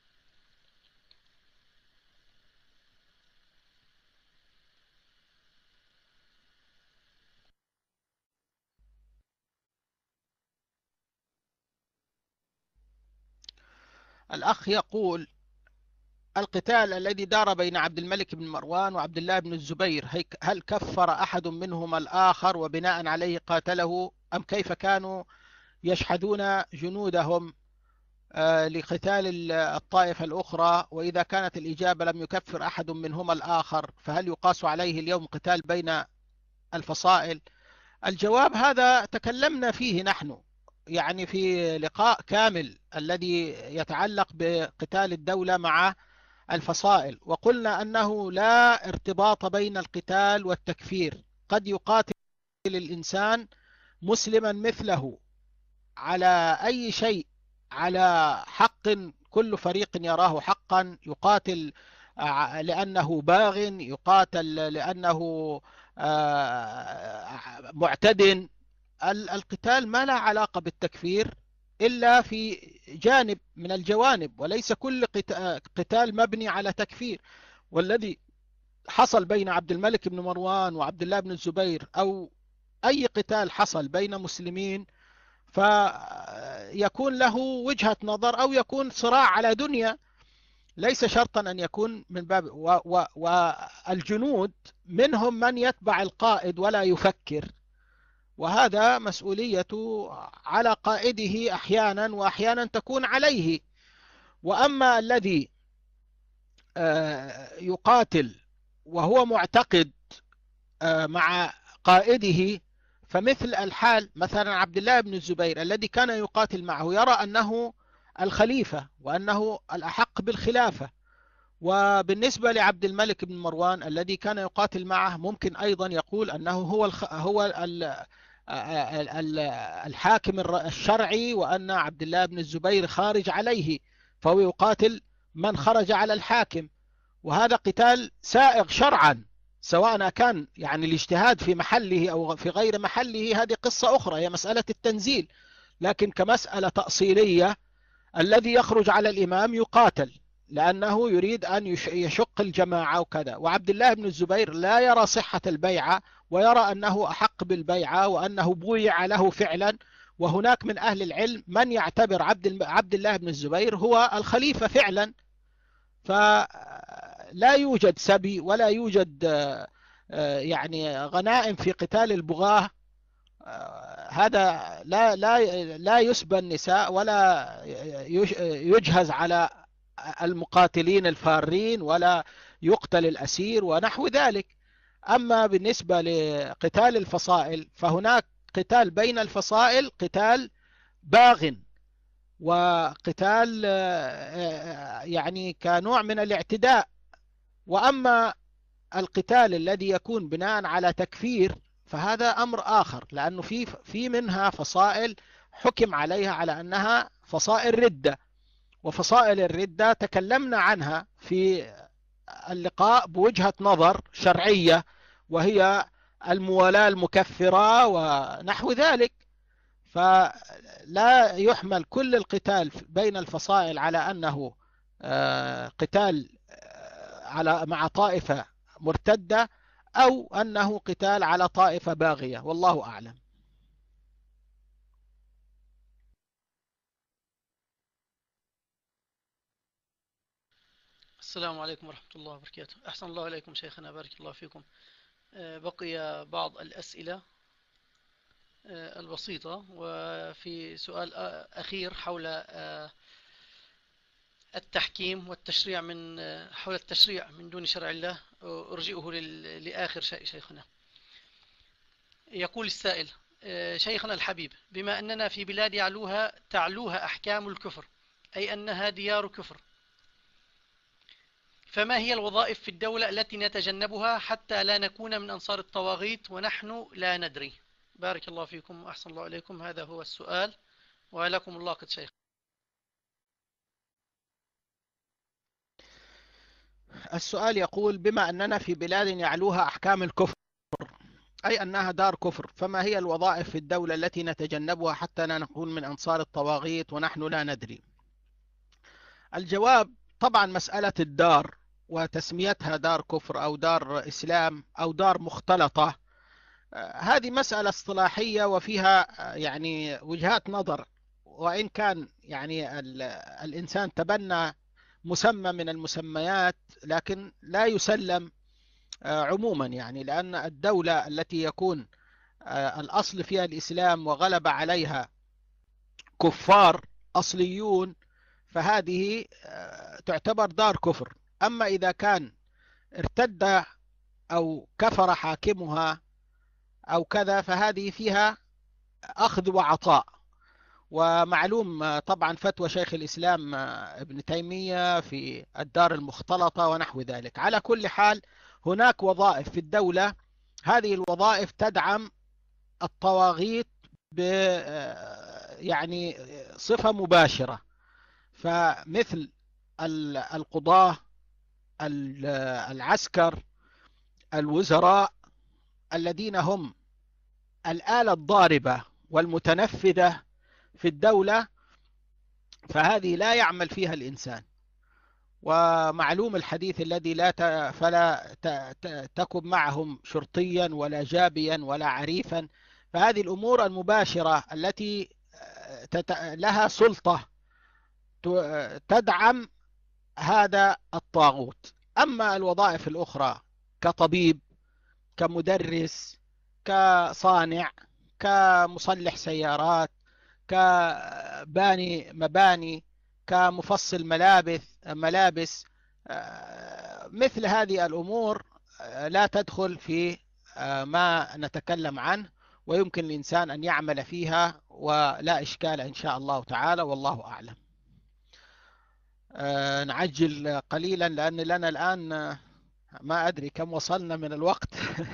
B: الأخ يقول: القتال الذي دار بين عبد الملك بن مروان وعبد الله بن الزبير، هل كفر أحد منهما الآخر وبناء عليه قاتله، أم كيف كانوا يشحذون جنودهم لقتال الطائفة الأخرى؟ وإذا كانت الإجابة لم يكفر أحد منهما الآخر، فهل يقاس عليه اليوم قتال بين الفصائل؟ الجواب هذا تكلمنا فيه نحن، يعني في لقاء كامل الذي يتعلق بقتال الدولة مع الفصائل، وقلنا أنه لا ارتباط بين القتال والتكفير. قد يقاتل الإنسان مسلما مثله على أي شيء، على حق كل فريق يراه حقا، يقاتل لأنه باغ، يقاتل لأنه معتد. القتال ما لا علاقة بالتكفير إلا في جانب من الجوانب، وليس كل قتال مبني على تكفير. والذي حصل بين عبد الملك بن مروان وعبد الله بن الزبير، أو أي قتال حصل بين مسلمين، فيكون له وجهة نظر أو يكون صراع على دنيا، ليس شرطا أن يكون من باب. والجنود منهم من يتبع القائد ولا يفكر، وهذا مسؤوليته على قائده أحيانا، وأحيانا تكون عليه. وأما الذي يقاتل وهو معتقد مع قائده، فمثل الحال مثلا عبد الله بن الزبير الذي كان يقاتل معه يرى أنه الخليفة وأنه الأحق بالخلافة. وبالنسبة لعبد الملك بن مروان الذي كان يقاتل معه، ممكن أيضا يقول أنه هو الخ... هو ال... الحاكم الشرعي، وأن عبد الله بن الزبير خارج عليه، فهو يقاتل من خرج على الحاكم. وهذا قتال سائغ شرعا، سواء كان يعني الاجتهاد في محله أو في غير محله، هذه قصة أخرى، هي مسألة التنزيل. لكن كمسألة تأصيلية، الذي يخرج على الإمام يقاتل لأنه يريد أن يشق الجماعة وكذا. وعبد الله بن الزبير لا يرى صحة البيعة، ويرى أنه أحق بالبيعة وأنه بويع له فعلا. وهناك من أهل العلم من يعتبر عبد عبد الله بن الزبير هو الخليفة فعلا. فلا يوجد سبي ولا يوجد يعني غنائم في قتال البغاة. هذا لا لا لا يسبى النساء ولا يجهز على المقاتلين الفارين ولا يقتل الأسير ونحو ذلك. أما بالنسبة لقتال الفصائل، فهناك قتال بين الفصائل قتال باغ، وقتال يعني كنوع من الاعتداء. وأما القتال الذي يكون بناء على تكفير، فهذا أمر آخر، لأنه في في منها فصائل حكم عليها على أنها فصائل ردة. وفصائل الردة تكلمنا عنها في اللقاء بوجهة نظر شرعية، وهي الموالاة المكفرة ونحو ذلك. فلا يحمل كل القتال بين الفصائل على أنه قتال على مع طائفة مرتدة أو أنه قتال على طائفة باغية، والله أعلم.
A: السلام عليكم ورحمة الله وبركاته. أحسن الله إليكم شيخنا، بارك الله فيكم. بقي بعض الأسئلة البسيطة، وفي سؤال أخير حول التحكيم والتشريع من حول التشريع من دون شرع الله، أرجئه لآخر شيء شيخنا. يقول السائل: شيخنا الحبيب، بما أننا في بلاد يعلوها تعلوها أحكام الكفر، أي أنها ديار كفر، فما هي الوظائف في الدولة التي نتجنبها حتى لا نكون من أنصار الطواغيت ونحن لا ندري؟ بارك الله فيكم وأحسن الله إليكم. هذا هو السؤال، ولكم الله قد شيخ.
B: السؤال يقول: بما أننا في بلاد يعلوها أحكام الكفر، أي أنها دار كفر، فما هي الوظائف في الدولة التي نتجنبها حتى لا نكون من أنصار الطواغيت ونحن لا ندري؟ الجواب: طبعا مسألة الدار وتسميتها دار كفر أو دار إسلام أو دار مختلطة، هذه مسألة اصطلاحية وفيها يعني وجهات نظر، وإن كان يعني الإنسان تبنى مسمى من المسميات لكن لا يسلم عموما، يعني لأن الدولة التي يكون الأصل فيها الإسلام وغلب عليها كفار أصليون فهذه تعتبر دار كفر. أما إذا كان ارتد أو كفر حاكمها أو كذا فهذه فيها أخذ وعطاء. ومعلوم طبعا فتوى شيخ الإسلام ابن تيمية في الدار المختلطة ونحو ذلك. على كل حال هناك وظائف في الدولة، هذه الوظائف تدعم الطواغيت ب يعني صفة مباشرة، فمثل القضاة، العسكر، الوزراء، الذين هم الآلة الضاربة والمتنفذة في الدولة، فهذه لا يعمل فيها الإنسان. ومعلوم الحديث الذي لا ت... فلا ت... ت... تكن معهم شرطيا ولا جابيا ولا عريفا، فهذه الأمور المباشرة التي تت... لها سلطة ت... تدعم هذا الطاغوت. أما الوظائف الأخرى كطبيب، كمدرس، كصانع، كمصلح سيارات، كباني مباني، كمفصل ملابس ملابس مثل هذه الأمور لا تدخل في ما نتكلم عنه، ويمكن الإنسان أن يعمل فيها ولا إشكال إن شاء الله تعالى، والله أعلم. نعجل قليلا لأن لنا الآن ما أدري كم وصلنا من الوقت.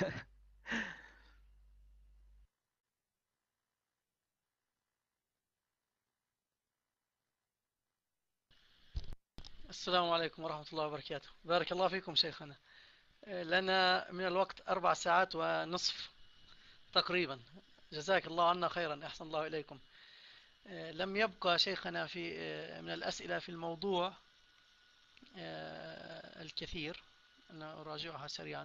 A: السلام عليكم ورحمة الله وبركاته. بارك الله فيكم شيخنا. لنا من الوقت أربع ساعات ونصف تقريبا. جزاك الله عنا خيرا، أحسن الله إليكم. لم يبقى شيخنا في من الأسئلة في الموضوع الكثير، أنا أراجعها سريعا.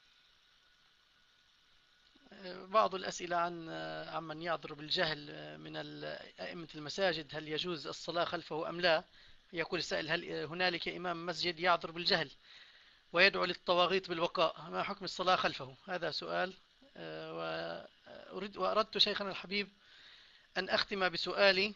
A: بعض الأسئلة عن عمن يعذر بالجهل من أئمة المساجد، هل يجوز الصلاة خلفه أم لا؟ يقول السائل: هل هنالك إمام مسجد يعذر بالجهل ويدعو للطواغيت بالبقاء، ما حكم الصلاة خلفه؟ هذا سؤال. وأريد وأردت شيخنا الحبيب أن أختم بسؤالي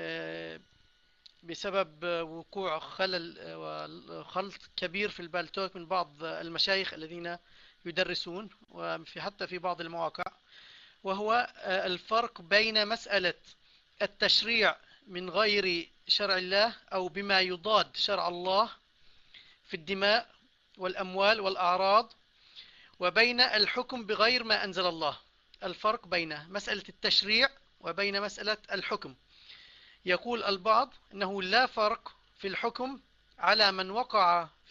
A: بسبب وقوع خلل وخلط كبير في البالتوك من بعض المشايخ الذين يدرسون وفي حتى في بعض المواقع، وهو الفرق بين مسألة التشريع من غير شرع الله أو بما يضاد شرع الله في الدماء والأموال والأعراض، وبين الحكم بغير ما أنزل الله. الفرق بين مسألة التشريع وبين مسألة الحكم. يقول البعض أنه لا فرق في الحكم على من وقع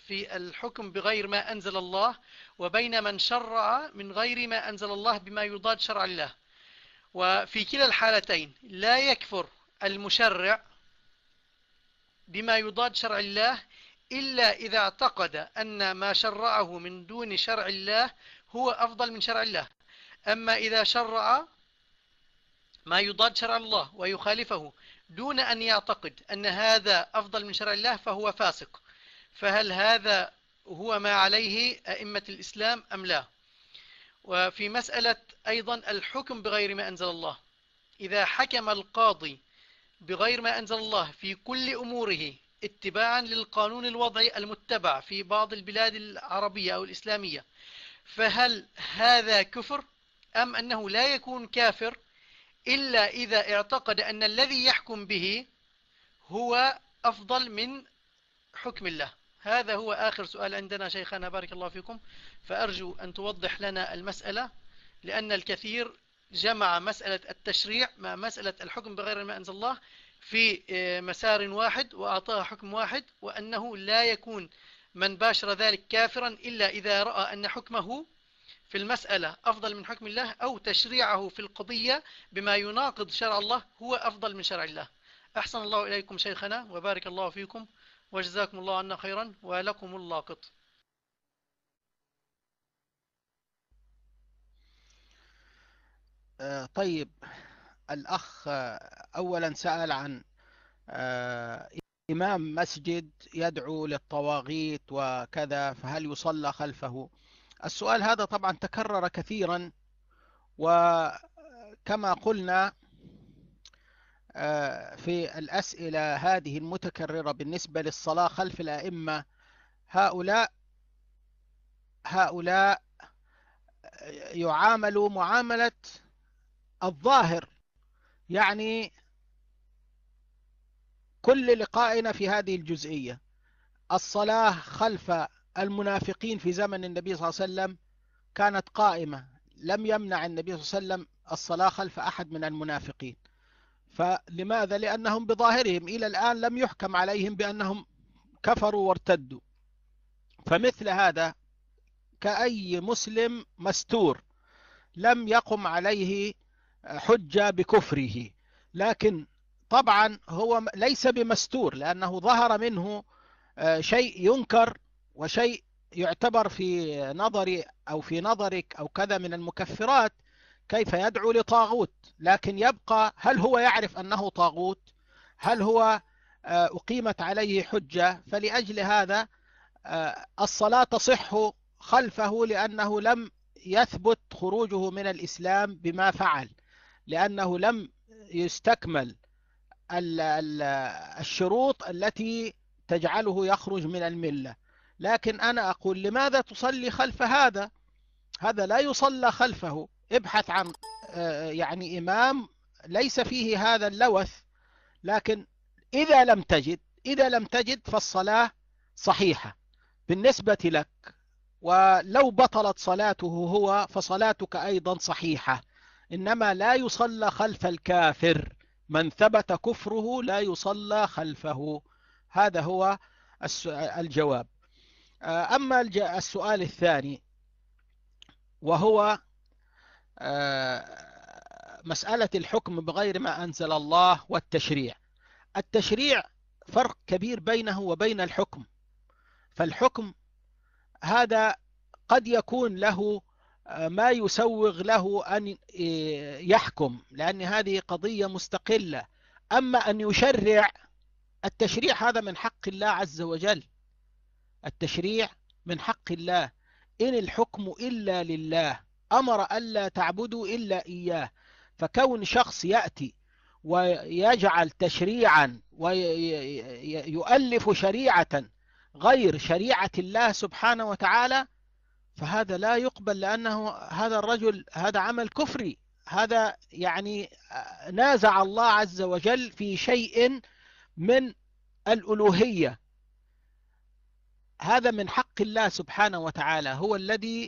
A: في الحكم بغير ما أنزل الله وبين من شرع من غير ما أنزل الله بما يضاد شرع الله. وفي كلا الحالتين لا يكفر المشرع بما يضاد شرع الله إلا إذا اعتقد أن ما شرعه من دون شرع الله هو أفضل من شرع الله. أما إذا شرع ما يضاد شرع الله ويخالفه دون أن يعتقد أن هذا أفضل من شرع الله فهو فاسق. فهل هذا هو ما عليه أئمة الإسلام أم لا؟ وفي مسألة أيضا الحكم بغير ما أنزل الله، إذا حكم القاضي بغير ما أنزل الله في كل أموره اتباعا للقانون الوضعي المتبع في بعض البلاد العربية أو الإسلامية، فهل هذا كفر أم أنه لا يكون كافر إلا إذا اعتقد أن الذي يحكم به هو أفضل من حكم الله؟ هذا هو آخر سؤال عندنا شيخنا بارك الله فيكم، فأرجو أن توضح لنا المسألة، لأن الكثير جمع مسألة التشريع مع مسألة الحكم بغير ما أنزل الله في مسار واحد وأعطاها حكم واحد، وأنه لا يكون من باشر ذلك كافرا إلا إذا رأى أن حكمه في المسألة أفضل من حكم الله أو تشريعه في القضية بما يناقض شرع الله هو أفضل من شرع الله. أحسن الله إليكم شيخنا وبارك الله فيكم وجزاكم الله عنا خيرا ولكم اللاقط.
B: آه طيب، الأخ أولا سأل عن آه إمام مسجد يدعو للطواغيت وكذا، فهل يصلى خلفه؟ السؤال هذا طبعا تكرر كثيرا، وكما قلنا في الأسئلة هذه المتكررة بالنسبة للصلاة خلف الأئمة، هؤلاء هؤلاء يعاملوا معاملة الظاهر، يعني كل لقائنا في هذه الجزئية الصلاة خلف المنافقين في زمن النبي صلى الله عليه وسلم كانت قائمة، لم يمنع النبي صلى الله عليه وسلم الصلاة خلف أحد من المنافقين. فلماذا؟ لأنهم بظاهرهم إلى الآن لم يحكم عليهم بأنهم كفروا وارتدوا. فمثل هذا كأي مسلم مستور لم يقم عليه حجة بكفره، لكن طبعا هو ليس بمستور لأنه ظهر منه شيء ينكر وشيء يعتبر في نظري أو في نظرك أو كذا من المكفرات، كيف يدعو لطاغوت، لكن يبقى هل هو يعرف أنه طاغوت؟ هل هو أقيمت عليه حجة؟ فلأجل هذا الصلاة تصح خلفه، لأنه لم يثبت خروجه من الإسلام بما فعل، لأنه لم يستكمل الشروط التي تجعله يخرج من الملة. لكن أنا أقول لماذا تصلي خلف هذا؟ هذا لا يصلى خلفه. ابحث عن يعني إمام ليس فيه هذا اللوث. لكن إذا لم تجد إذا لم تجد فالصلاة صحيحة بالنسبة لك، ولو بطلت صلاته هو فصلاتك أيضا صحيحة. إنما لا يصلى خلف الكافر، من ثبت كفره لا يصلى خلفه. هذا هو الجواب. أما السؤال الثاني وهو مسألة الحكم بغير ما أنزل الله والتشريع. التشريع فرق كبير بينه وبين الحكم. فالحكم هذا قد يكون له ما يسوغ له أن يحكم، لأن هذه قضية مستقلة. أما أن يشرع، التشريع هذا من حق الله عز وجل. التشريع من حق الله، إن الحكم إلا لله، أمر ألا تعبدوا إلا إياه. فكون شخص يأتي ويجعل تشريعا ويؤلف شريعة غير شريعة الله سبحانه وتعالى، فهذا لا يقبل، لأنه هذا الرجل هذا عمل كفري، هذا يعني نازع الله عز وجل في شيء من الألوهية. هذا من حق الله سبحانه وتعالى، هو الذي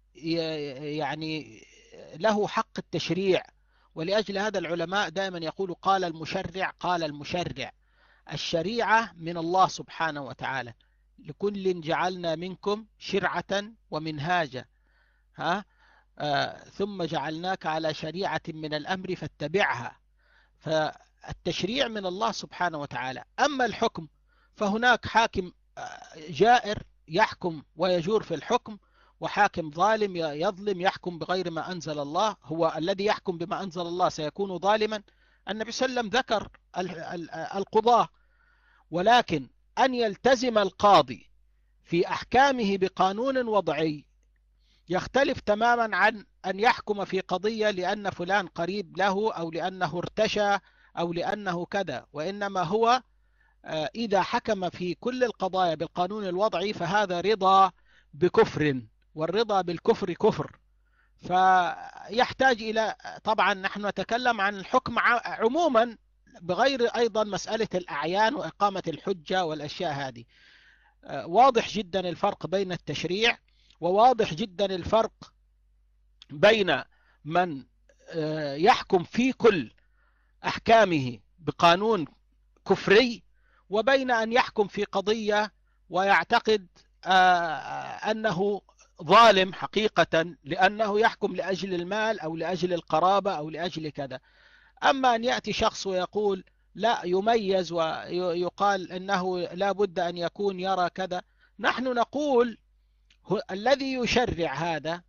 B: يعني له حق التشريع. ولأجل هذا العلماء دائما يقولوا قال المشرع قال المشرع. الشريعة من الله سبحانه وتعالى، لكل جعلنا منكم شرعة ومنهاجا، ها آه ثم جعلناك على شريعة من الأمر فاتبعها. فالتشريع من الله سبحانه وتعالى. أما الحكم فهناك حاكم جائر يحكم ويجور في الحكم، وحاكم ظالم يظلم يحكم بغير ما أنزل الله. هو الذي يحكم بما أنزل الله سيكون ظالما. النبي صلى الله عليه وسلم ذكر القضاة، ولكن أن يلتزم القاضي في أحكامه بقانون وضعي يختلف تماما عن أن يحكم في قضية لأن فلان قريب له أو لأنه ارتشى أو لأنه كذا. وإنما هو إذا حكم في كل القضايا بالقانون الوضعي فهذا رضا بكفر، والرضا بالكفر كفر. فيحتاج إلى، طبعا نحن نتكلم عن الحكم عموما بغير أيضا مسألة الأعيان وإقامة الحجة والأشياء هذه. واضح جدا الفرق بين التشريع، وواضح جدا الفرق بين من يحكم في كل أحكامه بقانون كفري، وبين أن يحكم في قضية ويعتقد أنه ظالم حقيقة لأنه يحكم لأجل المال أو لأجل القرابة أو لأجل كذا. أما أن يأتي شخص ويقول لا، يميز ويقال أنه لا بد أن يكون يرى كذا، نحن نقول الذي يشرع هذا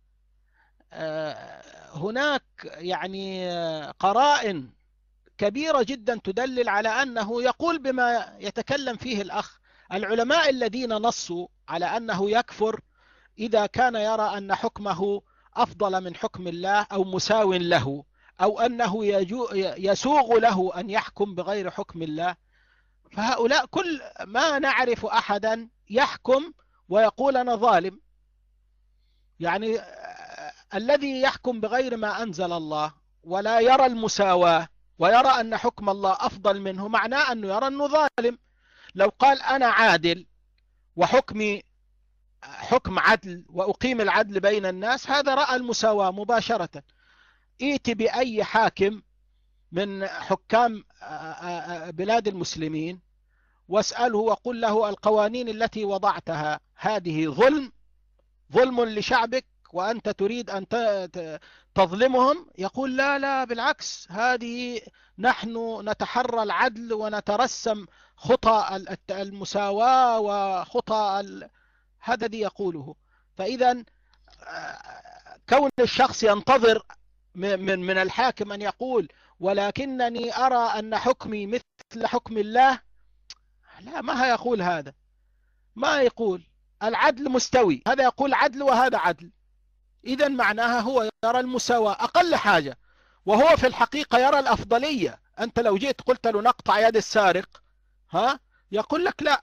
B: هناك يعني قرائن كبيرة جدا تدلل على أنه يقول بما يتكلم فيه الأخ. العلماء الذين نصوا على أنه يكفر إذا كان يرى أن حكمه أفضل من حكم الله أو مساو له، أو أنه يسوغ له أن يحكم بغير حكم الله. فهؤلاء كل ما نعرف أحدا يحكم ويقول أنا ظالم. يعني الذي يحكم بغير ما أنزل الله ولا يرى المساواة ويرى أن حكم الله أفضل منه، معناه أنه يرى أنه ظالم. لو قال أنا عادل وحكمي حكم عدل وأقيم العدل بين الناس، هذا رأى المساواة مباشرة. ائت بأي حاكم من حكام بلاد المسلمين واسأله وقل له القوانين التي وضعتها هذه ظلم ظلم لشعبك وأنت تريد أن تظلمهم، يقول لا لا بالعكس، هذه نحن نتحرى العدل ونترسم خطى المساواة وخطى ال... هذا الذي يقوله. فإذا كون الشخص ينتظر من من الحاكم أن يقول ولكنني أرى أن حكمي مثل حكم الله، لا، ما يقول هذا. ما يقول العدل مستوي، هذا يقول عدل وهذا عدل، إذا معناها هو يرى المساواة أقل حاجة، وهو في الحقيقة يرى الأفضلية. أنت لو جيت قلت له نقطع يد السارق، ها يقول لك لا،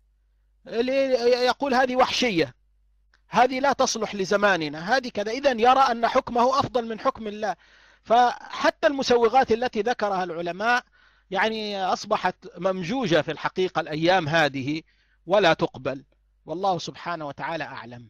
B: يقول هذه وحشية، هذه لا تصلح لزماننا، هذه كذا. إذن يرى أن حكمه أفضل من حكم الله. فحتى المسوغات التي ذكرها العلماء يعني أصبحت ممجوجة في الحقيقة الأيام هذه ولا تقبل، والله سبحانه وتعالى أعلم.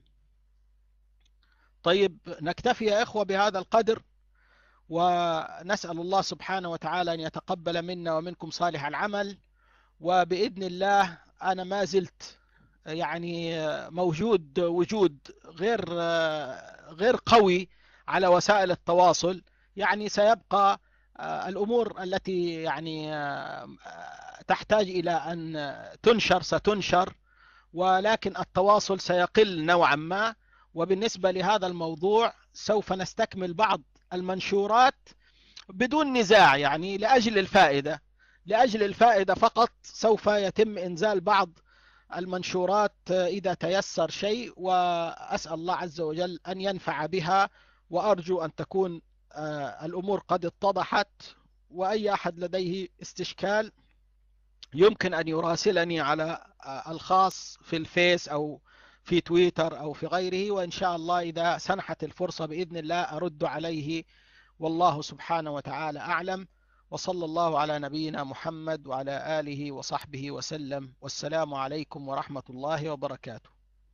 B: طيب نكتفي يا إخوة بهذا القدر، ونسأل الله سبحانه وتعالى أن يتقبل منا ومنكم صالح العمل. وبإذن الله أنا ما زلت يعني موجود وجود غير غير قوي على وسائل التواصل. يعني سيبقى الأمور التي يعني تحتاج إلى أن تنشر ستنشر، ولكن التواصل سيقل نوعا ما. وبالنسبة لهذا الموضوع سوف نستكمل بعض المنشورات بدون نزاع، يعني لأجل الفائدة لأجل الفائدة فقط. سوف يتم إنزال بعض المنشورات إذا تيسر شيء، وأسأل الله عز وجل أن ينفع بها، وأرجو أن تكون الأمور قد اتضحت. وأي أحد لديه استشكال يمكن أن يراسلني على الخاص في الفيس أو في تويتر أو في غيره، وإن شاء الله إذا سنحت الفرصة بإذن الله أرد عليه. والله سبحانه وتعالى أعلم، وصلى الله على نبينا محمد وعلى آله وصحبه وسلم، والسلام عليكم ورحمة الله وبركاته.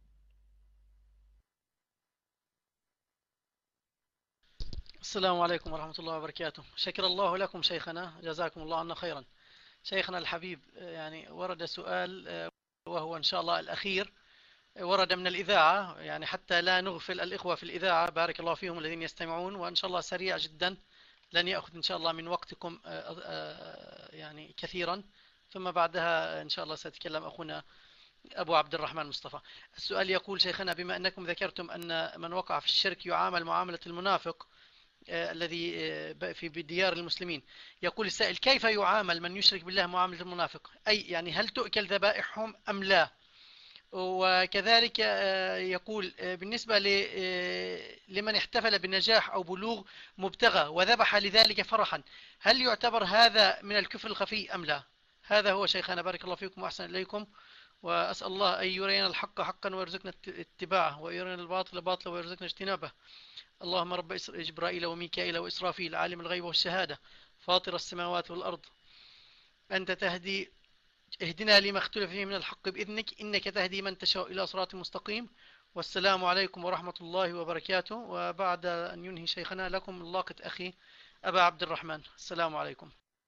A: السلام عليكم ورحمة الله وبركاته. شكر الله لكم شيخنا، جزاكم الله عنا خيرا. شيخنا الحبيب، يعني ورد سؤال وهو إن شاء الله الأخير ورد من الإذاعة، يعني حتى لا نغفل الإخوة في الإذاعة، بارك الله فيهم الذين يستمعون، وإن شاء الله سريع جدا لن يأخذ إن شاء الله من وقتكم يعني كثيرا، ثم بعدها إن شاء الله سيتكلم أخونا أبو عبد الرحمن مصطفى. السؤال يقول: شيخنا، بما أنكم ذكرتم أن من وقع في الشرك يعامل معاملة المنافق الذي في بديار المسلمين، يقول السائل: كيف يعامل من يشرك بالله معاملة المنافق؟ أي يعني هل تؤكل ذبائحهم أم لا؟ وكذلك يقول: بالنسبة لمن احتفل بالنجاح أو بلوغ مبتغى وذبح لذلك فرحا، هل يعتبر هذا من الكفر الخفي أم لا؟ هذا هو شيخنا، بارك الله فيكم وأحسن إليكم، وأسأل الله أن يرينا الحق حقا ويرزقنا اتباعه، ويرينا الباطل باطلا ويرزقنا اجتنابه. اللهم رب جبرائيل وميكائيل وإسرافيل عالم الغيب والشهادة فاطر السماوات والأرض، أنت تهدي اهدنا لما اختلف فيه من الحق بإذنك، إنك تهدي من تشاء إلى صراط مستقيم. والسلام عليكم ورحمة الله وبركاته. وبعد أن ينهي شيخنا لكم اللاقط أخي أبا عبد الرحمن. السلام عليكم.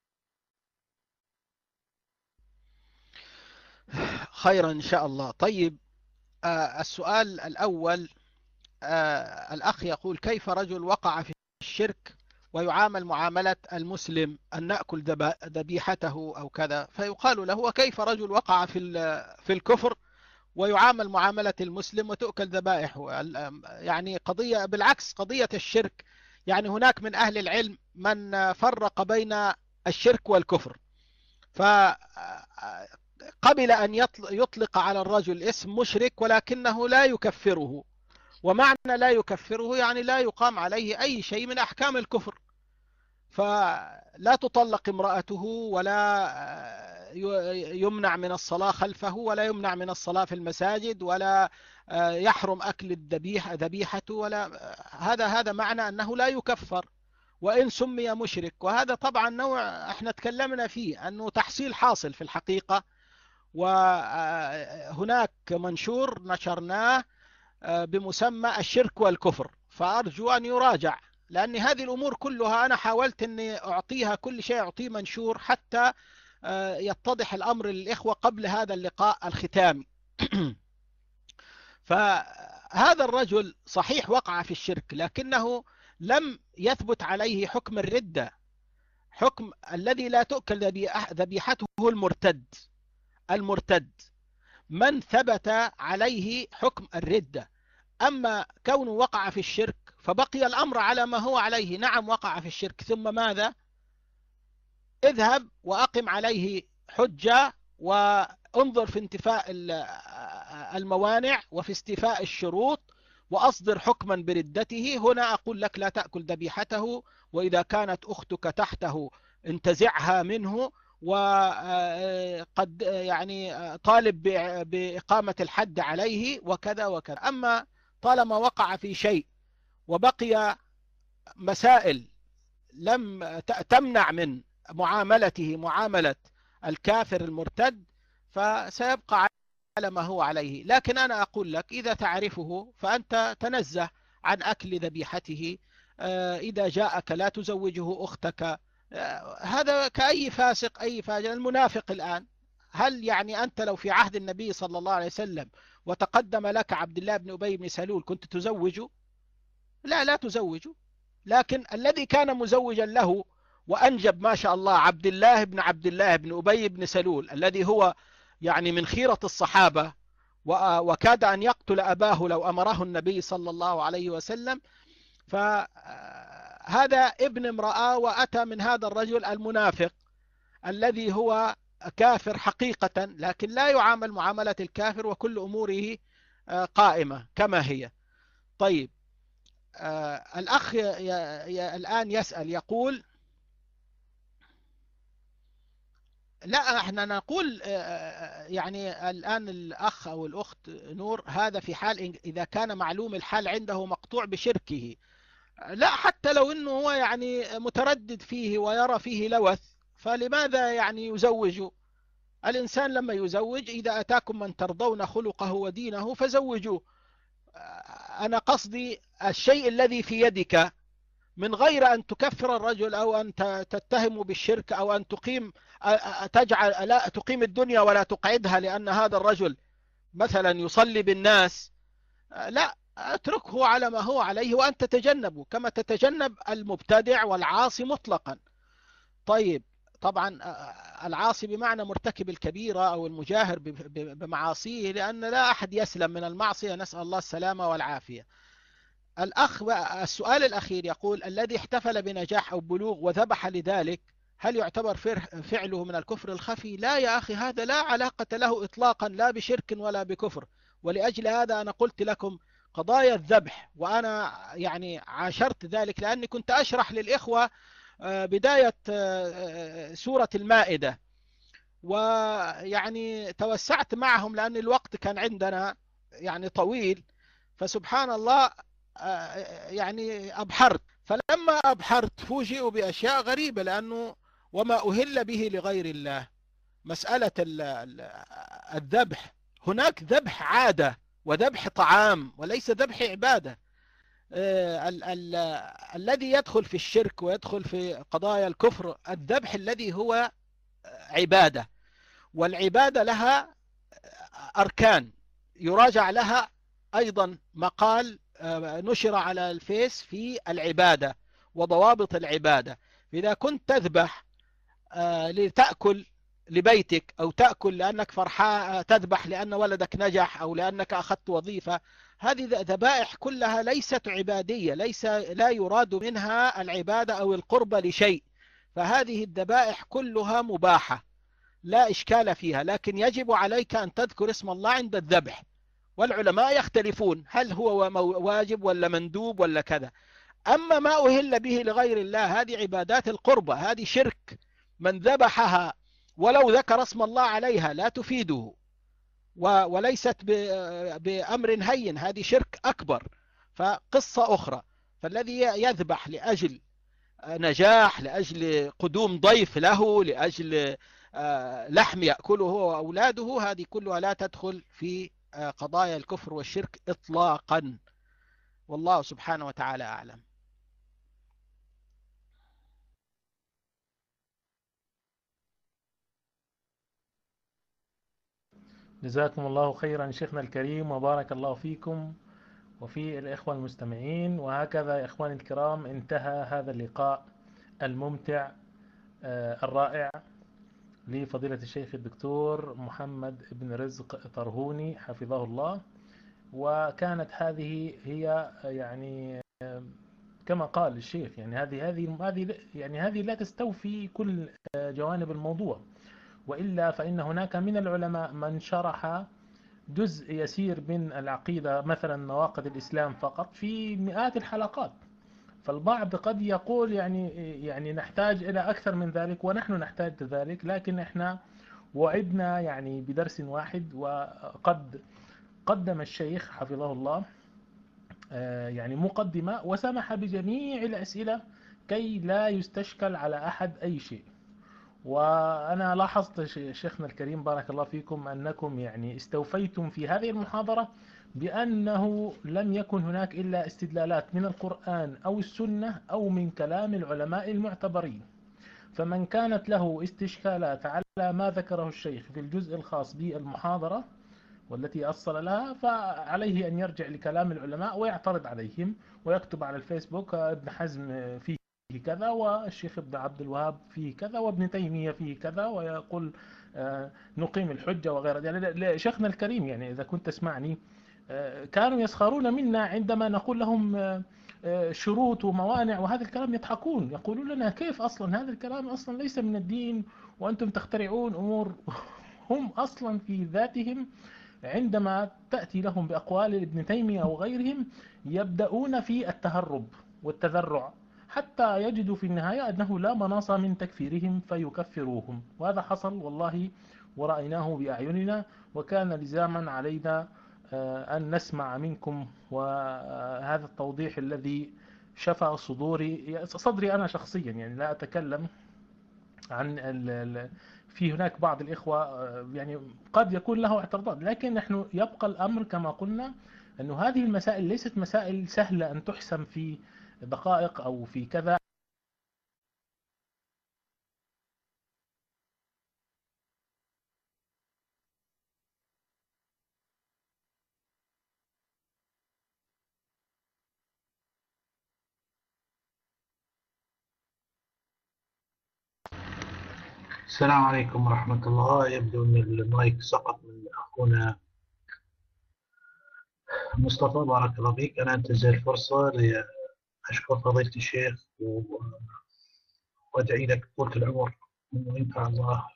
B: خيرا إن شاء الله. طيب، آه السؤال الأول، آه الأخ يقول: كيف رجل وقع في الشرك ويعامل معاملة المسلم أن نأكل ذبيحته أو كذا؟ فيقال له: وكيف رجل وقع في في الكفر ويعامل معاملة المسلم وتؤكل ذبائحه؟ يعني قضية بالعكس، قضية الشرك، يعني هناك من أهل العلم من فرق بين الشرك والكفر، فقبل أن يطلق على الرجل اسم مشرك ولكنه لا يكفره، ومعنى لا يكفره يعني لا يقام عليه أي شيء من أحكام الكفر، فلا تطلق امرأته ولا يمنع من الصلاة خلفه ولا يمنع من الصلاة في المساجد ولا يحرم أكل الذبيحة ذبيحته، ولا هذا هذا معنى أنه لا يكفر وإن سمي مشرك. وهذا طبعا نوع احنا تكلمنا فيه أنه تحصيل حاصل في الحقيقة، وهناك منشور نشرناه بمسمى الشرك والكفر، فأرجو أن يراجع، لأن هذه الأمور كلها أنا حاولت أني أعطيها كل شيء أعطيه منشور حتى يتضح الأمر للإخوة قبل هذا اللقاء الختامي. فهذا الرجل صحيح وقع في الشرك، لكنه لم يثبت عليه حكم الردة، حكم الذي لا تؤكل ذبيحته المرتد. المرتد من ثبت عليه حكم الردة، أما كونه وقع في الشرك فبقي الأمر على ما هو عليه. نعم وقع في الشرك، ثم ماذا؟ اذهب وأقم عليه حجة وانظر في انتفاء الموانع وفي استيفاء الشروط وأصدر حكما بردته. هنا أقول لك لا تأكل ذبيحته، وإذا كانت أختك تحته انتزعها منه، وقد يعني طالب بإقامة الحد عليه وكذا وكذا. أما طالما وقع في شيء وبقي مسائل لم تمنع من معاملته معاملة الكافر المرتد، فسيبقى على ما هو عليه. لكن أنا أقول لك إذا تعرفه فأنت تنزه عن أكل ذبيحته. إذا جاءك لا تزوجه أختك، هذا كأي فاسق أي فاجر. المنافق الآن، هل يعني أنت لو في عهد النبي صلى الله عليه وسلم وتقدم لك عبد الله بن أبي بن سلول كنت تزوجه؟ لا لا تزوجه. لكن الذي كان مزوجا له وأنجب ما شاء الله عبد الله بن عبد الله بن أبي بن سلول، الذي هو يعني من خيرة الصحابة وكاد أن يقتل أباه لو أمره النبي صلى الله عليه وسلم، فهذا ابن امرأة وأتى من هذا الرجل المنافق الذي هو كافر حقيقة، لكن لا يعامل معاملة الكافر وكل أموره قائمة كما هي. طيب، الأخ الآن يسأل يقول: لا احنا نقول يعني الآن الأخ أو الأخت نور، هذا في حال إذا كان معلوم الحال عنده مقطوع بشركه. لا، حتى لو أنه هو يعني متردد فيه ويرى فيه لوث، فلماذا يعني يزوجه؟ الإنسان لما يزوج إذا أتاكم من ترضون خلقه ودينه فزوجوه. أنا قصدي الشيء الذي في يدك من غير أن تكفر الرجل أو أن تتهمه بالشرك أو أن تقيم تجعل لا تقيم الدنيا ولا تقعدها لأن هذا الرجل مثلا يصلي بالناس. لا، اتركه على ما هو عليه وأنت تتجنبه كما تتجنب المبتدع والعاصي مطلقا. طيب، طبعا العاصي بمعنى مرتكب الكبيرة أو المجاهر بمعاصيه، لأن لا أحد يسلم من المعصية، نسأل الله السلامة والعافية. الأخ السؤال الأخير يقول: الذي احتفل بنجاح أو بلوغ وذبح لذلك هل يعتبر فعله من الكفر الخفي؟ لا يا أخي، هذا لا علاقة له إطلاقا لا بشرك ولا بكفر. ولأجل هذا أنا قلت لكم قضايا الذبح، وأنا يعني عاشرت ذلك لأني كنت أشرح للإخوة بداية سورة المائدة، ويعني توسعت معهم لأن الوقت كان عندنا يعني طويل، فسبحان الله يعني أبحرت. فلما أبحرت فوجئوا بأشياء غريبة، لأنه وما أهل به لغير الله مسألة الذبح، هناك ذبح عادة وذبح طعام وليس ذبح عبادة. ال ال الذي يدخل في الشرك ويدخل في قضايا الكفر الذبح الذي هو عبادة، والعبادة لها أركان يراجع لها أيضا مقال نشر على الفيس في العبادة وضوابط العبادة. إذا كنت تذبح لتأكل لبيتك أو تأكل لأنك فرحان، تذبح لأن ولدك نجح أو لأنك أخذت وظيفة، هذه ذبائح كلها ليست عبادية، ليس لا يراد منها العبادة أو القرب لشيء، فهذه الذبائح كلها مباحة لا إشكال فيها، لكن يجب عليك أن تذكر اسم الله عند الذبح. والعلماء يختلفون هل هو واجب ولا مندوب ولا كذا. أما ما أهل به لغير الله هذه عبادات القربة، هذه شرك، من ذبحها ولو ذكر اسم الله عليها لا تفيده وليست بأمر هين، هذه شرك أكبر، فقصة أخرى. فالذي يذبح لأجل نجاح، لأجل قدوم ضيف له، لأجل لحم يأكله هو وأولاده، هذه كلها لا تدخل في قضايا الكفر والشرك إطلاقا، والله سبحانه وتعالى أعلم.
D: جزاكم الله خيرا شيخنا الكريم، وبارك الله فيكم وفي الإخوة المستمعين. وهكذا يا إخواني الكرام انتهى هذا اللقاء الممتع الرائع لفضيلة الشيخ الدكتور محمد بن رزق طرهوني حفظه الله. وكانت هذه هي يعني كما قال الشيخ، يعني هذه هذه هذه يعني هذه لا تستوفي كل جوانب الموضوع، وإلا فإن هناك من العلماء من شرح جزء يسير من العقيدة، مثلا نواقض الإسلام فقط، في مئات الحلقات. فالبعض قد يقول يعني يعني نحتاج إلى أكثر من ذلك، ونحن نحتاج ذلك، لكن إحنا وعدنا يعني بدرس واحد، وقد قدم الشيخ حفظه الله يعني مقدمة وسمح بجميع الأسئلة كي لا يستشكل على أحد أي شيء. وأنا لاحظت شيخنا الكريم بارك الله فيكم أنكم يعني استوفيتم في هذه المحاضرة بأنه لم يكن هناك إلا استدلالات من القرآن أو السنة أو من كلام العلماء المعتبرين. فمن كانت له استشكالات على ما ذكره الشيخ في الجزء الخاص بالمحاضرة والتي أصل لها، فعليه أن يرجع لكلام العلماء ويعترض عليهم، ويكتب على الفيسبوك ابن حزم فيه كذا، والشيخ ابن عبد الوهاب فيه كذا، وابن تيمية فيه كذا، ويقول نقيم الحجة وغيرها. يعني شيخنا الكريم يعني إذا كنت تسمعني كانوا يسخرون منا عندما نقول لهم شروط وموانع وهذا الكلام، يضحكون يقولون لنا كيف أصلا هذا الكلام أصلا ليس من الدين وأنتم تخترعون أمور. هم أصلا في ذاتهم عندما تأتي لهم بأقوال ابن تيمية أو غيرهم يبدأون في التهرب والتذرع حتى يجدوا في النهاية أنه لا مناص من تكفيرهم فيكفروهم. وهذا حصل والله ورأيناه بأعيننا، وكان لزاما علينا أن نسمع منكم وهذا التوضيح الذي شفى صدوري صدري أنا شخصيا. يعني لا أتكلم عن ال في هناك بعض الإخوة يعني قد يكون له اعتراضات، لكن نحن يبقى الأمر كما قلنا أنه هذه المسائل ليست مسائل سهلة أن تحسم في دقائق أو في كذا.
E: السلام عليكم ورحمة الله. يبدو أن المايك سقط من أخونا مصطفى. بارك الله فيك. أنا أنتهز الفرصة لأشكر فضيلة الشيخ وأدعي لك طولة العمر وأنه ينفع الله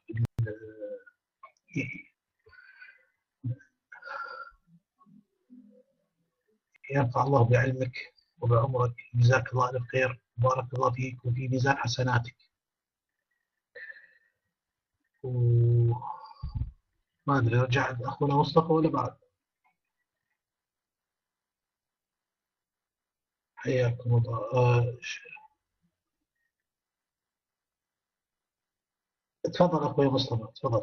E: ينفع الله بعلمك وبعمرك. جزاك الله ألف خير. بارك الله فيك وفي ميزان حسناتك. وما أدري رجع أخونا مصطفى ولا بعد؟ حياكم الله. آه، تفضل أخوي مصطفى، تفضل.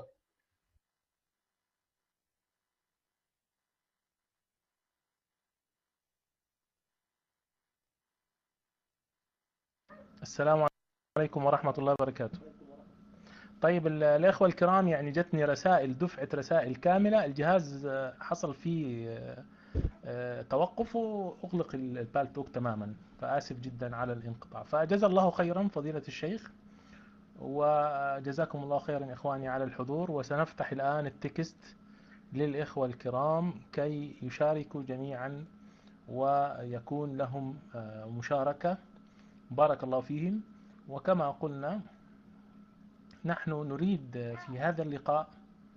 D: السلام عليكم ورحمة الله وبركاته. طيب الإخوة الكرام، يعني جتني رسائل، دفعة رسائل كاملة، الجهاز حصل فيه توقف وأغلق البالتوك تماما، فآسف جدا على الانقطاع. فجزا الله خيرا فضيلة الشيخ، وجزاكم الله خيرا إخواني على الحضور. وسنفتح الآن التكست للإخوة الكرام كي يشاركوا جميعا ويكون لهم مشاركة. بارك الله فيهم. وكما قلنا نحن نريد في هذا اللقاء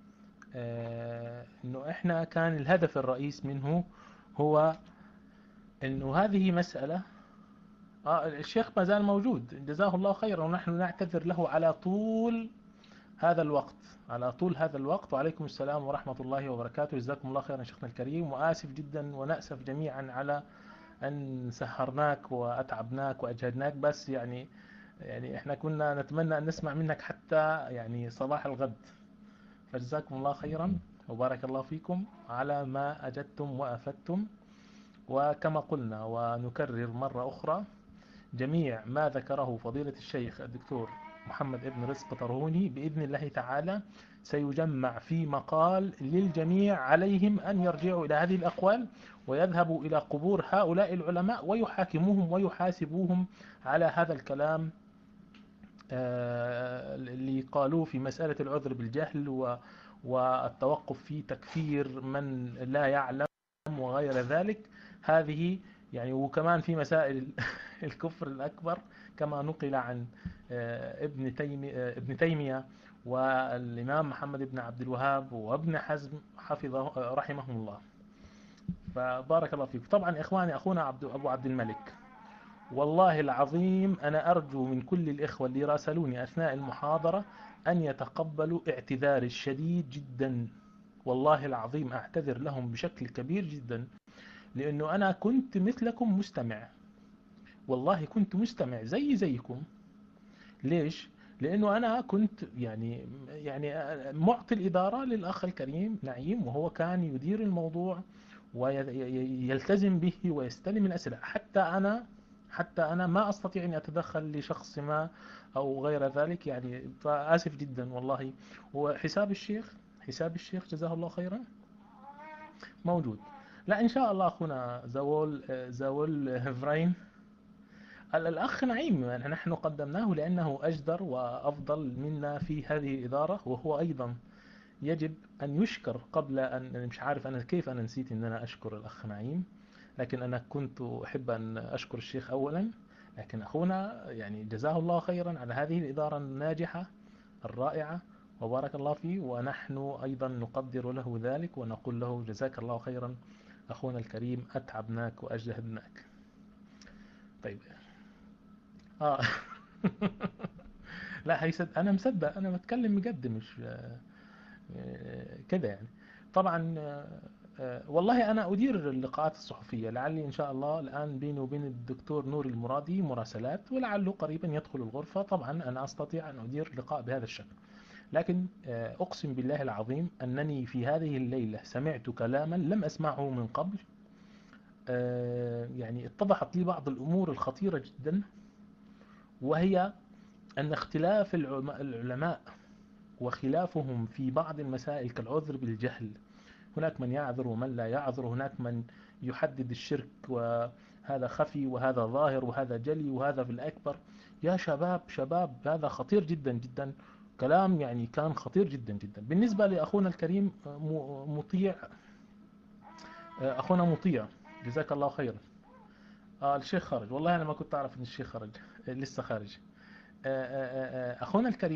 D: أنه إحنا كان الهدف الرئيس منه هو أنه هذه مسألة. آه الشيخ ما زال موجود جزاه الله خيرا، ونحن نعتذر له على طول هذا الوقت، على طول هذا الوقت. وعليكم السلام ورحمة الله وبركاته. جزاكم الله خيرا شيخنا الكريم، وآسف جدا ونأسف جميعا على أن سهرناك وأتعبناك وأجهدناك، بس يعني يعني إحنا كنا نتمنى أن نسمع منك حتى يعني صباح الغد. فجزاكم الله خيرا وبارك الله فيكم على ما أجدتم وأفدتم. وكما قلنا ونكرر مرة أخرى، جميع ما ذكره فضيلة الشيخ الدكتور محمد ابن رزق طرهوني بإذن الله تعالى سيجمع في مقال للجميع، عليهم أن يرجعوا إلى هذه الأقوال ويذهبوا إلى قبور هؤلاء العلماء ويحاكموهم ويحاسبوهم على هذا الكلام اللي قالوه في مسألة العذر بالجهل والتوقف في تكفير من لا يعلم وغير ذلك. هذه يعني، وكمان في مسائل الكفر الأكبر كما نقل عن ابن تيمية, ابن تيمية والإمام محمد بن عبد الوهاب وابن حزم حفظه رحمهم الله. فبارك الله فيك. طبعا إخواني، أخونا عبد أبو عبد الملك، والله العظيم أنا أرجو من كل الإخوة اللي راسلوني أثناء المحاضرة أن يتقبلوا اعتذاري الشديد جدا. والله العظيم أعتذر لهم بشكل كبير جدا، لأنه أنا كنت مثلكم مستمع، والله كنت مستمع زي زيكم. ليش؟ لأنه أنا كنت يعني يعني معطي الإدارة للأخ الكريم نعيم، وهو كان يدير الموضوع ويلتزم به ويستلم الأسئلة. حتى أنا حتى أنا ما أستطيع أن أتدخل لشخص ما أو غير ذلك يعني. فآسف جدا والله. وحساب الشيخ حساب الشيخ جزاه الله خيرا موجود. لا إن شاء الله أخونا زاول زاول هفرين الأخ نعيم نحن قدمناه لأنه أجدر وأفضل منا في هذه الإدارة، وهو أيضا يجب أن يشكر. قبل أن مش عارف أنا كيف أنا نسيت أن أنا أشكر الأخ نعيم، لكن أنا كنت أحب أن أشكر الشيخ أولا. لكن أخونا يعني جزاه الله خيرا على هذه الإدارة الناجحة الرائعة وبارك الله فيه، ونحن أيضا نقدر له ذلك ونقول له جزاك الله خيرا أخونا الكريم، أتعبناك وأجهدناك. طيب آه لا هيصد أنا مصدق، أنا بتكلم بجد مش كده يعني. طبعا والله أنا أدير اللقاءات الصحفية، لعلي إن شاء الله الآن بيني وبين الدكتور نور المرادي مراسلات، ولعله قريبا يدخل الغرفة. طبعا أنا أستطيع أن أدير لقاء بهذا الشكل، لكن أقسم بالله العظيم أنني في هذه الليلة سمعت كلاما لم أسمعه من قبل، يعني اتضحت لي بعض الأمور الخطيرة جدا، وهي أن اختلاف العلماء وخلافهم في بعض المسائل كالعذر بالجهل، هناك من يعذر ومن لا يعذر، هناك من يحدد الشرك وهذا خفي وهذا ظاهر وهذا جلي وهذا في الأكبر. يا شباب شباب هذا خطير جدا جدا، كلام يعني كان خطير جدا جدا. بالنسبة لأخونا الكريم مطيع، أخونا مطيع جزاك الله خيرا. آه الشيخ خرج، والله أنا ما كنت أعرف أن الشيخ خرج، لسه خارج. آه آه آه أخونا الكريم